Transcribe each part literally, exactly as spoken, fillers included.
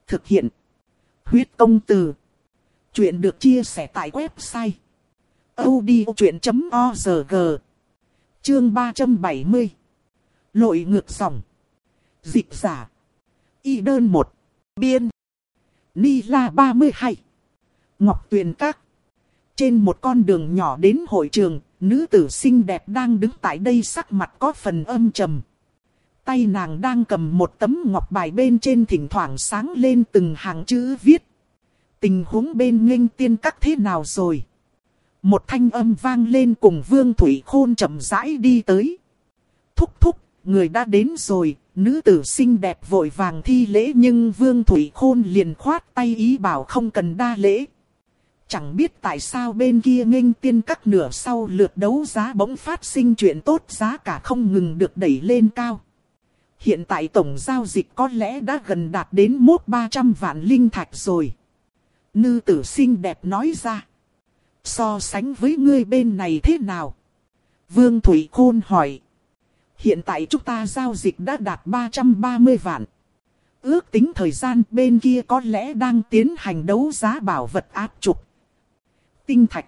Thực hiện. Huyết công từ. Chuyện được chia sẻ tại website audiochuyện chấm org. Chương ba trăm bảy mươi. Lội ngược dòng. Dịch giả. Y đơn một. Biên. Ni La ba mươi hai. Ngọc Tuyền Các. Trên một con đường nhỏ đến hội trường, nữ tử xinh đẹp đang đứng tại đây, sắc mặt có phần âm trầm. Tay nàng đang cầm một tấm ngọc bài, bên trên thỉnh thoảng sáng lên từng hàng chữ viết. Tình huống bên Nghênh Tiên Các thế nào rồi? Một thanh âm vang lên cùng Vương Thủy Khôn chậm rãi đi tới. Thúc thúc, người đã đến rồi. Nữ tử xinh đẹp vội vàng thi lễ, nhưng Vương Thủy Khôn liền khoát tay ý bảo không cần đa lễ. Chẳng biết tại sao bên kia Nghênh Tiên Các nửa sau lượt đấu giá bỗng phát sinh chuyện tốt, giá cả không ngừng được đẩy lên cao. Hiện tại tổng giao dịch có lẽ đã gần đạt đến mốc ba trăm vạn linh thạch rồi. Nữ tử xinh đẹp nói ra. So sánh với ngươi bên này thế nào? Vương Thủy Khôn hỏi. Hiện tại chúng ta giao dịch đã đạt ba trăm ba mươi vạn. Ước tính thời gian bên kia có lẽ đang tiến hành đấu giá bảo vật áp trục. Tinh thạch.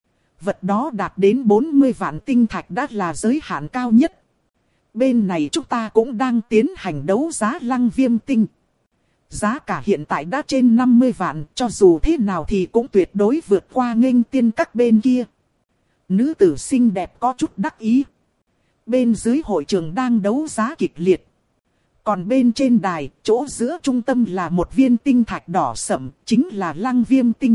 Vật đó đạt đến bốn mươi vạn tinh thạch đã là giới hạn cao nhất. Bên này chúng ta cũng đang tiến hành đấu giá lăng viêm tinh. Giá cả hiện tại đã trên năm mươi vạn, cho dù thế nào thì cũng tuyệt đối vượt qua Nghênh Tiên Các bên kia. Nữ tử xinh đẹp có chút đắc ý. Bên dưới hội trường đang đấu giá kịch liệt. Còn bên trên đài, chỗ giữa trung tâm là một viên tinh thạch đỏ sẫm, chính là lăng viêm tinh.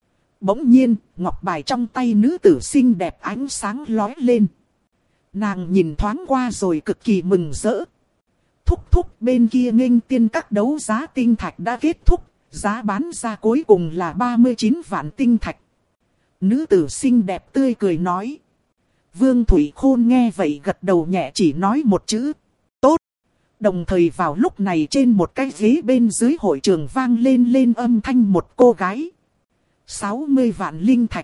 Bỗng nhiên, ngọc bài trong tay nữ tử xinh đẹp ánh sáng lóe lên. Nàng nhìn thoáng qua rồi cực kỳ mừng rỡ. Thúc thúc, bên kia Nghênh Tiên Các đấu giá tinh thạch đã kết thúc, giá bán ra cuối cùng là ba mươi chín vạn tinh thạch. Nữ tử xinh đẹp tươi cười nói. Vương Thủy Khôn nghe vậy gật đầu nhẹ, chỉ nói một chữ. Tốt. Đồng thời vào lúc này trên một cái ghế bên dưới hội trường vang lên lên âm thanh một cô gái. sáu mươi vạn linh thạch.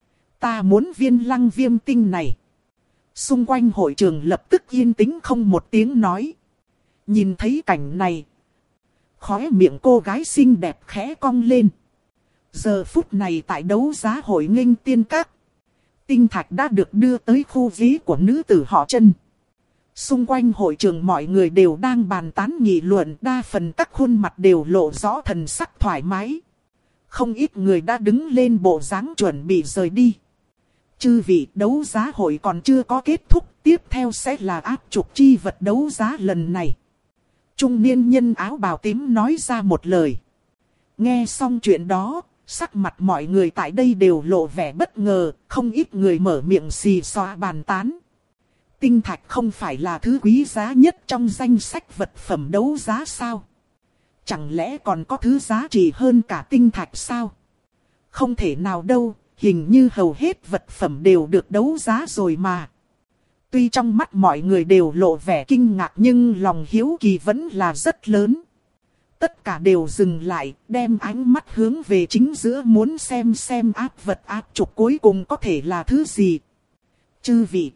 Ta muốn viên lăng viêm tinh này. Xung quanh hội trường lập tức yên tĩnh không một tiếng nói. Nhìn thấy cảnh này, khóe miệng cô gái xinh đẹp khẽ cong lên. Giờ phút này tại đấu giá hội Nghênh Tiên Các, tinh thạch đã được đưa tới khu ví của nữ tử họ Trân. Xung quanh hội trường mọi người đều đang bàn tán nghị luận, đa phần các khuôn mặt đều lộ rõ thần sắc thoải mái. Không ít người đã đứng lên bộ dáng chuẩn bị rời đi. Chư vị, đấu giá hội còn chưa có kết thúc, tiếp theo sẽ là áp trục chi vật đấu giá lần này. Trung niên nhân áo bào tím nói ra một lời. Nghe xong chuyện đó, sắc mặt mọi người tại đây đều lộ vẻ bất ngờ, không ít người mở miệng xì xóa bàn tán. Tinh thạch không phải là thứ quý giá nhất trong danh sách vật phẩm đấu giá sao? Chẳng lẽ còn có thứ giá trị hơn cả tinh thạch sao? Không thể nào đâu, hình như hầu hết vật phẩm đều được đấu giá rồi mà. Tuy trong mắt mọi người đều lộ vẻ kinh ngạc nhưng lòng hiếu kỳ vẫn là rất lớn. Tất cả đều dừng lại, đem ánh mắt hướng về chính giữa, muốn xem xem áp vật áp trục cuối cùng có thể là thứ gì. Chư vị,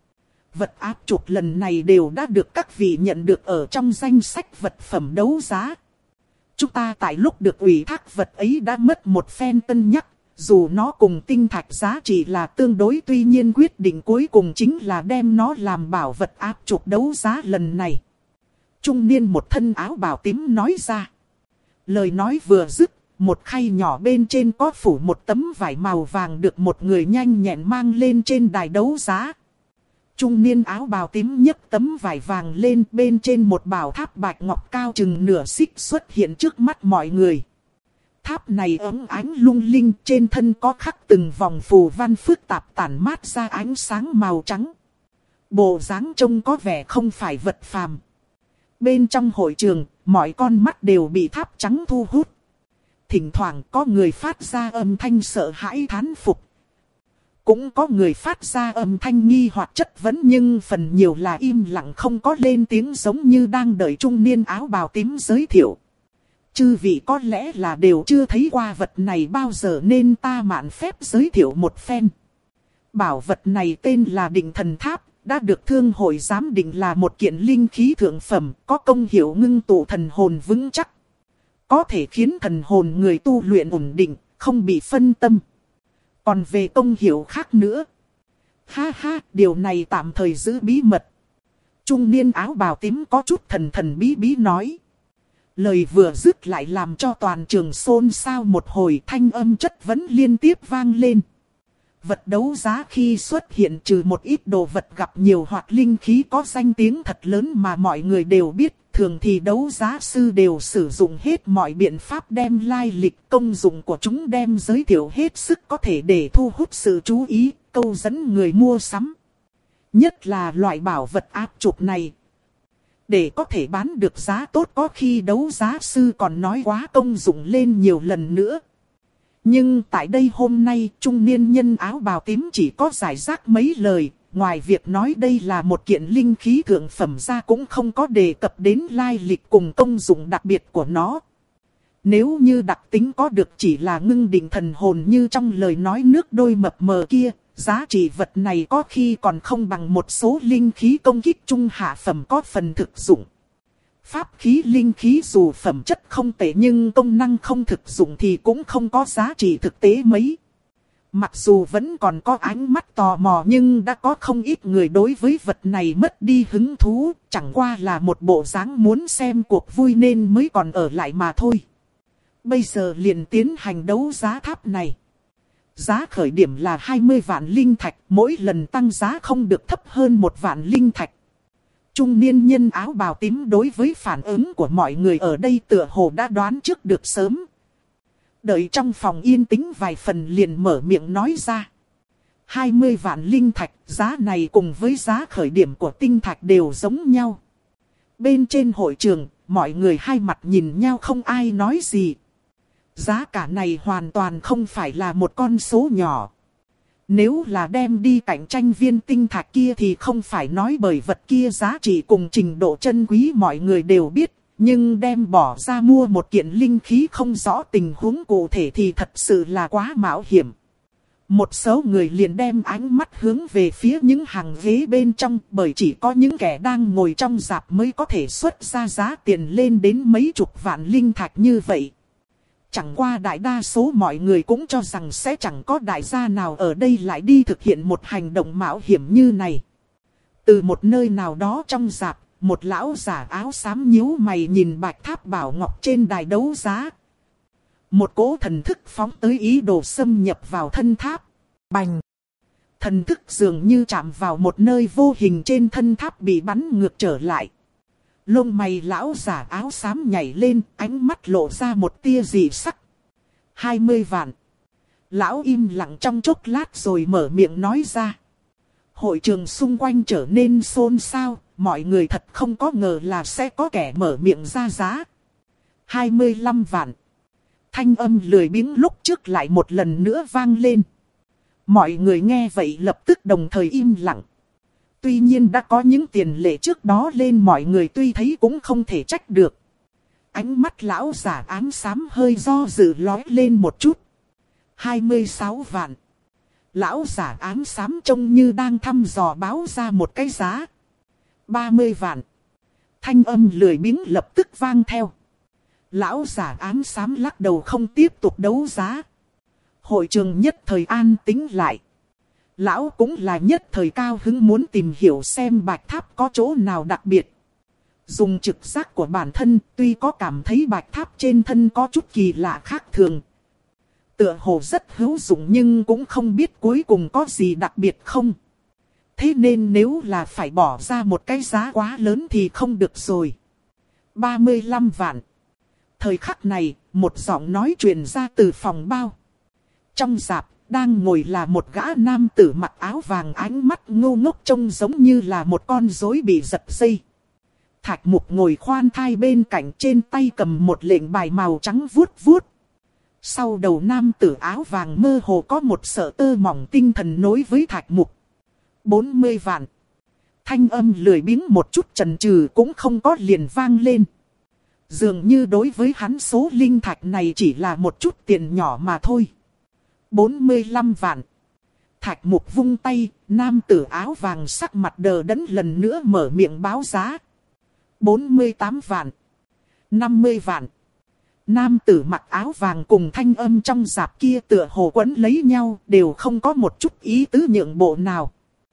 vật áp trục lần này đều đã được các vị nhận được ở trong danh sách vật phẩm đấu giá. Chúng ta tại lúc được ủy thác vật ấy đã mất một phen cân nhắc. Dù nó cùng tinh thạch giá trị là tương đối, tuy nhiên quyết định cuối cùng chính là đem nó làm bảo vật áp trục đấu giá lần này. Trung niên một thân áo bào tím nói ra. Lời nói vừa dứt, một khay nhỏ bên trên có phủ một tấm vải màu vàng được một người nhanh nhẹn mang lên trên đài đấu giá. Trung niên áo bào tím nhấc tấm vải vàng lên, bên trên một bảo tháp bạch ngọc cao chừng nửa xích xuất hiện trước mắt mọi người. Tháp này óng ánh lung linh, trên thân có khắc từng vòng phù văn phức tạp tản mát ra ánh sáng màu trắng. Bộ dáng trông có vẻ không phải vật phàm. Bên trong hội trường, mọi con mắt đều bị tháp trắng thu hút. Thỉnh thoảng có người phát ra âm thanh sợ hãi thán phục. Cũng có người phát ra âm thanh nghi hoặc chất vấn, nhưng phần nhiều là im lặng không có lên tiếng, giống như đang đợi trung niên áo bào tím giới thiệu. Chư vị có lẽ là đều chưa thấy qua vật này bao giờ nên ta mạn phép giới thiệu một phen. Bảo vật này tên là Định Thần Tháp, đã được thương hội giám định là một kiện linh khí thượng phẩm, có công hiệu ngưng tụ thần hồn vững chắc. có thể khiến thần hồn người tu luyện ổn định, không bị phân tâm. Còn về công hiệu khác nữa. Ha ha, điều này tạm thời giữ bí mật. Trung niên áo bào tím có chút thần thần bí bí nói. Lời vừa dứt lại làm cho toàn trường xôn xao một hồi, thanh âm chất vấn liên tiếp vang lên. Vật đấu giá khi xuất hiện trừ một ít đồ vật gặp nhiều hoặc linh khí có danh tiếng thật lớn mà mọi người đều biết. Thường thì đấu giá sư đều sử dụng hết mọi biện pháp đem lai lịch công dụng của chúng đem giới thiệu hết sức có thể để thu hút sự chú ý, câu dẫn người mua sắm. Nhất là loại bảo vật áp trục này. Để có thể bán được giá tốt có khi đấu giá sư còn nói quá công dụng lên nhiều lần nữa. Nhưng tại đây hôm nay trung niên nhân áo bào tím chỉ có giải rác mấy lời. Ngoài việc nói đây là một kiện linh khí thượng phẩm ra cũng không có đề cập đến lai lịch cùng công dụng đặc biệt của nó. Nếu như đặc tính có được chỉ là ngưng định thần hồn như trong lời nói nước đôi mập mờ kia, giá trị vật này có khi còn không bằng một số linh khí công kích trung hạ phẩm có phần thực dụng. Pháp khí linh khí dù phẩm chất không tệ nhưng công năng không thực dụng thì cũng không có giá trị thực tế mấy. Mặc dù vẫn còn có ánh mắt tò mò nhưng đã có không ít người đối với vật này mất đi hứng thú, chẳng qua là một bộ dáng muốn xem cuộc vui nên mới còn ở lại mà thôi. Bây giờ liền tiến hành đấu giá tháp này. Giá khởi điểm là hai mươi vạn linh thạch, mỗi lần tăng giá không được thấp hơn một vạn linh thạch. Trung niên nhân áo bào tím đối với phản ứng của mọi người ở đây tựa hồ đã đoán trước được sớm. Đợi trong phòng yên tĩnh vài phần liền mở miệng nói ra. hai mươi vạn linh thạch, giá này cùng với giá khởi điểm của tinh thạch đều giống nhau. Bên trên hội trường, mọi người hai mặt nhìn nhau không ai nói gì. Giá cả này hoàn toàn không phải là một con số nhỏ. Nếu là đem đi cạnh tranh viên tinh thạch kia thì không phải nói bởi vật kia giá trị cùng trình độ chân quý mọi người đều biết. Nhưng đem bỏ ra mua một kiện linh khí không rõ tình huống cụ thể thì thật sự là quá mạo hiểm. Một số người liền đem ánh mắt hướng về phía những hàng ghế bên trong bởi chỉ có những kẻ đang ngồi trong rạp mới có thể xuất ra giá tiền lên đến mấy chục vạn linh thạch như vậy. Chẳng qua đại đa số mọi người cũng cho rằng sẽ chẳng có đại gia nào ở đây lại đi thực hiện một hành động mạo hiểm như này. Từ một nơi nào đó trong rạp, một lão giả áo xám nhíu mày nhìn bạch tháp bảo ngọc trên đài đấu giá. Một cỗ thần thức phóng tới ý đồ xâm nhập vào thân tháp. Bành! Thần thức dường như chạm vào một nơi vô hình trên thân tháp bị bắn ngược trở lại. Lông mày lão giả áo xám nhảy lên, ánh mắt lộ ra một tia dị sắc. hai mươi vạn. Lão im lặng trong chốc lát rồi mở miệng nói ra. Hội trường xung quanh trở nên xôn xao, mọi người thật không có ngờ là sẽ có kẻ mở miệng ra giá. hai mươi lăm vạn. Thanh âm lười biếng lúc trước lại một lần nữa vang lên. Mọi người nghe vậy lập tức đồng thời im lặng. Tuy nhiên đã có những tiền lệ trước đó lên mọi người tuy thấy cũng không thể trách được. Ánh mắt lão giả ám xám hơi do dự lóe lên một chút. hai mươi sáu vạn. Lão giả ám xám trông như đang thăm dò báo ra một cái giá. ba mươi vạn. Thanh âm lười biếng lập tức vang theo. Lão giả ám xám lắc đầu không tiếp tục đấu giá. Hội trường nhất thời an tĩnh lại. Lão cũng là nhất thời cao hứng muốn tìm hiểu xem bạch tháp có chỗ nào đặc biệt. Dùng trực giác của bản thân tuy có cảm thấy bạch tháp trên thân có chút kỳ lạ khác thường. Tựa hồ rất hữu dụng nhưng cũng không biết cuối cùng có gì đặc biệt không. Thế nên nếu là phải bỏ ra một cái giá quá lớn thì không được rồi. ba mươi lăm vạn. Thời khắc này, một giọng nói truyền ra từ phòng bao. Trong rạp, đang ngồi là một gã nam tử mặc áo vàng ánh mắt ngô ngốc trông giống như là một con rối bị giật dây. Thạch Mục ngồi khoan thai bên cạnh trên tay cầm một lệnh bài màu trắng vuốt vuốt. Sau đầu nam tử áo vàng mơ hồ có một sợi tơ mỏng tinh thần nối với Thạch Mục. bốn mươi vạn. Thanh âm lười biếng một chút chần chừ cũng không có liền vang lên. Dường như đối với hắn số linh thạch này chỉ là một chút tiền nhỏ mà thôi. bốn mươi lăm vạn. Thạch Mục vung tay, nam tử áo vàng sắc mặt đờ đẫn lần nữa mở miệng báo giá. bốn mươi tám vạn. năm mươi vạn. Nam tử mặc áo vàng cùng thanh âm trong rạp kia tựa hồ quấn lấy nhau, đều không có một chút ý tứ nhượng bộ nào.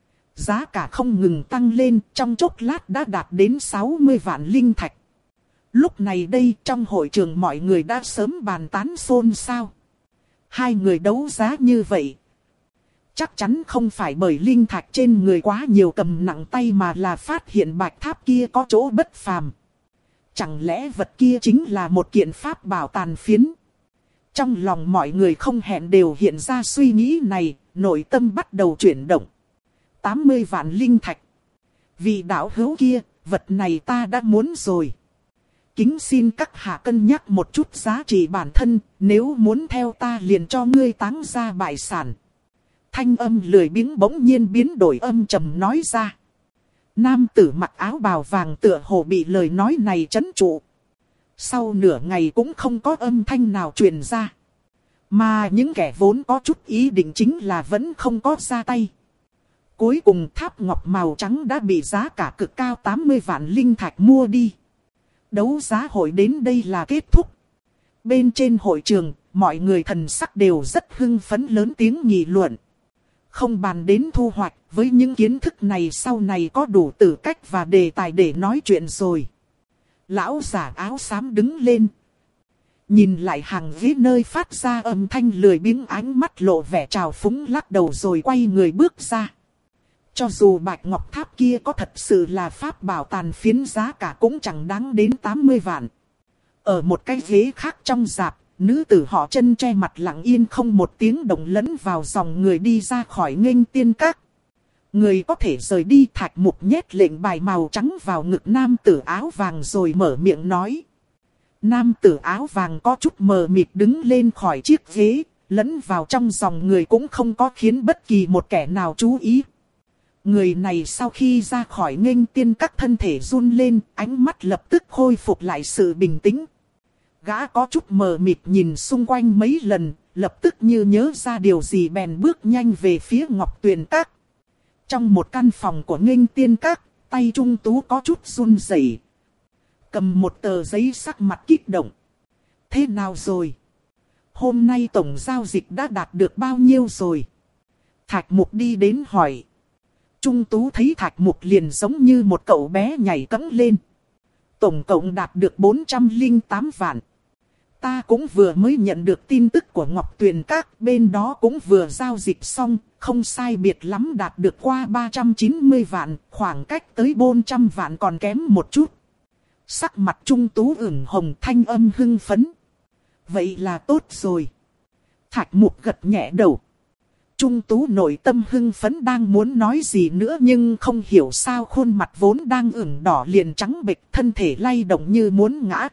Giá cả không ngừng tăng lên, trong chốc lát đã đạt đến sáu mươi vạn linh thạch. Lúc này đây trong hội trường mọi người đã sớm bàn tán xôn xao. Hai người đấu giá như vậy, chắc chắn không phải bởi linh thạch trên người quá nhiều cầm nặng tay, mà là phát hiện bạch tháp kia có chỗ bất phàm. Chẳng lẽ vật kia chính là một kiện pháp bảo tàn phiến? Trong lòng mọi người không hẹn đều hiện ra suy nghĩ này, nội tâm bắt đầu chuyển động. tám mươi vạn linh thạch. Vị đạo hữu kia, vật này ta đã muốn rồi. Kính xin các hạ cân nhắc một chút giá trị bản thân, nếu muốn theo ta liền cho ngươi táng ra bại sản. Thanh âm lười biếng bỗng nhiên biến đổi âm trầm nói ra. Nam tử mặc áo bào vàng tựa hồ bị lời nói này trấn trụ. Sau nửa ngày cũng không có âm thanh nào truyền ra. Mà những kẻ vốn có chút ý định chính là vẫn không có ra tay. Cuối cùng tháp ngọc màu trắng đã bị giá cả cực cao tám mươi vạn linh thạch mua đi. Đấu giá hội đến đây là kết thúc. Bên trên hội trường, mọi người thần sắc đều rất hưng phấn lớn tiếng nghị luận. Không bàn đến thu hoạch, với những kiến thức này sau này có đủ tư cách và đề tài để nói chuyện rồi. Lão giả áo xám đứng lên. Nhìn lại hàng ghế nơi phát ra âm thanh lười biếng, ánh mắt lộ vẻ trào phúng lắc đầu rồi quay người bước ra. Cho dù bạch ngọc tháp kia có thật sự là pháp bảo tàn phiến, giá cả cũng chẳng đáng đến tám mươi vạn. Ở một cái ghế khác trong rạp, nữ tử họ Chân che mặt lặng yên không một tiếng động lẫn vào dòng người đi ra khỏi Nghênh Tiên Các. Người có thể rời đi. Thạch Mục nhét lệnh bài màu trắng vào ngực nam tử áo vàng rồi mở miệng nói. Nam tử áo vàng có chút mờ mịt đứng lên khỏi chiếc ghế, lẫn vào trong dòng người cũng không có khiến bất kỳ một kẻ nào chú ý. Người này sau khi ra khỏi Nghênh Tiên Các thân thể run lên, ánh mắt lập tức khôi phục lại sự bình tĩnh. Gã có chút mờ mịt nhìn xung quanh mấy lần, lập tức như nhớ ra điều gì bèn bước nhanh về phía Ngọc Tuyền Các. Trong một căn phòng của Nghênh Tiên Các, tay Trung Tú có chút run rẩy, cầm một tờ giấy, sắc mặt kích động. Thế nào rồi? Hôm nay tổng giao dịch đã đạt được bao nhiêu rồi? Thạch Mục đi đến hỏi. Trung Tú thấy Thạch Mục liền giống như một cậu bé nhảy cẫng lên. Tổng cộng đạt được bốn trăm lẻ tám vạn. Ta cũng vừa mới nhận được tin tức của Ngọc Tuyền Các, bên đó cũng vừa giao dịch xong, không sai biệt lắm đạt được qua ba trăm chín mươi vạn, khoảng cách tới bốn trăm vạn còn kém một chút. Sắc mặt Trung Tú ửng hồng, thanh âm hưng phấn. Vậy là tốt rồi. Thạch Mục gật nhẹ đầu. Trung Tú nội tâm hưng phấn đang muốn nói gì nữa, nhưng không hiểu sao khuôn mặt vốn đang ửng đỏ liền trắng bệch, thân thể lay động như muốn ngã.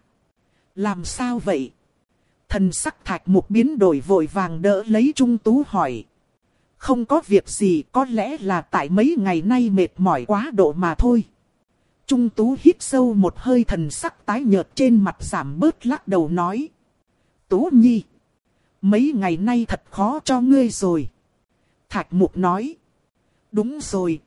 Làm sao vậy? Thần sắc Thạch Mục biến đổi, vội vàng đỡ lấy Trung Tú hỏi. Không có việc gì, có lẽ là tại mấy ngày nay mệt mỏi quá độ mà thôi. Trung Tú hít sâu một hơi, thần sắc tái nhợt trên mặt giảm bớt, lắc đầu nói. Tú Nhi, mấy ngày nay thật khó cho ngươi rồi. Thạch Mục nói. Đúng rồi.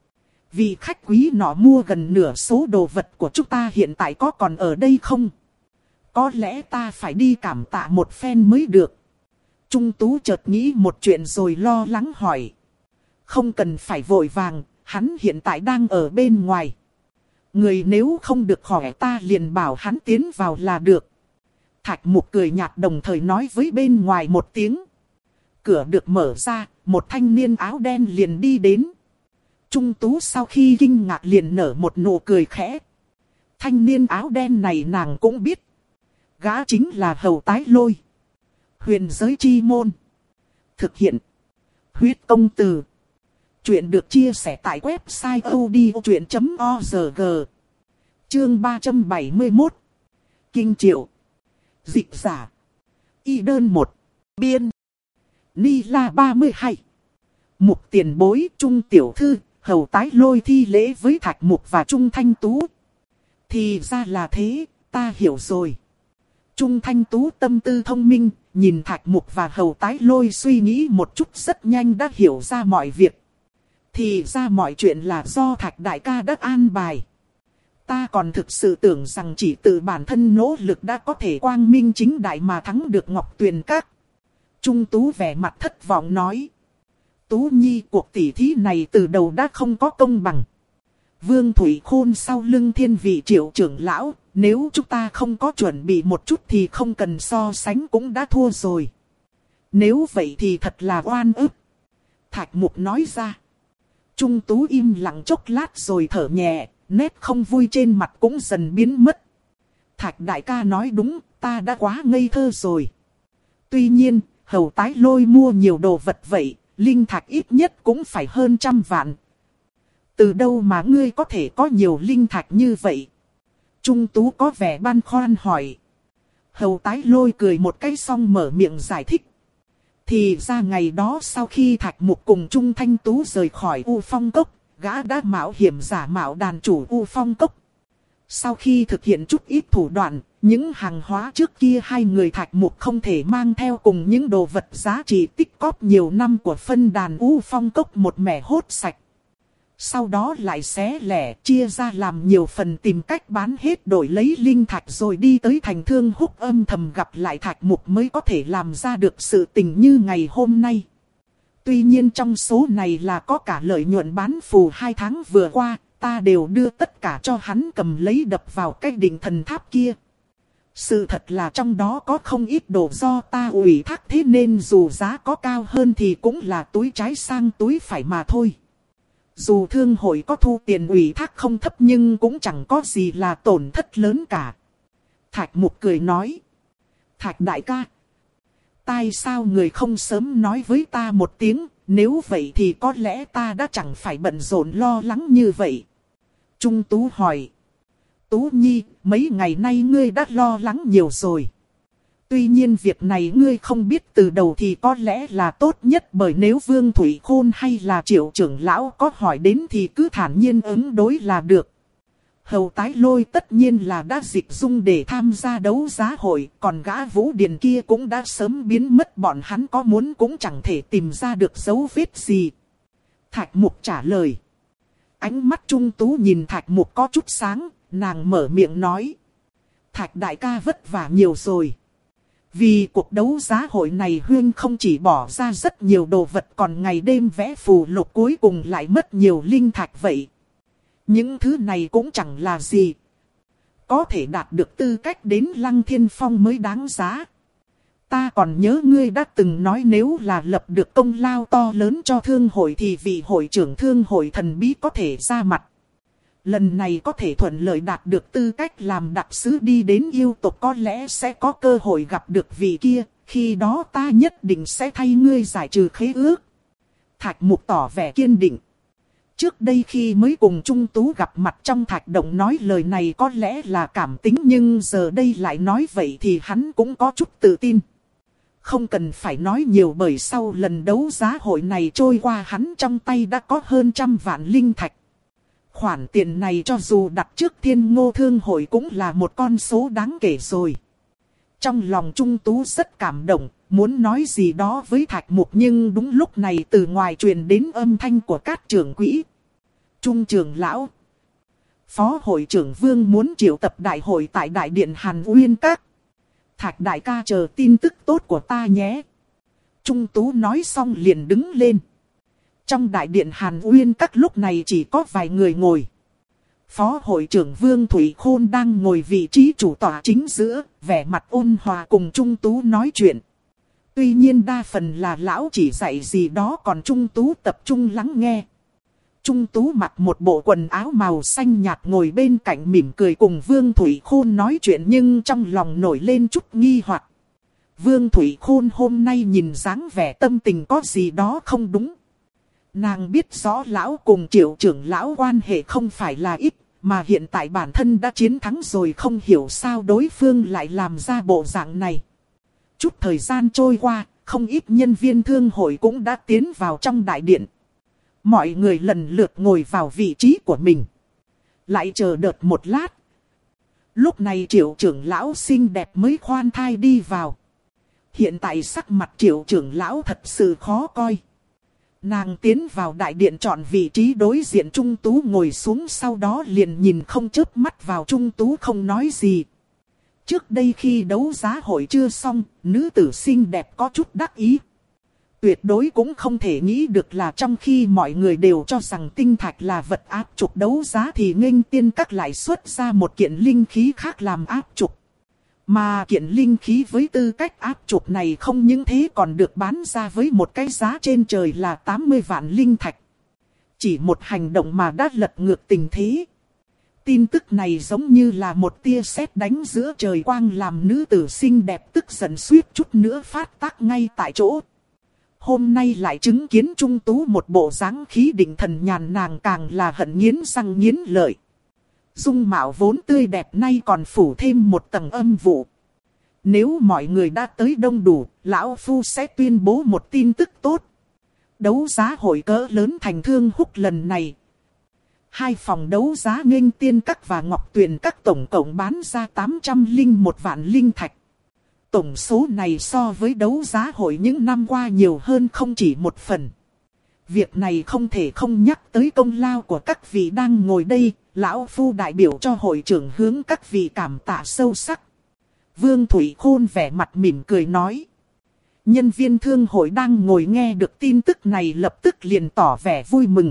Vì khách quý nọ mua gần nửa số đồ vật của chúng ta hiện tại có còn ở đây không? Có lẽ ta phải đi cảm tạ một phen mới được. Trung Tú chợt nghĩ một chuyện rồi lo lắng hỏi. Không cần phải vội vàng, hắn hiện tại đang ở bên ngoài. Người nếu không được hỏi ta liền bảo hắn tiến vào là được. Thạch Mục cười nhạt đồng thời nói với bên ngoài một tiếng. Cửa được mở ra, một thanh niên áo đen liền đi đến. Trung Tú sau khi kinh ngạc liền nở một nụ cười khẽ. Thanh niên áo đen này nàng cũng biết. Gã chính là Hầu Tái Lôi. Huyền Giới Chi Môn. Thực hiện. Huyết Công Từ. Chuyện được chia sẻ tại website odchuyện chấm org. Chương ba trăm bảy mươi mốt. Kinh Triệu. Dịch giả. Y đơn một. Biên. Ni La ba mươi hai. Mục tiền bối, Trung tiểu thư, Hầu Tái Lôi thi lễ với Thạch Mục và Trung Thanh Tú. Thì ra là thế, ta hiểu rồi. Trung Thanh Tú tâm tư thông minh, nhìn Thạch Mục và Hầu Tái Lôi suy nghĩ một chút rất nhanh đã hiểu ra mọi việc. Thì ra mọi chuyện là do Thạch đại ca đã an bài. Ta còn thực sự tưởng rằng chỉ tự bản thân nỗ lực đã có thể quang minh chính đại mà thắng được Ngọc Tuyền Các. Trung Tú vẻ mặt thất vọng nói. Tú Nhi, cuộc tỉ thí này từ đầu đã không có công bằng. Vương Thủy Khôn sau lưng thiên vị Triệu trưởng lão, nếu chúng ta không có chuẩn bị một chút thì không cần so sánh cũng đã thua rồi. Nếu vậy thì thật là oan ức. Thạch Mục nói ra. Trung Tú im lặng chốc lát rồi thở nhẹ, nét không vui trên mặt cũng dần biến mất. Thạch đại ca nói đúng, ta đã quá ngây thơ rồi. Tuy nhiên, Hầu Tái Lôi mua nhiều đồ vật vậy, linh thạch ít nhất cũng phải hơn trăm vạn. Từ đâu mà ngươi có thể có nhiều linh thạch như vậy? Trung Tú có vẻ băn khoăn hỏi. Hầu Tái Lôi cười một cái xong mở miệng giải thích. Thì ra ngày đó sau khi Thạch Mục cùng Trung Thanh Tú rời khỏi U Phong Cốc, gã đã mạo hiểm giả mạo đàn chủ U Phong Cốc. Sau khi thực hiện chút ít thủ đoạn, những hàng hóa trước kia hai người Thạch Mục không thể mang theo cùng những đồ vật giá trị tích cóp nhiều năm của phân đàn U Phong Cốc một mẻ hốt sạch. Sau đó lại xé lẻ chia ra làm nhiều phần tìm cách bán hết đổi lấy linh thạch rồi đi tới thành Thương Húc âm thầm gặp lại Thạch Mục mới có thể làm ra được sự tình như ngày hôm nay. Tuy nhiên trong số này là có cả lợi nhuận bán phù hai tháng vừa qua, ta đều đưa tất cả cho hắn cầm lấy đập vào cái đỉnh thần tháp kia. Sự thật là trong đó có không ít đồ do ta ủy thác, thế nên dù giá có cao hơn thì cũng là túi trái sang túi phải mà thôi. Dù thương hội có thu tiền ủy thác không thấp nhưng cũng chẳng có gì là tổn thất lớn cả. Thạch Mục cười nói. Thạch đại ca, tại sao người không sớm nói với ta một tiếng, nếu vậy thì có lẽ ta đã chẳng phải bận rộn lo lắng như vậy. Trung Tú hỏi. Tú Nhi, mấy ngày nay ngươi đã lo lắng nhiều rồi. Tuy nhiên việc này ngươi không biết từ đầu thì có lẽ là tốt nhất, bởi nếu Vương Thủy Khôn hay là Triệu trưởng lão có hỏi đến thì cứ thản nhiên ứng đối là được. Hầu Tái Lôi tất nhiên là đã dịch dung để tham gia đấu giá hội, còn gã Vũ Điền kia cũng đã sớm biến mất, bọn hắn có muốn cũng chẳng thể tìm ra được dấu vết gì. Thạch Mục trả lời. Ánh mắt Trung Tú nhìn Thạch Mục có chút sáng, nàng mở miệng nói. Thạch đại ca vất vả nhiều rồi. Vì cuộc đấu giá hội này Huyên không chỉ bỏ ra rất nhiều đồ vật còn ngày đêm vẽ phù lục, cuối cùng lại mất nhiều linh thạch vậy. Những thứ này cũng chẳng là gì. Có thể đạt được tư cách đến Lăng Thiên Phong mới đáng giá. Ta còn nhớ ngươi đã từng nói nếu là lập được công lao to lớn cho thương hội thì vị hội trưởng thương hội thần bí có thể ra mặt. Lần này có thể thuận lợi đạt được tư cách làm đặc sứ đi đến yêu tộc, có lẽ sẽ có cơ hội gặp được vị kia, khi đó ta nhất định sẽ thay ngươi giải trừ khế ước. Thạch Mục tỏ vẻ kiên định. Trước đây khi mới cùng Trung Tú gặp mặt trong thạch động nói lời này có lẽ là cảm tính, nhưng giờ đây lại nói vậy thì hắn cũng có chút tự tin. Không cần phải nói nhiều, bởi sau lần đấu giá hội này trôi qua hắn trong tay đã có hơn trăm vạn linh thạch. Khoản tiền này cho dù đặt trước Thiên Ngô Thương hội cũng là một con số đáng kể rồi. Trong lòng Trung Tú rất cảm động, muốn nói gì đó với Thạch Mục, nhưng đúng lúc này từ ngoài truyền đến âm thanh của các trưởng quỹ. Trung trưởng lão, Phó hội trưởng Vương muốn triệu tập đại hội tại Đại điện Hàn Uyên Các. Thạch đại ca chờ tin tức tốt của ta nhé. Trung Tú nói xong liền đứng lên. Trong Đại điện Hàn Uyên Các lúc này chỉ có vài người ngồi. Phó hội trưởng Vương Thủy Khôn đang ngồi vị trí chủ tọa chính giữa, vẻ mặt ôn hòa cùng Trung Tú nói chuyện. Tuy nhiên đa phần là lão chỉ dạy gì đó, còn Trung Tú tập trung lắng nghe. Trung Tú mặc một bộ quần áo màu xanh nhạt ngồi bên cạnh mỉm cười cùng Vương Thủy Khôn nói chuyện, nhưng trong lòng nổi lên chút nghi hoặc. Vương Thủy Khôn hôm nay nhìn dáng vẻ tâm tình có gì đó không đúng. Nàng biết rõ lão cùng Triệu trưởng lão quan hệ không phải là ít, mà hiện tại bản thân đã chiến thắng rồi, không hiểu sao đối phương lại làm ra bộ dạng này. Chút thời gian trôi qua, không ít nhân viên thương hội cũng đã tiến vào trong đại điện. Mọi người lần lượt ngồi vào vị trí của mình. Lại chờ đợi một lát. Lúc này Triệu trưởng lão xinh đẹp mới khoan thai đi vào. Hiện tại sắc mặt Triệu trưởng lão thật sự khó coi. Nàng tiến vào đại điện chọn vị trí đối diện Trung Tú ngồi xuống, sau đó liền nhìn không chớp mắt vào Trung Tú không nói gì. Trước đây khi đấu giá hội chưa xong, nữ tử xinh đẹp có chút đắc ý. Tuyệt đối cũng không thể nghĩ được là trong khi mọi người đều cho rằng tinh thạch là vật áp trục đấu giá thì Nghênh Tiên Các lại xuất ra một kiện linh khí khác làm áp trục. Mà kiện linh khí với tư cách áp trục này không những thế còn được bán ra với một cái giá trên trời là tám mươi vạn linh thạch. Chỉ một hành động mà đã lật ngược tình thế. Tin tức này giống như là một tia sét đánh giữa trời quang, làm nữ tử xinh đẹp tức giận suýt chút nữa phát tác ngay tại chỗ. Hôm nay lại chứng kiến Trung Tú một bộ dáng khí định thần nhàn, nàng càng là hận nghiến răng nghiến lợi. Dung mạo vốn tươi đẹp nay còn phủ thêm một tầng âm vụ. Nếu mọi người đã tới đông đủ, lão phu sẽ tuyên bố một tin tức tốt. Đấu giá hội cỡ lớn Thành Thương Húc lần này, hai phòng đấu giá Nghênh Tiên Các và Ngọc Tuyền Các tổng cộng bán ra tám trăm lẻ một vạn linh thạch. Tổng số này so với đấu giá hội những năm qua nhiều hơn không chỉ một phần. Việc này không thể không nhắc tới công lao của các vị đang ngồi đây, lão phu đại biểu cho hội trưởng hướng các vị cảm tạ sâu sắc. Vương Thủy Khôn vẻ mặt mỉm cười nói. Nhân viên thương hội đang ngồi nghe được tin tức này lập tức liền tỏ vẻ vui mừng.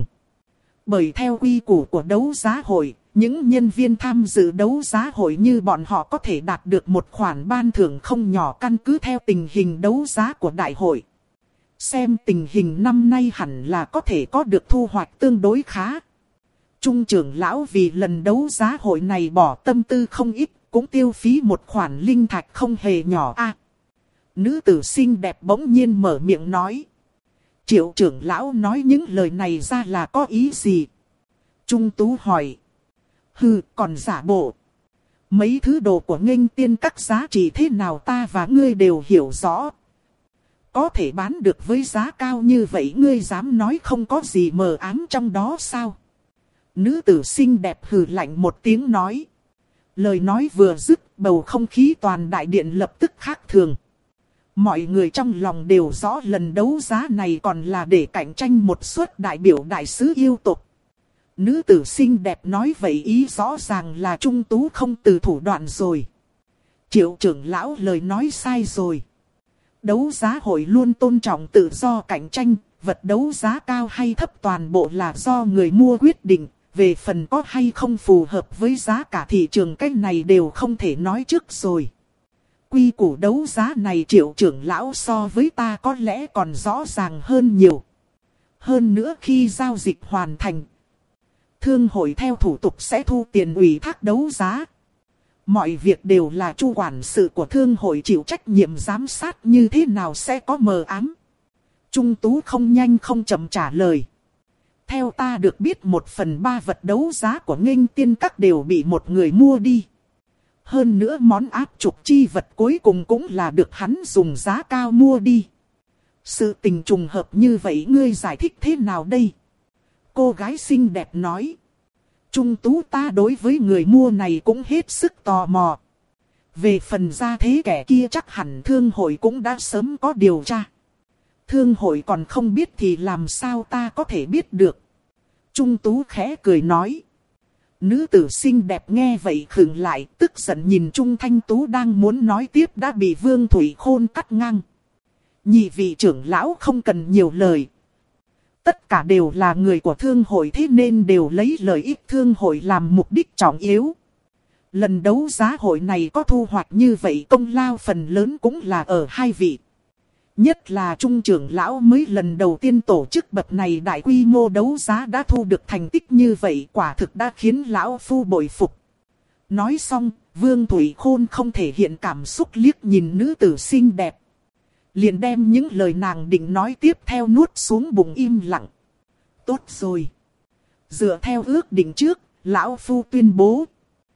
Bởi theo quy củ của đấu giá hội, những nhân viên tham dự đấu giá hội như bọn họ có thể đạt được một khoản ban thưởng không nhỏ căn cứ theo tình hình đấu giá của đại hội. Xem tình hình năm nay hẳn là có thể có được thu hoạch tương đối khá. Trung trưởng lão vì lần đấu giá hội này bỏ tâm tư không ít, cũng tiêu phí một khoản linh thạch không hề nhỏ a. À, nữ tử xinh đẹp bỗng nhiên mở miệng nói. Triệu trưởng lão nói những lời này ra là có ý gì? Trung Tú hỏi. Hừ, còn giả bộ. Mấy thứ đồ của Nghênh Tiên Các giá trị thế nào ta và ngươi đều hiểu rõ. Có thể bán được với giá cao như vậy, ngươi dám nói không có gì mờ ám trong đó sao? Nữ tử xinh đẹp hừ lạnh một tiếng nói. Lời nói vừa dứt, bầu không khí toàn đại điện lập tức khác thường. Mọi người trong lòng đều rõ lần đấu giá này còn là để cạnh tranh một suất đại biểu đại sứ yêu tộc. Nữ tử xinh đẹp nói vậy ý rõ ràng là Trung Tú không từ thủ đoạn rồi. Triệu trưởng lão lời nói sai rồi. Đấu giá hội luôn tôn trọng tự do cạnh tranh, vật đấu giá cao hay thấp toàn bộ là do người mua quyết định. Về phần có hay không phù hợp với giá cả thị trường, cái này đều không thể nói trước rồi. Quy củ đấu giá này Triệu trưởng lão so với ta có lẽ còn rõ ràng hơn nhiều. Hơn nữa khi giao dịch hoàn thành, thương hội theo thủ tục sẽ thu tiền ủy thác đấu giá. Mọi việc đều là chu quản sự của thương hội chịu trách nhiệm giám sát, như thế nào sẽ có mờ ám. Trung Tú không nhanh không chậm trả lời. Theo ta được biết một phần ba vật đấu giá của Nghênh Tiên Các đều bị một người mua đi. Hơn nữa món áp trục chi vật cuối cùng cũng là được hắn dùng giá cao mua đi. Sự tình trùng hợp như vậy ngươi giải thích thế nào đây? Cô gái xinh đẹp nói. Trung Tú ta đối với người mua này cũng hết sức tò mò. Về phần gia thế kẻ kia chắc hẳn thương hội cũng đã sớm có điều tra. Thương hội còn không biết thì làm sao ta có thể biết được. Trung Tú khẽ cười nói. Nữ tử xinh đẹp nghe vậy khựng lại, tức giận nhìn Trung Thanh Tú đang muốn nói tiếp đã bị Vương Thủy Khôn cắt ngang. Nhị vị trưởng lão không cần nhiều lời. Tất cả đều là người của thương hội, thế nên đều lấy lợi ích thương hội làm mục đích trọng yếu. Lần đấu giá hội này có thu hoạch như vậy, công lao phần lớn cũng là ở hai vị. Nhất là Trung trưởng lão mới lần đầu tiên tổ chức bậc này đại quy mô đấu giá đã thu được thành tích như vậy, quả thực đã khiến lão phu bội phục. Nói xong, Vương Thủy Khôn không thể hiện cảm xúc liếc nhìn nữ tử xinh đẹp. Liền đem những lời nàng định nói tiếp theo nuốt xuống bụng im lặng. Tốt rồi. Dựa theo ước định trước, lão phu tuyên bố.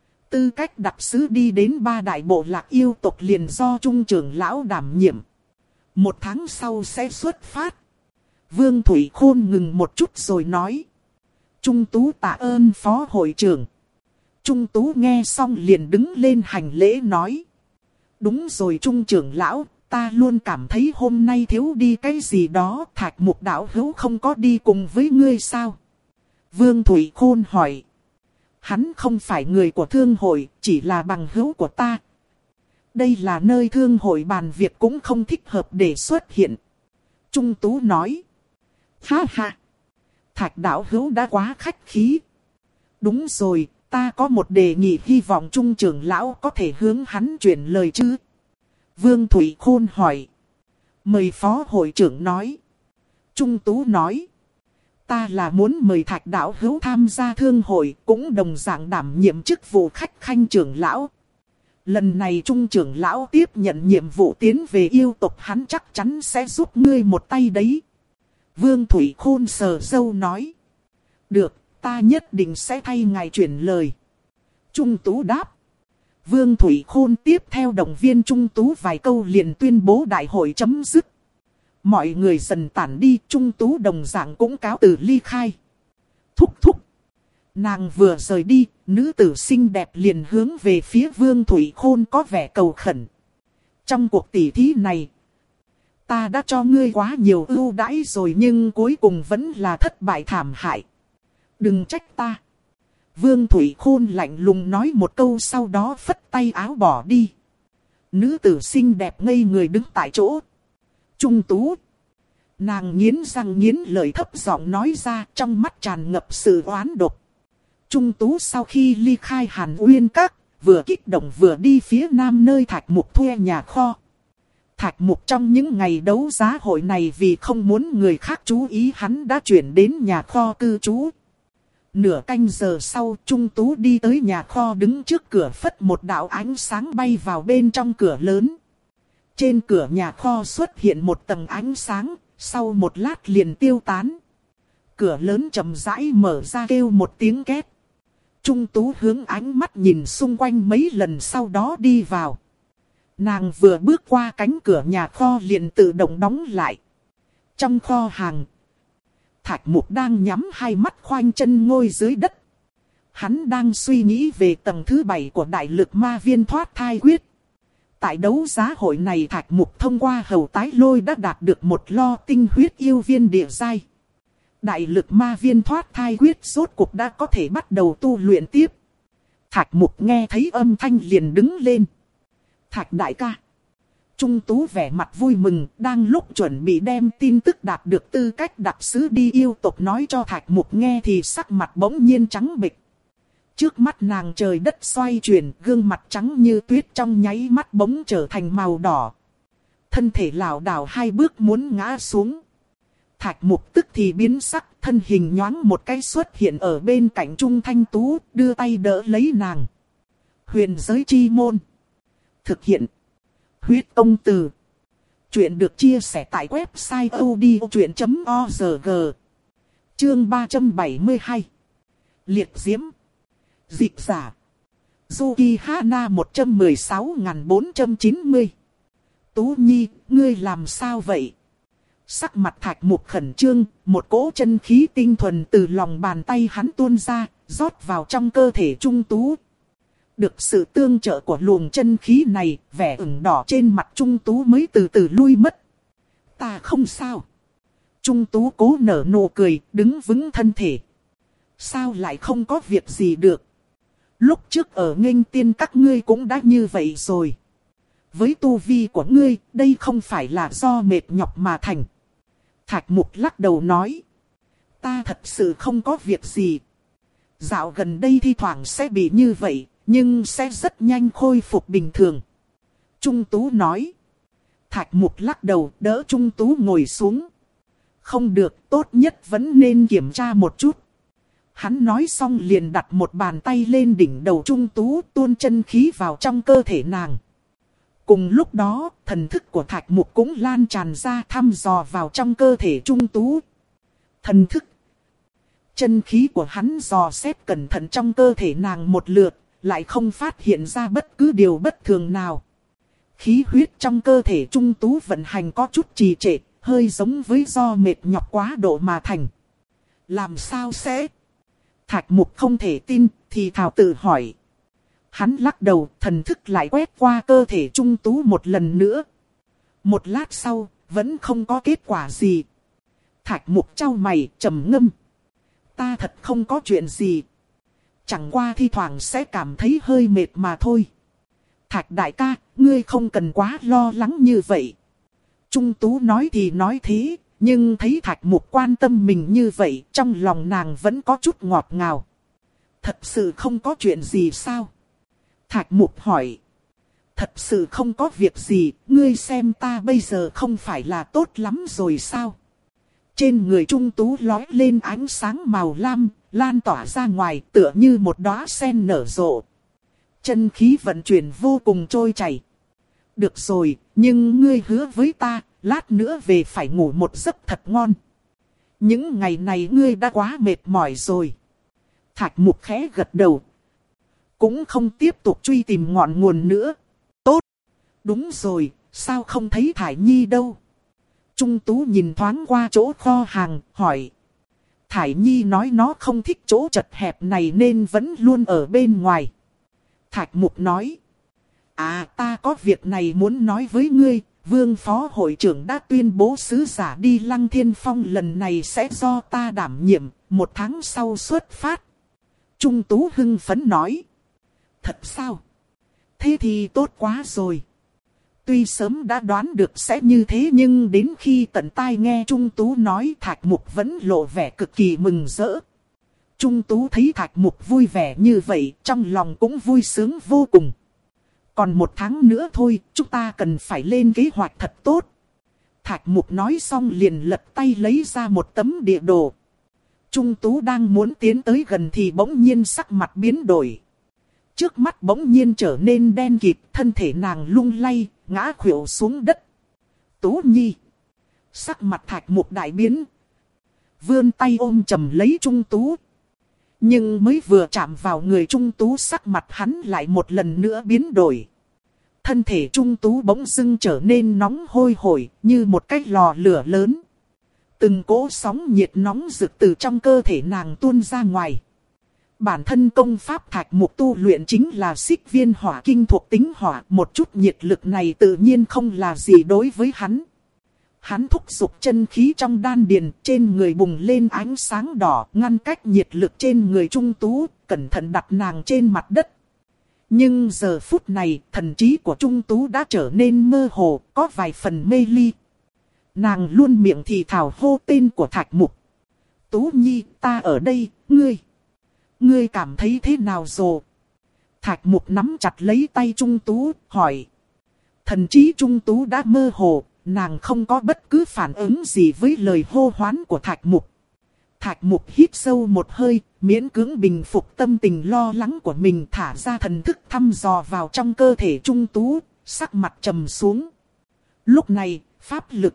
Tư cách đặc sứ đi đến ba đại bộ lạc yêu tộc liền do Trung trưởng lão đảm nhiệm. Một tháng sau sẽ xuất phát. Vương Thủy Khôn ngừng một chút rồi nói. Trung Tú tạ ơn phó hội trưởng. Trung Tú nghe xong liền đứng lên hành lễ nói. Đúng rồi Trung trưởng lão, ta luôn cảm thấy hôm nay thiếu đi cái gì đó. Thạch Mục đạo hữu không có đi cùng với ngươi sao? Vương Thủy Khôn hỏi. Hắn không phải người của thương hội, chỉ là bằng hữu của ta. Đây là nơi thương hội bàn việc cũng không thích hợp để xuất hiện. Trung Tú nói. Ha ha. Thạch đạo hữu đã quá khách khí. Đúng rồi, ta có một đề nghị, hy vọng Trung trưởng lão có thể hướng hắn chuyển lời chứ. Vương Thủy Khôn hỏi. Mời phó hội trưởng nói. Trung Tú nói. Ta là muốn mời Thạch đạo hữu tham gia thương hội, cũng đồng dạng đảm nhiệm chức vụ khách khanh trưởng lão. Lần này Trung trưởng lão tiếp nhận nhiệm vụ tiến về yêu tộc, hắn chắc chắn sẽ giúp ngươi một tay đấy. Vương Thủy Khôn sờ râu nói. Được, ta nhất định sẽ thay ngài chuyển lời. Trung Tú đáp. Vương Thủy Khôn tiếp theo động viên Trung Tú vài câu liền tuyên bố đại hội chấm dứt. Mọi người dần tản đi, Trung Tú đồng dạng cũng cáo từ ly khai. Thúc thúc. Nàng vừa rời đi, nữ tử xinh đẹp liền hướng về phía Vương Thủy Khôn có vẻ cầu khẩn. Trong cuộc tỷ thí này, ta đã cho ngươi quá nhiều ưu đãi rồi nhưng cuối cùng vẫn là thất bại thảm hại. Đừng trách ta. Vương Thủy Khôn lạnh lùng nói một câu, sau đó phất tay áo bỏ đi. Nữ tử xinh đẹp ngây người đứng tại chỗ. Trung Tú. Nàng nghiến răng nghiến lợi thấp giọng nói ra, trong mắt tràn ngập sự oán độc. Trung Tú sau khi ly khai Hàn Uyên Các, vừa kích động vừa đi phía nam nơi Thạch Mục thuê nhà kho. Thạch Mục trong những ngày đấu giá hội này vì không muốn người khác chú ý, hắn đã chuyển đến nhà kho cư trú. Nửa canh giờ sau, Trung Tú đi tới nhà kho, đứng trước cửa, phất một đạo ánh sáng bay vào bên trong cửa lớn. Trên cửa nhà kho xuất hiện một tầng ánh sáng, sau một lát liền tiêu tán. Cửa lớn chậm rãi mở ra, kêu một tiếng két. Trung Tú hướng ánh mắt nhìn xung quanh mấy lần, sau đó đi vào. Nàng vừa bước qua cánh cửa nhà kho liền tự động đóng lại. Trong kho hàng, Thạch Mục đang nhắm hai mắt khoanh chân ngồi dưới đất. Hắn đang suy nghĩ về tầng thứ bảy của đại lực ma viên thoát thai quyết. Tại đấu giá hội này, Thạch Mục thông qua hầu tái lôi đã đạt được một lo tinh huyết yêu viên địa giai. Đại lực ma viên thoát thai quyết rốt cuộc đã có thể bắt đầu tu luyện tiếp. Thạch Mục nghe thấy âm thanh liền đứng lên. Thạch đại ca. Trung Tú vẻ mặt vui mừng, đang lúc chuẩn bị đem tin tức đạt được tư cách đặc sứ đi yêu tộc nói cho Thạch Mục nghe thì sắc mặt bỗng nhiên trắng bệch. Trước mắt nàng trời đất xoay chuyển, gương mặt trắng như tuyết trong nháy mắt bỗng trở thành màu đỏ. Thân thể lảo đảo hai bước muốn ngã xuống. Thạch Mục tức thì biến sắc, thân hình nhoáng một cái xuất hiện ở bên cạnh Trung Thanh Tú, đưa tay đỡ lấy nàng. Huyền giới chi môn. Thực hiện. Huyết Công Từ. Chuyện được chia sẻ tại website odchuyện chấm org. Chương ba trăm bảy mươi hai. Liệt diễm. Dịch giả. Yukihana một trăm mười sáu nghìn bốn trăm chín mươi. Tú Nhi, ngươi làm sao vậy? Sắc mặt Thạch Mục khẩn trương, một cỗ chân khí tinh thuần từ lòng bàn tay hắn tuôn ra, rót vào trong cơ thể Trung Tú. Được sự tương trợ của luồng chân khí này, vẻ ửng đỏ trên mặt Trung Tú mới từ từ lui mất. Ta không sao. Trung Tú cố nở nụ cười, đứng vững thân thể. Sao lại không có việc gì được? Lúc trước ở Nghênh Tiên các ngươi cũng đã như vậy rồi. Với tu vi của ngươi, đây không phải là do mệt nhọc mà thành. Thạch Mục lắc đầu nói. Ta thật sự không có việc gì. Dạo gần đây thi thoảng sẽ bị như vậy, nhưng sẽ rất nhanh khôi phục bình thường. Trung Tú nói. Thạch Mục lắc đầu đỡ Trung Tú ngồi xuống. Không được, tốt nhất vẫn nên kiểm tra một chút. Hắn nói xong liền đặt một bàn tay lên đỉnh đầu Trung Tú, tuôn chân khí vào trong cơ thể nàng. Cùng lúc đó, thần thức của Thạch Mục cũng lan tràn ra thăm dò vào trong cơ thể Trung Tú. Thần thức. Chân khí của hắn dò xét cẩn thận trong cơ thể nàng một lượt, lại không phát hiện ra bất cứ điều bất thường nào. Khí huyết trong cơ thể Trung Tú vận hành có chút trì trệ, hơi giống với do mệt nhọc quá độ mà thành. Làm sao sẽ? Thạch Mục không thể tin, thì thào tự hỏi. Hắn lắc đầu, thần thức lại quét qua cơ thể Trung Tú một lần nữa. Một lát sau, vẫn không có kết quả gì. Thạch Mục chau mày, trầm ngâm. Ta thật không có chuyện gì. Chẳng qua thi thoảng sẽ cảm thấy hơi mệt mà thôi. Thạch đại ca, ngươi không cần quá lo lắng như vậy. Trung Tú nói thì nói thế, nhưng thấy Thạch Mục quan tâm mình như vậy, trong lòng nàng vẫn có chút ngọt ngào. Thật sự không có chuyện gì sao? Thạch Mục hỏi. Thật sự không có việc gì, ngươi xem ta bây giờ không phải là tốt lắm rồi sao? Trên người Trung Tú lói lên ánh sáng màu lam, lan tỏa ra ngoài tựa như một đóa sen nở rộ. Chân khí vận chuyển vô cùng trôi chảy. Được rồi, nhưng ngươi hứa với ta, lát nữa về phải ngủ một giấc thật ngon. Những ngày này ngươi đã quá mệt mỏi rồi. Thạch Mục khẽ gật đầu. Cũng không tiếp tục truy tìm ngọn nguồn nữa. Tốt. Đúng rồi, sao không thấy Thải Nhi đâu? Trung Tú nhìn thoáng qua chỗ kho hàng, hỏi. Thải Nhi nói nó không thích chỗ chật hẹp này nên vẫn luôn ở bên ngoài. Thạch Mục nói. À, ta có việc này muốn nói với ngươi. Vương phó hội trưởng đã tuyên bố sứ giả đi Lăng Thiên Phong lần này sẽ do ta đảm nhiệm, một tháng sau xuất phát. Trung Tú hưng phấn nói. Thật sao? Thế thì tốt quá rồi. Tuy sớm đã đoán được sẽ như thế nhưng đến khi tận tai nghe Trung Tú nói, Thạch Mục vẫn lộ vẻ cực kỳ mừng rỡ. Trung Tú thấy Thạch Mục vui vẻ như vậy, trong lòng cũng vui sướng vô cùng. Còn một tháng nữa thôi, chúng ta cần phải lên kế hoạch thật tốt. Thạch Mục nói xong liền lật tay lấy ra một tấm địa đồ. Trung Tú đang muốn tiến tới gần thì bỗng nhiên sắc mặt biến đổi. Trước mắt bỗng nhiên trở nên đen kịt, thân thể nàng lung lay, ngã khuỵu xuống đất. Tú Nhi. Sắc mặt Thạch Mục đại biến. Vươn tay ôm chầm lấy Trung Tú. Nhưng mới vừa chạm vào người Trung Tú, sắc mặt hắn lại một lần nữa biến đổi. Thân thể Trung Tú bỗng dưng trở nên nóng hôi hổi, như một cái lò lửa lớn. Từng cỗ sóng nhiệt nóng rực từ trong cơ thể nàng tuôn ra ngoài. Bản thân công pháp Thạch Mục tu luyện chính là xích viên hỏa kinh thuộc tính hỏa. Một chút nhiệt lực này tự nhiên không là gì đối với hắn. Hắn thúc giục chân khí trong đan điền, trên người bùng lên ánh sáng đỏ, ngăn cách nhiệt lực trên người Trung Tú, cẩn thận đặt nàng trên mặt đất. Nhưng giờ phút này, thần trí của Trung Tú đã trở nên mơ hồ, có vài phần mê ly. Nàng luôn miệng thì thào hô tên của Thạch Mục. Tú Nhi, ta ở đây, ngươi. Ngươi cảm thấy thế nào rồi? Thạch Mục nắm chặt lấy tay Trung Tú, hỏi. Thần trí Trung Tú đã mơ hồ, nàng không có bất cứ phản ứng gì với lời hô hoán của Thạch Mục. Thạch Mục hít sâu một hơi, miễn cưỡng bình phục tâm tình lo lắng của mình, thả ra thần thức thăm dò vào trong cơ thể Trung Tú, sắc mặt trầm xuống. Lúc này, pháp lực,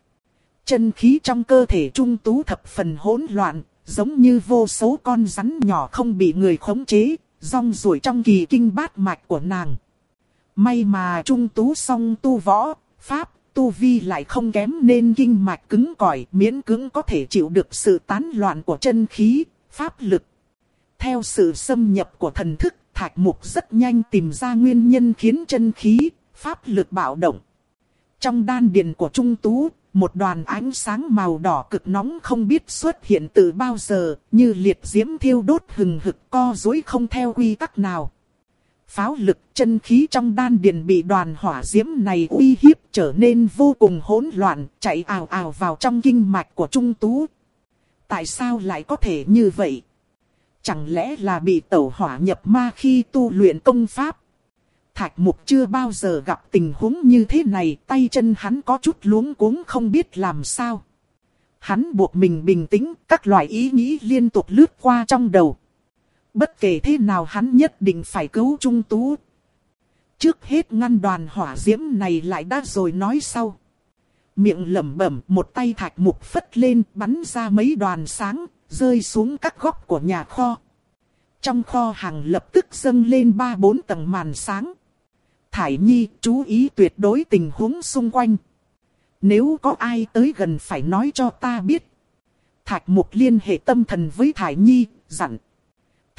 chân khí trong cơ thể Trung Tú thập phần hỗn loạn, giống như vô số con rắn nhỏ không bị người khống chế, rong ruổi trong kỳ kinh bát mạch của nàng. May mà Trung Tú song tu võ, pháp, tu vi lại không kém nên kinh mạch cứng cỏi, miễn cưỡng có thể chịu được sự tán loạn của chân khí, pháp lực. Theo sự xâm nhập của thần thức, Thạch Mục rất nhanh tìm ra nguyên nhân khiến chân khí, pháp lực bạo động. Trong đan điền của Trung Tú, một đoàn ánh sáng màu đỏ cực nóng không biết xuất hiện từ bao giờ, như liệt diễm thiêu đốt hừng hực co duỗi không theo quy tắc nào. Pháo lực, chân khí trong đan điền bị đoàn hỏa diễm này uy hiếp trở nên vô cùng hỗn loạn, chạy ào ào vào trong kinh mạch của Trung Tú. Tại sao lại có thể như vậy? Chẳng lẽ là bị tẩu hỏa nhập ma khi tu luyện công pháp? Thạch Mục chưa bao giờ gặp tình huống như thế này, tay chân hắn có chút luống cuống không biết làm sao. Hắn buộc mình bình tĩnh, các loại ý nghĩ liên tục lướt qua trong đầu. Bất kể thế nào hắn nhất định phải cứu Trung Tú. Trước hết ngăn đoàn hỏa diễm này lại đã rồi nói sau. Miệng lẩm bẩm, một tay Thạch Mục phất lên, bắn ra mấy đoàn sáng, rơi xuống các góc của nhà kho. Trong kho hàng lập tức dâng lên ba bốn tầng màn sáng. Thải Nhi, chú ý tuyệt đối tình huống xung quanh. Nếu có ai tới gần phải nói cho ta biết. Thạch Mục liên hệ tâm thần với Thải Nhi, dặn.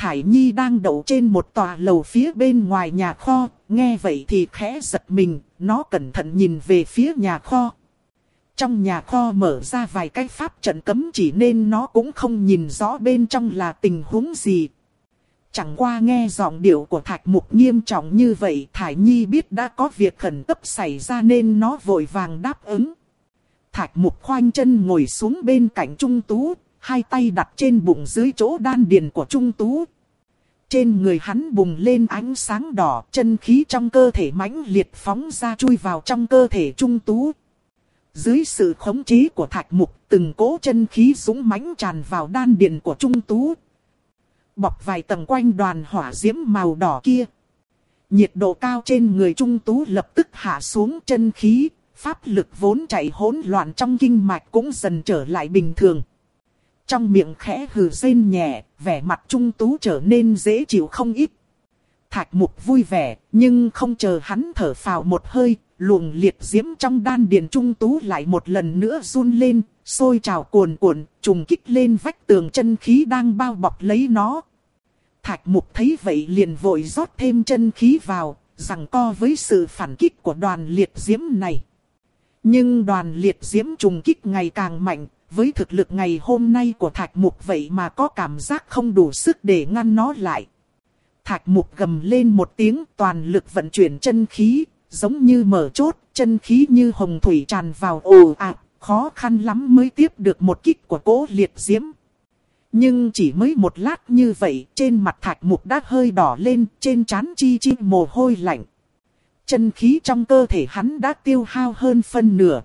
Thải Nhi đang đậu trên một tòa lầu phía bên ngoài nhà kho, nghe vậy thì khẽ giật mình, nó cẩn thận nhìn về phía nhà kho. Trong nhà kho mở ra vài cái pháp trận cấm chỉ nên nó cũng không nhìn rõ bên trong là tình huống gì. Chẳng qua nghe giọng điệu của Thạch Mục nghiêm trọng như vậy, Thải Nhi biết đã có việc khẩn cấp xảy ra nên nó vội vàng đáp ứng. Thạch Mục khoanh chân ngồi xuống bên cạnh Trung Tú, hai tay đặt trên bụng dưới chỗ đan điền của Trung Tú. Trên người hắn bùng lên ánh sáng đỏ, chân khí trong cơ thể mãnh liệt phóng ra chui vào trong cơ thể Trung Tú. Dưới sự khống chế của Thạch Mục, từng cỗ chân khí dũng mãnh tràn vào đan điền của Trung Tú, bọc vài tầng quanh đoàn hỏa diễm màu đỏ kia. Nhiệt độ cao trên người Trung Tú lập tức hạ xuống, chân khí, pháp lực vốn chạy hỗn loạn trong kinh mạch cũng dần trở lại bình thường. Trong miệng khẽ hừ rên nhẹ, vẻ mặt Trung Tú trở nên dễ chịu không ít. Thạch Mục vui vẻ, nhưng không chờ hắn thở phào một hơi, luồng liệt diễm trong đan điền Trung Tú lại một lần nữa run lên, sôi trào cuồn cuộn, trùng kích lên vách tường chân khí đang bao bọc lấy nó. Thạch Mục thấy vậy liền vội rót thêm chân khí vào, giằng co với sự phản kích của đoàn liệt diễm này. Nhưng đoàn liệt diễm trùng kích ngày càng mạnh, với thực lực ngày hôm nay của Thạch Mục vậy mà có cảm giác không đủ sức để ngăn nó lại. Thạch Mục gầm lên một tiếng, toàn lực vận chuyển chân khí, giống như mở chốt, chân khí như hồng thủy tràn vào ồ ạt, khó khăn lắm mới tiếp được một kích của cỗ liệt diễm. Nhưng chỉ mới một lát như vậy, trên mặt Thạch Mục đã hơi đỏ lên, trên trán chi chi mồ hôi lạnh. Chân khí trong cơ thể hắn đã tiêu hao hơn phân nửa.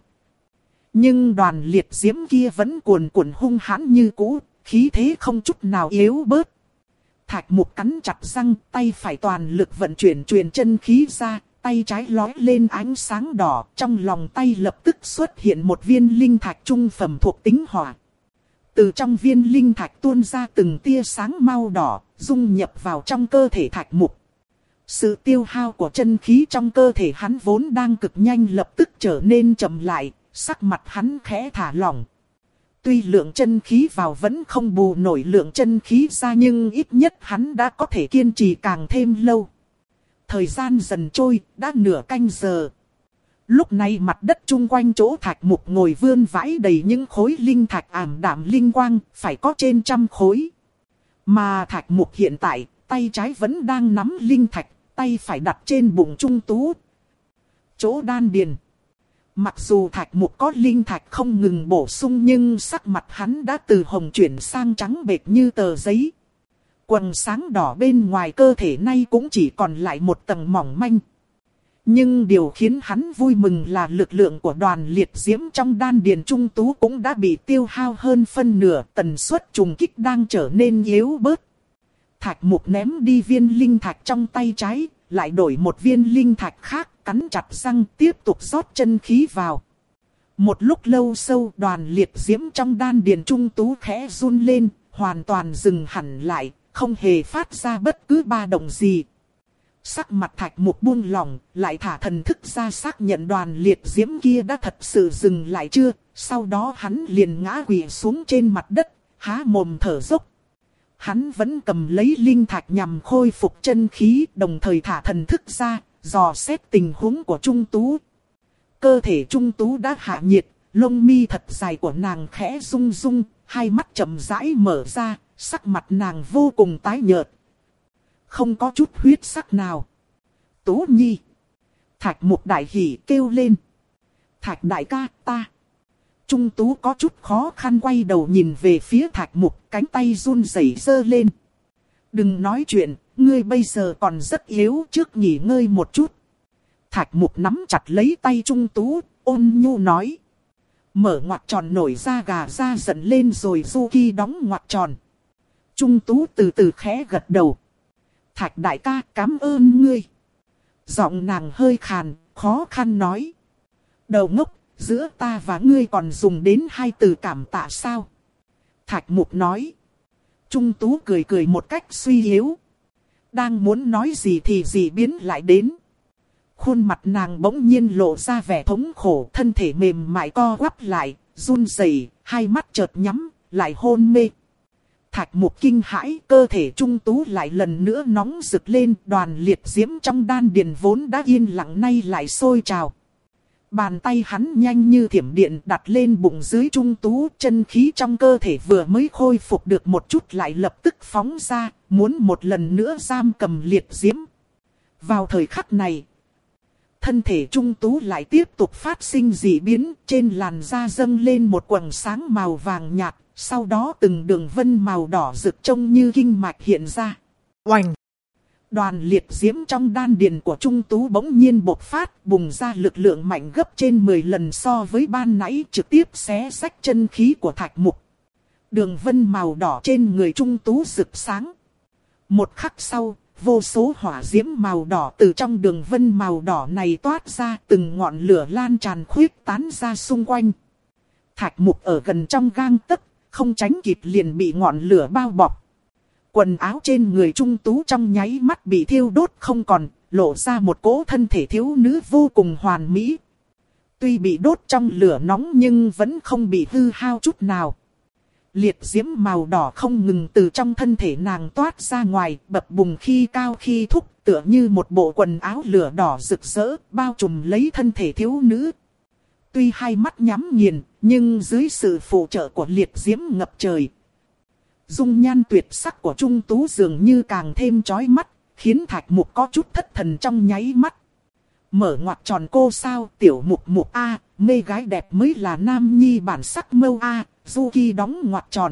Nhưng đoàn liệt diễm kia vẫn cuồn cuộn hung hãn như cũ, khí thế không chút nào yếu bớt. Thạch Mục cắn chặt răng, tay phải toàn lực vận chuyển truyền chân khí ra, tay trái lói lên ánh sáng đỏ, trong lòng tay lập tức xuất hiện một viên linh thạch trung phẩm thuộc tính hỏa. Từ trong viên linh thạch tuôn ra từng tia sáng màu đỏ, dung nhập vào trong cơ thể Thạch Mục. Sự tiêu hao của chân khí trong cơ thể hắn vốn đang cực nhanh lập tức trở nên chậm lại, sắc mặt hắn khẽ thả lỏng. Tuy lượng chân khí vào vẫn không bù nổi lượng chân khí ra nhưng ít nhất hắn đã có thể kiên trì càng thêm lâu. Thời gian dần trôi, đã nửa canh giờ. Lúc này mặt đất chung quanh chỗ Thạch Mục ngồi vươn vãi đầy những khối linh thạch ảm đạm linh quang, phải có trên trăm khối. Mà Thạch Mục hiện tại, tay trái vẫn đang nắm linh thạch, tay phải đặt trên bụng Trung Tú. Chỗ đan điền. Mặc dù Thạch Mục có linh thạch không ngừng bổ sung nhưng sắc mặt hắn đã từ hồng chuyển sang trắng bệch như tờ giấy. Quầng sáng đỏ bên ngoài cơ thể nay cũng chỉ còn lại một tầng mỏng manh. Nhưng điều khiến hắn vui mừng là lực lượng của đoàn liệt diễm trong đan điền Trung Tú cũng đã bị tiêu hao hơn phân nửa, tần suất trùng kích đang trở nên yếu bớt. Thạch Mục ném đi viên linh thạch trong tay trái, lại đổi một viên linh thạch khác, cắn chặt răng tiếp tục rót chân khí vào. Một lúc lâu sâu, đoàn liệt diễm trong đan điền Trung Tú khẽ run lên, hoàn toàn dừng hẳn lại, không hề phát ra bất cứ ba động gì. Sắc mặt Thạch Mục buông lỏng, lại thả thần thức ra xác nhận đoàn liệt diễm kia đã thật sự dừng lại chưa. Sau đó hắn liền ngã quỵ xuống trên mặt đất, há mồm thở dốc. Hắn vẫn cầm lấy linh thạch nhằm khôi phục chân khí, đồng thời thả thần thức ra, dò xét tình huống của Trung Tú. Cơ thể Trung Tú đã hạ nhiệt, lông mi thật dài của nàng khẽ rung rung, hai mắt chậm rãi mở ra, sắc mặt nàng vô cùng tái nhợt. Không có chút huyết sắc nào. Tú Nhi. Thạch Mục đại hỉ kêu lên. Thạch đại ca, ta. Trung Tú có chút khó khăn quay đầu nhìn về phía Thạch Mục, cánh tay run rẩy giơ lên. Đừng nói chuyện, ngươi bây giờ còn rất yếu, trước nghỉ ngơi một chút. Thạch Mục nắm chặt lấy tay Trung Tú, ôn nhu nói. Mở ngoặc tròn nổi da gà ra giận lên rồi Suki đóng ngoặc tròn. Trung Tú từ từ khẽ gật đầu. Thạch đại ca, cảm ơn ngươi. Giọng nàng hơi khàn, khó khăn nói. Đầu ngốc, giữa ta và ngươi còn dùng đến hai từ cảm tạ sao? Thạch Mục nói. Trung Tú cười cười một cách suy yếu. Đang muốn nói gì thì gì biến lại đến. Khuôn mặt nàng bỗng nhiên lộ ra vẻ thống khổ, thân thể mềm mại co quắp lại, run rẩy, hai mắt chợt nhắm, lại hôn mê. Thạch Mục kinh hãi, cơ thể Trung Tú lại lần nữa nóng rực lên, đoàn liệt diễm trong đan điền vốn đã yên lặng nay lại sôi trào. Bàn tay hắn nhanh như thiểm điện đặt lên bụng dưới Trung Tú, chân khí trong cơ thể vừa mới khôi phục được một chút lại lập tức phóng ra, muốn một lần nữa giam cầm liệt diễm. Vào thời khắc này, thân thể Trung Tú lại tiếp tục phát sinh dị biến, trên làn da dâng lên một quầng sáng màu vàng nhạt, sau đó từng đường vân màu đỏ rực trông như kinh mạch hiện ra. Oành! Đoàn liệt diễm trong đan điền của Trung Tú bỗng nhiên bộc phát, bùng ra lực lượng mạnh gấp trên mười lần so với ban nãy, trực tiếp xé rách chân khí của Thạch Mục. Đường vân màu đỏ trên người Trung Tú rực sáng. Một khắc sau, vô số hỏa diễm màu đỏ từ trong đường vân màu đỏ này toát ra, từng ngọn lửa lan tràn khuyết tán ra xung quanh. Thạch Mục ở gần trong gang tấc, không tránh kịp liền bị ngọn lửa bao bọc. Quần áo trên người Trung Tú trong nháy mắt bị thiêu đốt không còn, lộ ra một cỗ thân thể thiếu nữ vô cùng hoàn mỹ. Tuy bị đốt trong lửa nóng nhưng vẫn không bị hư hao chút nào. Liệt diễm màu đỏ không ngừng từ trong thân thể nàng toát ra ngoài, bập bùng khi cao khi thúc, tựa như một bộ quần áo lửa đỏ rực rỡ, bao trùm lấy thân thể thiếu nữ. Tuy hai mắt nhắm nghiền, nhưng dưới sự phụ trợ của liệt diễm ngập trời, dung nhan tuyệt sắc của Trung Tú dường như càng thêm chói mắt, khiến Thạch Mục có chút thất thần trong nháy mắt. Mở ngoặc tròn cô sao, tiểu Mục Mục a, mê gái đẹp mới là nam nhi bản sắc mâu a, Yuki đóng ngoặc tròn.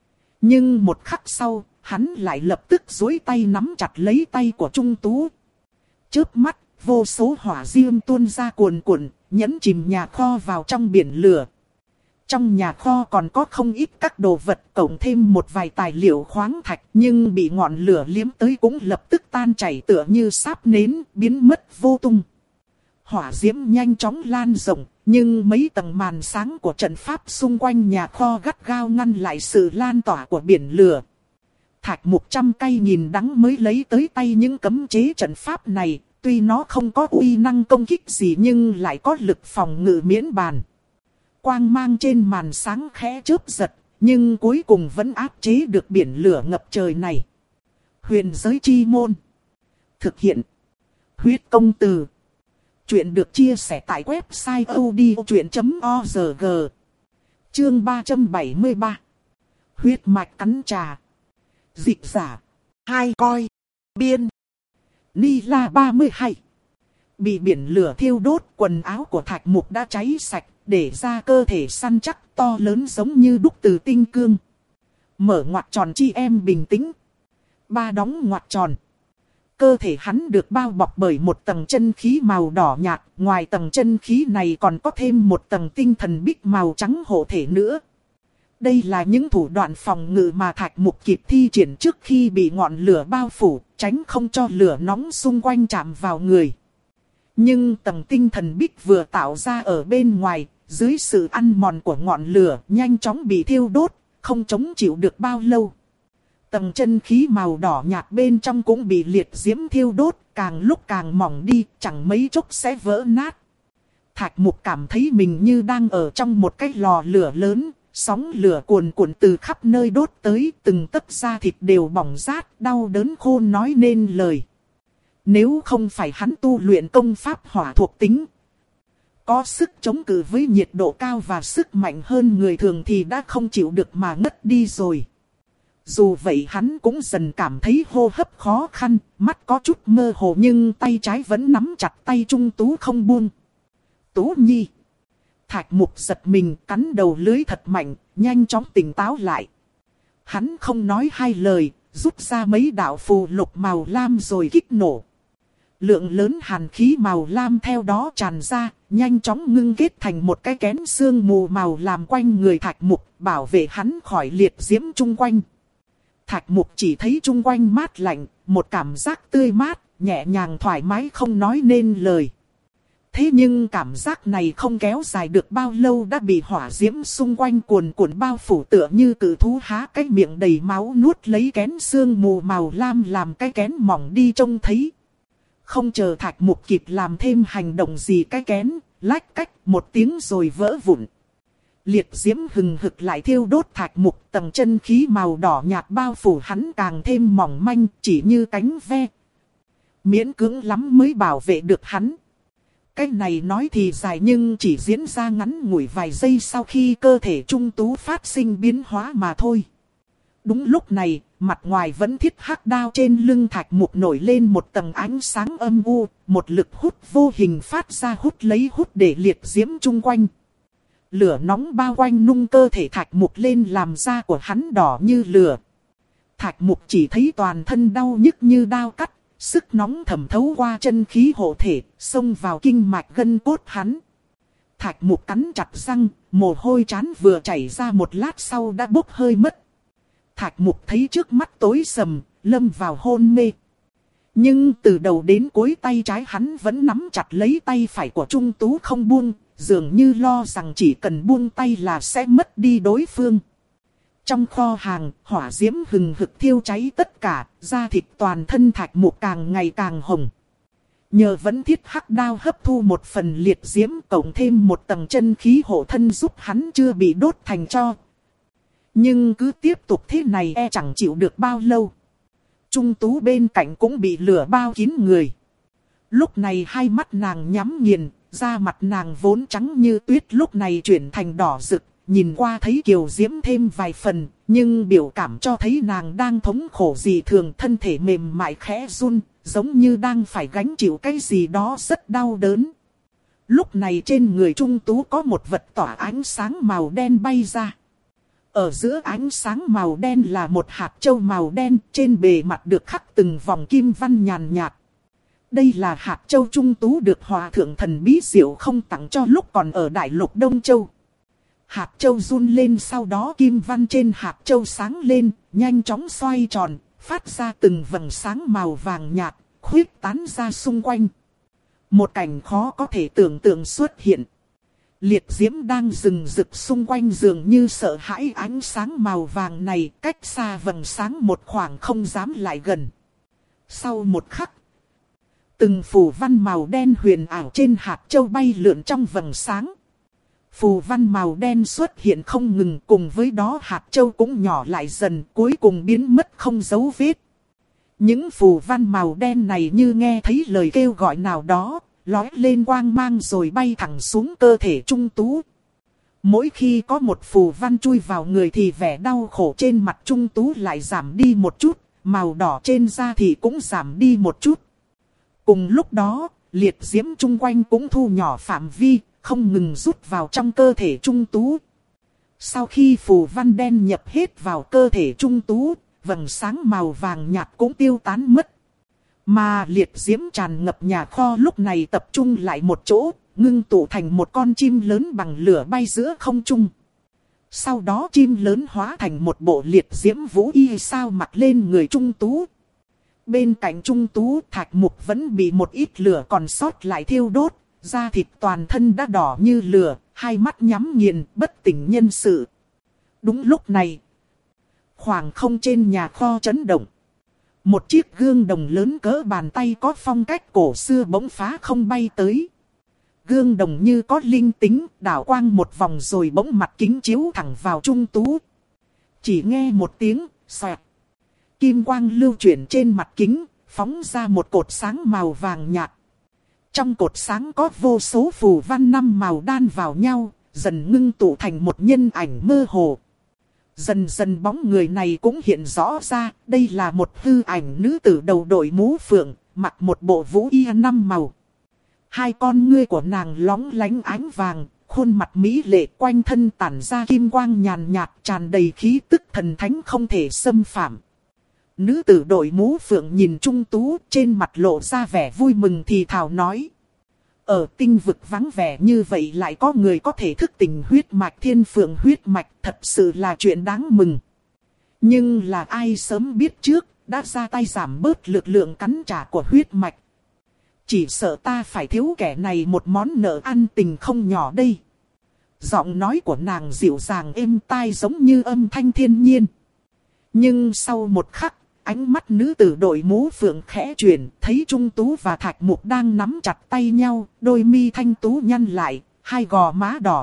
Nhưng một khắc sau, hắn lại lập tức duỗi tay nắm chặt lấy tay của Trung Tú. Chớp mắt, vô số hỏa diễm tuôn ra cuồn cuộn, nhấn chìm nhà kho vào trong biển lửa. Trong nhà kho còn có không ít các đồ vật, cộng thêm một vài tài liệu khoáng thạch, nhưng bị ngọn lửa liếm tới cũng lập tức tan chảy tựa như sáp nến, biến mất vô tung. Hỏa diễm nhanh chóng lan rộng, nhưng mấy tầng màn sáng của trận pháp xung quanh nhà kho gắt gao ngăn lại sự lan tỏa của biển lửa. Thạch Mục trăm cay nhìn đắng mới lấy tới tay những cấm chế trận pháp này, tuy nó không có uy năng công kích gì nhưng lại có lực phòng ngự miễn bàn. Quang mang trên màn sáng khẽ chớp giật, nhưng cuối cùng vẫn áp chế được biển lửa ngập trời này. Huyền giới chi môn. Thực hiện. Huyết công từ. Chuyện được chia sẻ tại website odchuyện chấm org. Chương ba trăm bảy mươi ba. Huyết mạch cắn trà. Dịch giả. Hai coi. Biên. Ni la ba mươi hai. Bị biển lửa thiêu đốt, quần áo của Thạch Mục đã cháy sạch, để ra cơ thể săn chắc to lớn giống như đúc từ tinh cương. Mở ngoặc tròn chi em bình tĩnh. Ba đóng ngoặc tròn. Cơ thể hắn được bao bọc bởi một tầng chân khí màu đỏ nhạt, ngoài tầng chân khí này còn có thêm một tầng tinh thần bích màu trắng hộ thể nữa. Đây là những thủ đoạn phòng ngự mà Thạch Mục kịp thi triển trước khi bị ngọn lửa bao phủ, tránh không cho lửa nóng xung quanh chạm vào người. Nhưng tầng tinh thần bích vừa tạo ra ở bên ngoài, dưới sự ăn mòn của ngọn lửa, nhanh chóng bị thiêu đốt, không chống chịu được bao lâu. Tầng chân khí màu đỏ nhạt bên trong cũng bị liệt diễm thiêu đốt, càng lúc càng mỏng đi, chẳng mấy chốc sẽ vỡ nát. Thạch Mục cảm thấy mình như đang ở trong một cái lò lửa lớn, sóng lửa cuồn cuộn từ khắp nơi đốt tới, từng tấc da thịt đều bỏng rát, đau đớn khôn nói nên lời. Nếu không phải hắn tu luyện công pháp hỏa thuộc tính, có sức chống cự với nhiệt độ cao và sức mạnh hơn người thường thì đã không chịu được mà ngất đi rồi. Dù vậy hắn cũng dần cảm thấy hô hấp khó khăn, mắt có chút mơ hồ nhưng tay trái vẫn nắm chặt tay Trung Tú không buông. Tú Nhi. Thạch Mục giật mình, cắn đầu lưới thật mạnh, nhanh chóng tỉnh táo lại. Hắn không nói hai lời, rút ra mấy đạo phù lục màu lam rồi kích nổ. Lượng lớn hàn khí màu lam theo đó tràn ra, nhanh chóng ngưng kết thành một cái kén sương mù màu làm quanh người Thạch Mục, bảo vệ hắn khỏi liệt diễm chung quanh. Thạch Mục chỉ thấy chung quanh mát lạnh, một cảm giác tươi mát, nhẹ nhàng thoải mái không nói nên lời. Thế nhưng cảm giác này không kéo dài được bao lâu đã bị hỏa diễm xung quanh cuồn cuộn bao phủ, tựa như cự thú há cái miệng đầy máu nuốt lấy kén sương mù màu lam làm cái kén mỏng đi trông thấy. Không chờ Thạch Mục kịp làm thêm hành động gì, cái kén lách cách một tiếng rồi vỡ vụn. Liệt diễm hừng hực lại thiêu đốt thạch mục, tầng chân khí màu đỏ nhạt bao phủ hắn càng thêm mỏng manh, chỉ như cánh ve. Miễn cưỡng lắm mới bảo vệ được hắn. Cái này nói thì dài nhưng chỉ diễn ra ngắn ngủi vài giây sau khi cơ thể Trung Tú phát sinh biến hóa mà thôi. Đúng lúc này, mặt ngoài vẫn thiết hắc đao trên lưng thạch mục nổi lên một tầng ánh sáng âm u, một lực hút vô hình phát ra hút lấy hút để liệt diễm chung quanh. Lửa nóng bao quanh nung cơ thể thạch mục lên làm da của hắn đỏ như lửa. Thạch mục chỉ thấy toàn thân đau nhức như đao cắt, sức nóng thẩm thấu qua chân khí hộ thể, xông vào kinh mạch gân cốt hắn. Thạch mục cắn chặt răng, mồ hôi trán vừa chảy ra một lát sau đã bốc hơi mất. Thạch mục thấy trước mắt tối sầm, lâm vào hôn mê. Nhưng từ đầu đến cuối tay trái hắn vẫn nắm chặt lấy tay phải của Trung Tú không buông, dường như lo rằng chỉ cần buông tay là sẽ mất đi đối phương. Trong kho hàng, hỏa diễm hừng hực thiêu cháy tất cả, da thịt toàn thân thạch mục càng ngày càng hồng. Nhờ vẫn thiết hắc đao hấp thu một phần liệt diễm cộng thêm một tầng chân khí hộ thân giúp hắn chưa bị đốt thành tro. Nhưng cứ tiếp tục thế này e chẳng chịu được bao lâu. Trung Tú bên cạnh cũng bị lửa bao kín người. Lúc này hai mắt nàng nhắm nghiền, da mặt nàng vốn trắng như tuyết lúc này chuyển thành đỏ rực. Nhìn qua thấy kiều diễm thêm vài phần, nhưng biểu cảm cho thấy nàng đang thống khổ gì thường, thân thể mềm mại khẽ run, giống như đang phải gánh chịu cái gì đó rất đau đớn. Lúc này trên người Trung Tú có một vật tỏa ánh sáng màu đen bay ra. Ở giữa ánh sáng màu đen là một hạt châu màu đen, trên bề mặt được khắc từng vòng kim văn nhàn nhạt. Đây là hạt châu Trung Tú được Hòa Thượng Thần Bí Diệu không tặng cho lúc còn ở Đại Lục Đông Châu. Hạt châu run lên, sau đó kim văn trên hạt châu sáng lên, nhanh chóng xoay tròn, phát ra từng vầng sáng màu vàng nhạt, khuyết tán ra xung quanh. Một cảnh khó có thể tưởng tượng xuất hiện. Liệt diễm đang rừng rực xung quanh dường như sợ hãi ánh sáng màu vàng này, cách xa vầng sáng một khoảng không dám lại gần. Sau một khắc, từng phù văn màu đen huyền ảo trên hạt châu bay lượn trong vầng sáng. Phù văn màu đen xuất hiện không ngừng, cùng với đó hạt châu cũng nhỏ lại dần, cuối cùng biến mất không dấu vết. Những phù văn màu đen này như nghe thấy lời kêu gọi nào đó, lói lên quang mang rồi bay thẳng xuống cơ thể Trung Tú. Mỗi khi có một phù văn chui vào người thì vẻ đau khổ trên mặt Trung Tú lại giảm đi một chút, màu đỏ trên da thì cũng giảm đi một chút. Cùng lúc đó, liệt diễm chung quanh cũng thu nhỏ phạm vi, không ngừng rút vào trong cơ thể Trung Tú. Sau khi phù văn đen nhập hết vào cơ thể Trung Tú, vầng sáng màu vàng nhạt cũng tiêu tán mất. Mà liệt diễm tràn ngập nhà kho lúc này tập trung lại một chỗ, ngưng tụ thành một con chim lớn bằng lửa bay giữa không trung. Sau đó chim lớn hóa thành một bộ liệt diễm vũ y sao mặc lên người Trung Tú. Bên cạnh Trung Tú, thạch mục vẫn bị một ít lửa còn sót lại thiêu đốt. Da thịt toàn thân đã đỏ như lửa, hai mắt nhắm nghiền, bất tỉnh nhân sự. Đúng lúc này, khoảng không trên nhà kho chấn động. Một chiếc gương đồng lớn cỡ bàn tay có phong cách cổ xưa bỗng phá không bay tới. Gương đồng như có linh tính, đảo quang một vòng rồi bỗng mặt kính chiếu thẳng vào Trung Tú. Chỉ nghe một tiếng, xoẹt. Kim quang lưu chuyển trên mặt kính, phóng ra một cột sáng màu vàng nhạt. Trong cột sáng có vô số phù văn năm màu đan vào nhau, dần ngưng tụ thành một nhân ảnh mơ hồ. Dần dần bóng người này cũng hiện rõ ra, đây là một hư ảnh nữ tử đầu đội mũ phượng, mặc một bộ vũ y năm màu. Hai con ngươi của nàng lóng lánh ánh vàng, khuôn mặt mỹ lệ, quanh thân tản ra kim quang nhàn nhạt, tràn đầy khí tức thần thánh không thể xâm phạm. Nữ tử đội mũ phượng nhìn Trung Tú, trên mặt lộ ra vẻ vui mừng thì thào nói. Ở tinh vực vắng vẻ như vậy lại có người có thể thức tỉnh huyết mạch thiên phượng huyết mạch, thật sự là chuyện đáng mừng. Nhưng là ai sớm biết trước, đã ra tay giảm bớt lực lượng cắn trả của huyết mạch. Chỉ sợ ta phải thiếu kẻ này một món nợ ăn tình không nhỏ đây. Giọng nói của nàng dịu dàng êm tai giống như âm thanh thiên nhiên. Nhưng sau một khắc, ánh mắt nữ tử đội mũ phượng khẽ chuyển, thấy Trung Tú và Thạch Mục đang nắm chặt tay nhau, đôi mi thanh tú nhăn lại, hai gò má đỏ ửng,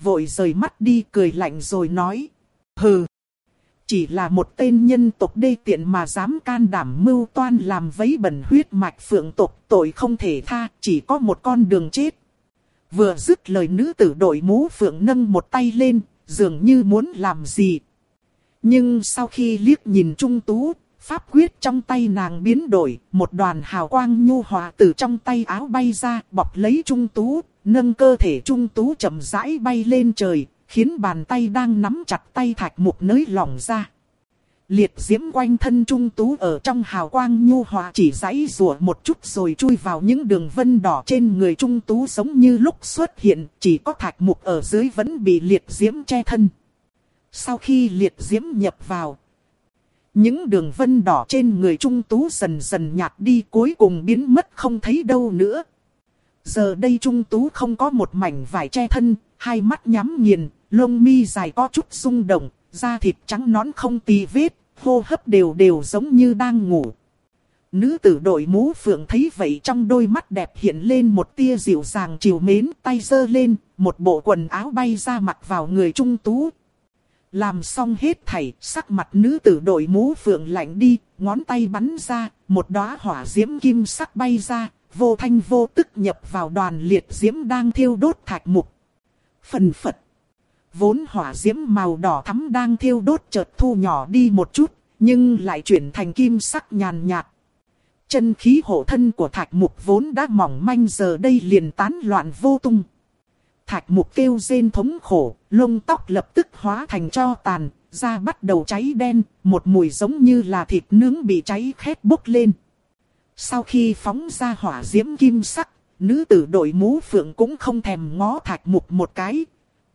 vội rời mắt đi cười lạnh rồi nói. Hừ, chỉ là một tên nhân tộc đê tiện mà dám can đảm mưu toan làm vấy bẩn huyết mạch phượng tộc, tội không thể tha, chỉ có một con đường chết. Vừa dứt lời, nữ tử đội mũ phượng nâng một tay lên, dường như muốn làm gì. Nhưng sau khi liếc nhìn Trung Tú, pháp quyết trong tay nàng biến đổi, một đoàn hào quang nhu hòa từ trong tay áo bay ra, bọc lấy Trung Tú, nâng cơ thể Trung Tú chậm rãi bay lên trời, khiến bàn tay đang nắm chặt tay Thạch Mục nới lỏng ra. Liệt diễm quanh thân Trung Tú ở trong hào quang nhu hòa chỉ giãy giụa một chút rồi chui vào những đường vân đỏ trên người Trung Tú, giống như lúc xuất hiện, chỉ có Thạch Mục ở dưới vẫn bị liệt diễm che thân. Sau khi liệt diễm nhập vào, những đường vân đỏ trên người Trung Tú dần dần nhạt đi, cuối cùng biến mất không thấy đâu nữa. Giờ đây Trung Tú không có một mảnh vải che thân, hai mắt nhắm nghiền, lông mi dài có chút rung động, da thịt trắng nõn không tì vết, hô hấp đều đều giống như đang ngủ. Nữ tử đội mũ phượng thấy vậy, trong đôi mắt đẹp hiện lên một tia dịu dàng trìu mến, tay giơ lên, một bộ quần áo bay ra mặc vào người Trung Tú. Làm xong hết thảy, sắc mặt nữ tử đội mũ phượng lạnh đi, ngón tay bắn ra, một đóa hỏa diễm kim sắc bay ra, vô thanh vô tức nhập vào đoàn liệt diễm đang thiêu đốt Thạch Mục. Phần phật, vốn hỏa diễm màu đỏ thắm đang thiêu đốt chợt thu nhỏ đi một chút, nhưng lại chuyển thành kim sắc nhàn nhạt. Chân khí hộ thân của Thạch Mục vốn đã mỏng manh giờ đây liền tán loạn vô tung. Thạch Mục kêu rên thống khổ, lông tóc lập tức hóa thành tro tàn, da bắt đầu cháy đen, một mùi giống như là thịt nướng bị cháy khét bốc lên. Sau khi phóng ra hỏa diễm kim sắc, nữ tử đội mũ phượng cũng không thèm ngó Thạch Mục một cái.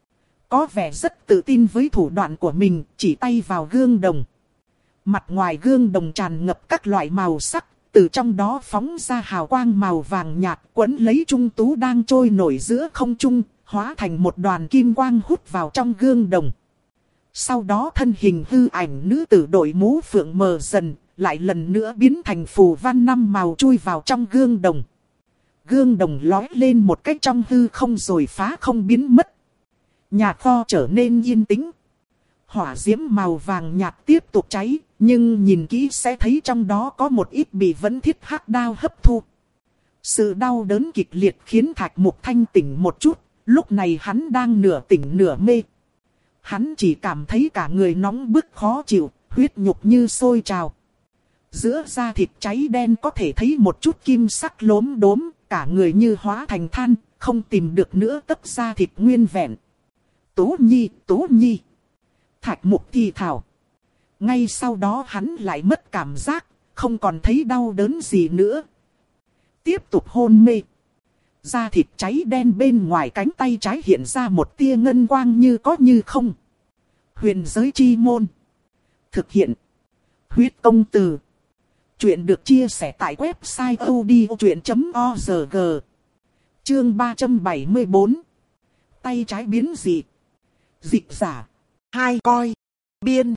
Có vẻ rất tự tin với thủ đoạn của mình, chỉ tay vào gương đồng. Mặt ngoài gương đồng tràn ngập các loại màu sắc, từ trong đó phóng ra hào quang màu vàng nhạt quấn lấy Trung Tú đang trôi nổi giữa không trung, hóa thành một đoàn kim quang hút vào trong gương đồng. Sau đó thân hình hư ảnh nữ tử đội mũ phượng mờ dần, lại lần nữa biến thành phù văn năm màu chui vào trong gương đồng. Gương đồng lói lên một cách trong hư không rồi phá không biến mất. Nhà kho trở nên yên tĩnh. Hỏa diễm màu vàng nhạt tiếp tục cháy, nhưng nhìn kỹ sẽ thấy trong đó có một ít bị vẫn thiết hắc đao hấp thu. Sự đau đớn kịch liệt khiến Thạch Mục thanh tỉnh một chút, lúc này hắn đang nửa tỉnh nửa mê. Hắn chỉ cảm thấy cả người nóng bức khó chịu, huyết nhục như sôi trào. Giữa da thịt cháy đen có thể thấy một chút kim sắc lốm đốm, cả người như hóa thành than, không tìm được nữa tấc da thịt nguyên vẹn. Tú Nhi, Tú Nhi. Thạch Mục thì thào. Ngay sau đó hắn lại mất cảm giác, không còn thấy đau đớn gì nữa. Tiếp tục hôn mê. Da thịt cháy đen bên ngoài cánh tay trái hiện ra một tia ngân quang như có như không. Huyền giới chi môn. Thực hiện. Huyết công từ. Chuyện được chia sẻ tại website odchuyện chấm org. Chương ba trăm bảy mươi bốn. Tay trái biến dị. Dịch giả. Hai coi. Biên.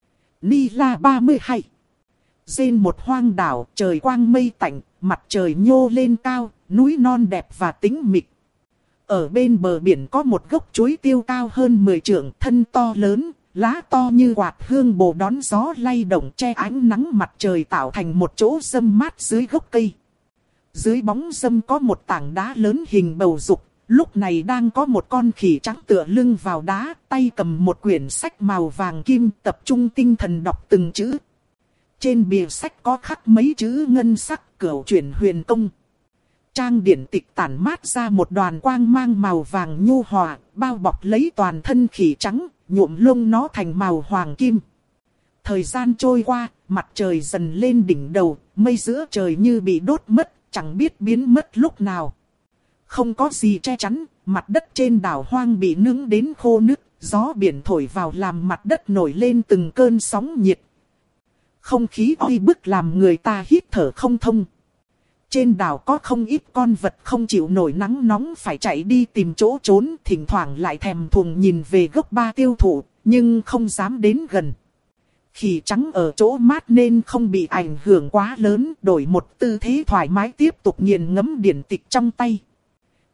Ni La ba mươi hai. Trên một hoang đảo, trời quang mây tạnh, mặt trời nhô lên cao, núi non đẹp và tĩnh mịch. Ở bên bờ biển có một gốc chuối tiêu cao hơn mười trượng, thân to lớn, lá to như quạt hương bồ đón gió lay động che ánh nắng mặt trời tạo thành một chỗ râm mát dưới gốc cây. Dưới bóng râm có một tảng đá lớn hình bầu dục, lúc này đang có một con khỉ trắng tựa lưng vào đá, tay cầm một quyển sách màu vàng kim tập trung tinh thần đọc từng chữ. Trên bìa sách có khắc mấy chữ ngân sắc Cửu Chuyển Huyền Công. Trang điển tịch tản mát ra một đoàn quang mang màu vàng nhu hòa, bao bọc lấy toàn thân khỉ trắng, nhuộm lông nó thành màu hoàng kim. Thời gian trôi qua, mặt trời dần lên đỉnh đầu, mây giữa trời như bị đốt mất, chẳng biết biến mất lúc nào. Không có gì che chắn, mặt đất trên đảo hoang bị nướng đến khô nứt, gió biển thổi vào làm mặt đất nổi lên từng cơn sóng nhiệt. Không khí oi bức làm người ta hít thở không thông. Trên đảo có không ít con vật không chịu nổi nắng nóng phải chạy đi tìm chỗ trốn, thỉnh thoảng lại thèm thuồng nhìn về gốc ba tiêu thụ, nhưng không dám đến gần. Khỉ trắng ở chỗ mát nên không bị ảnh hưởng quá lớn, đổi một tư thế thoải mái tiếp tục nghiền ngẫm điển tịch trong tay.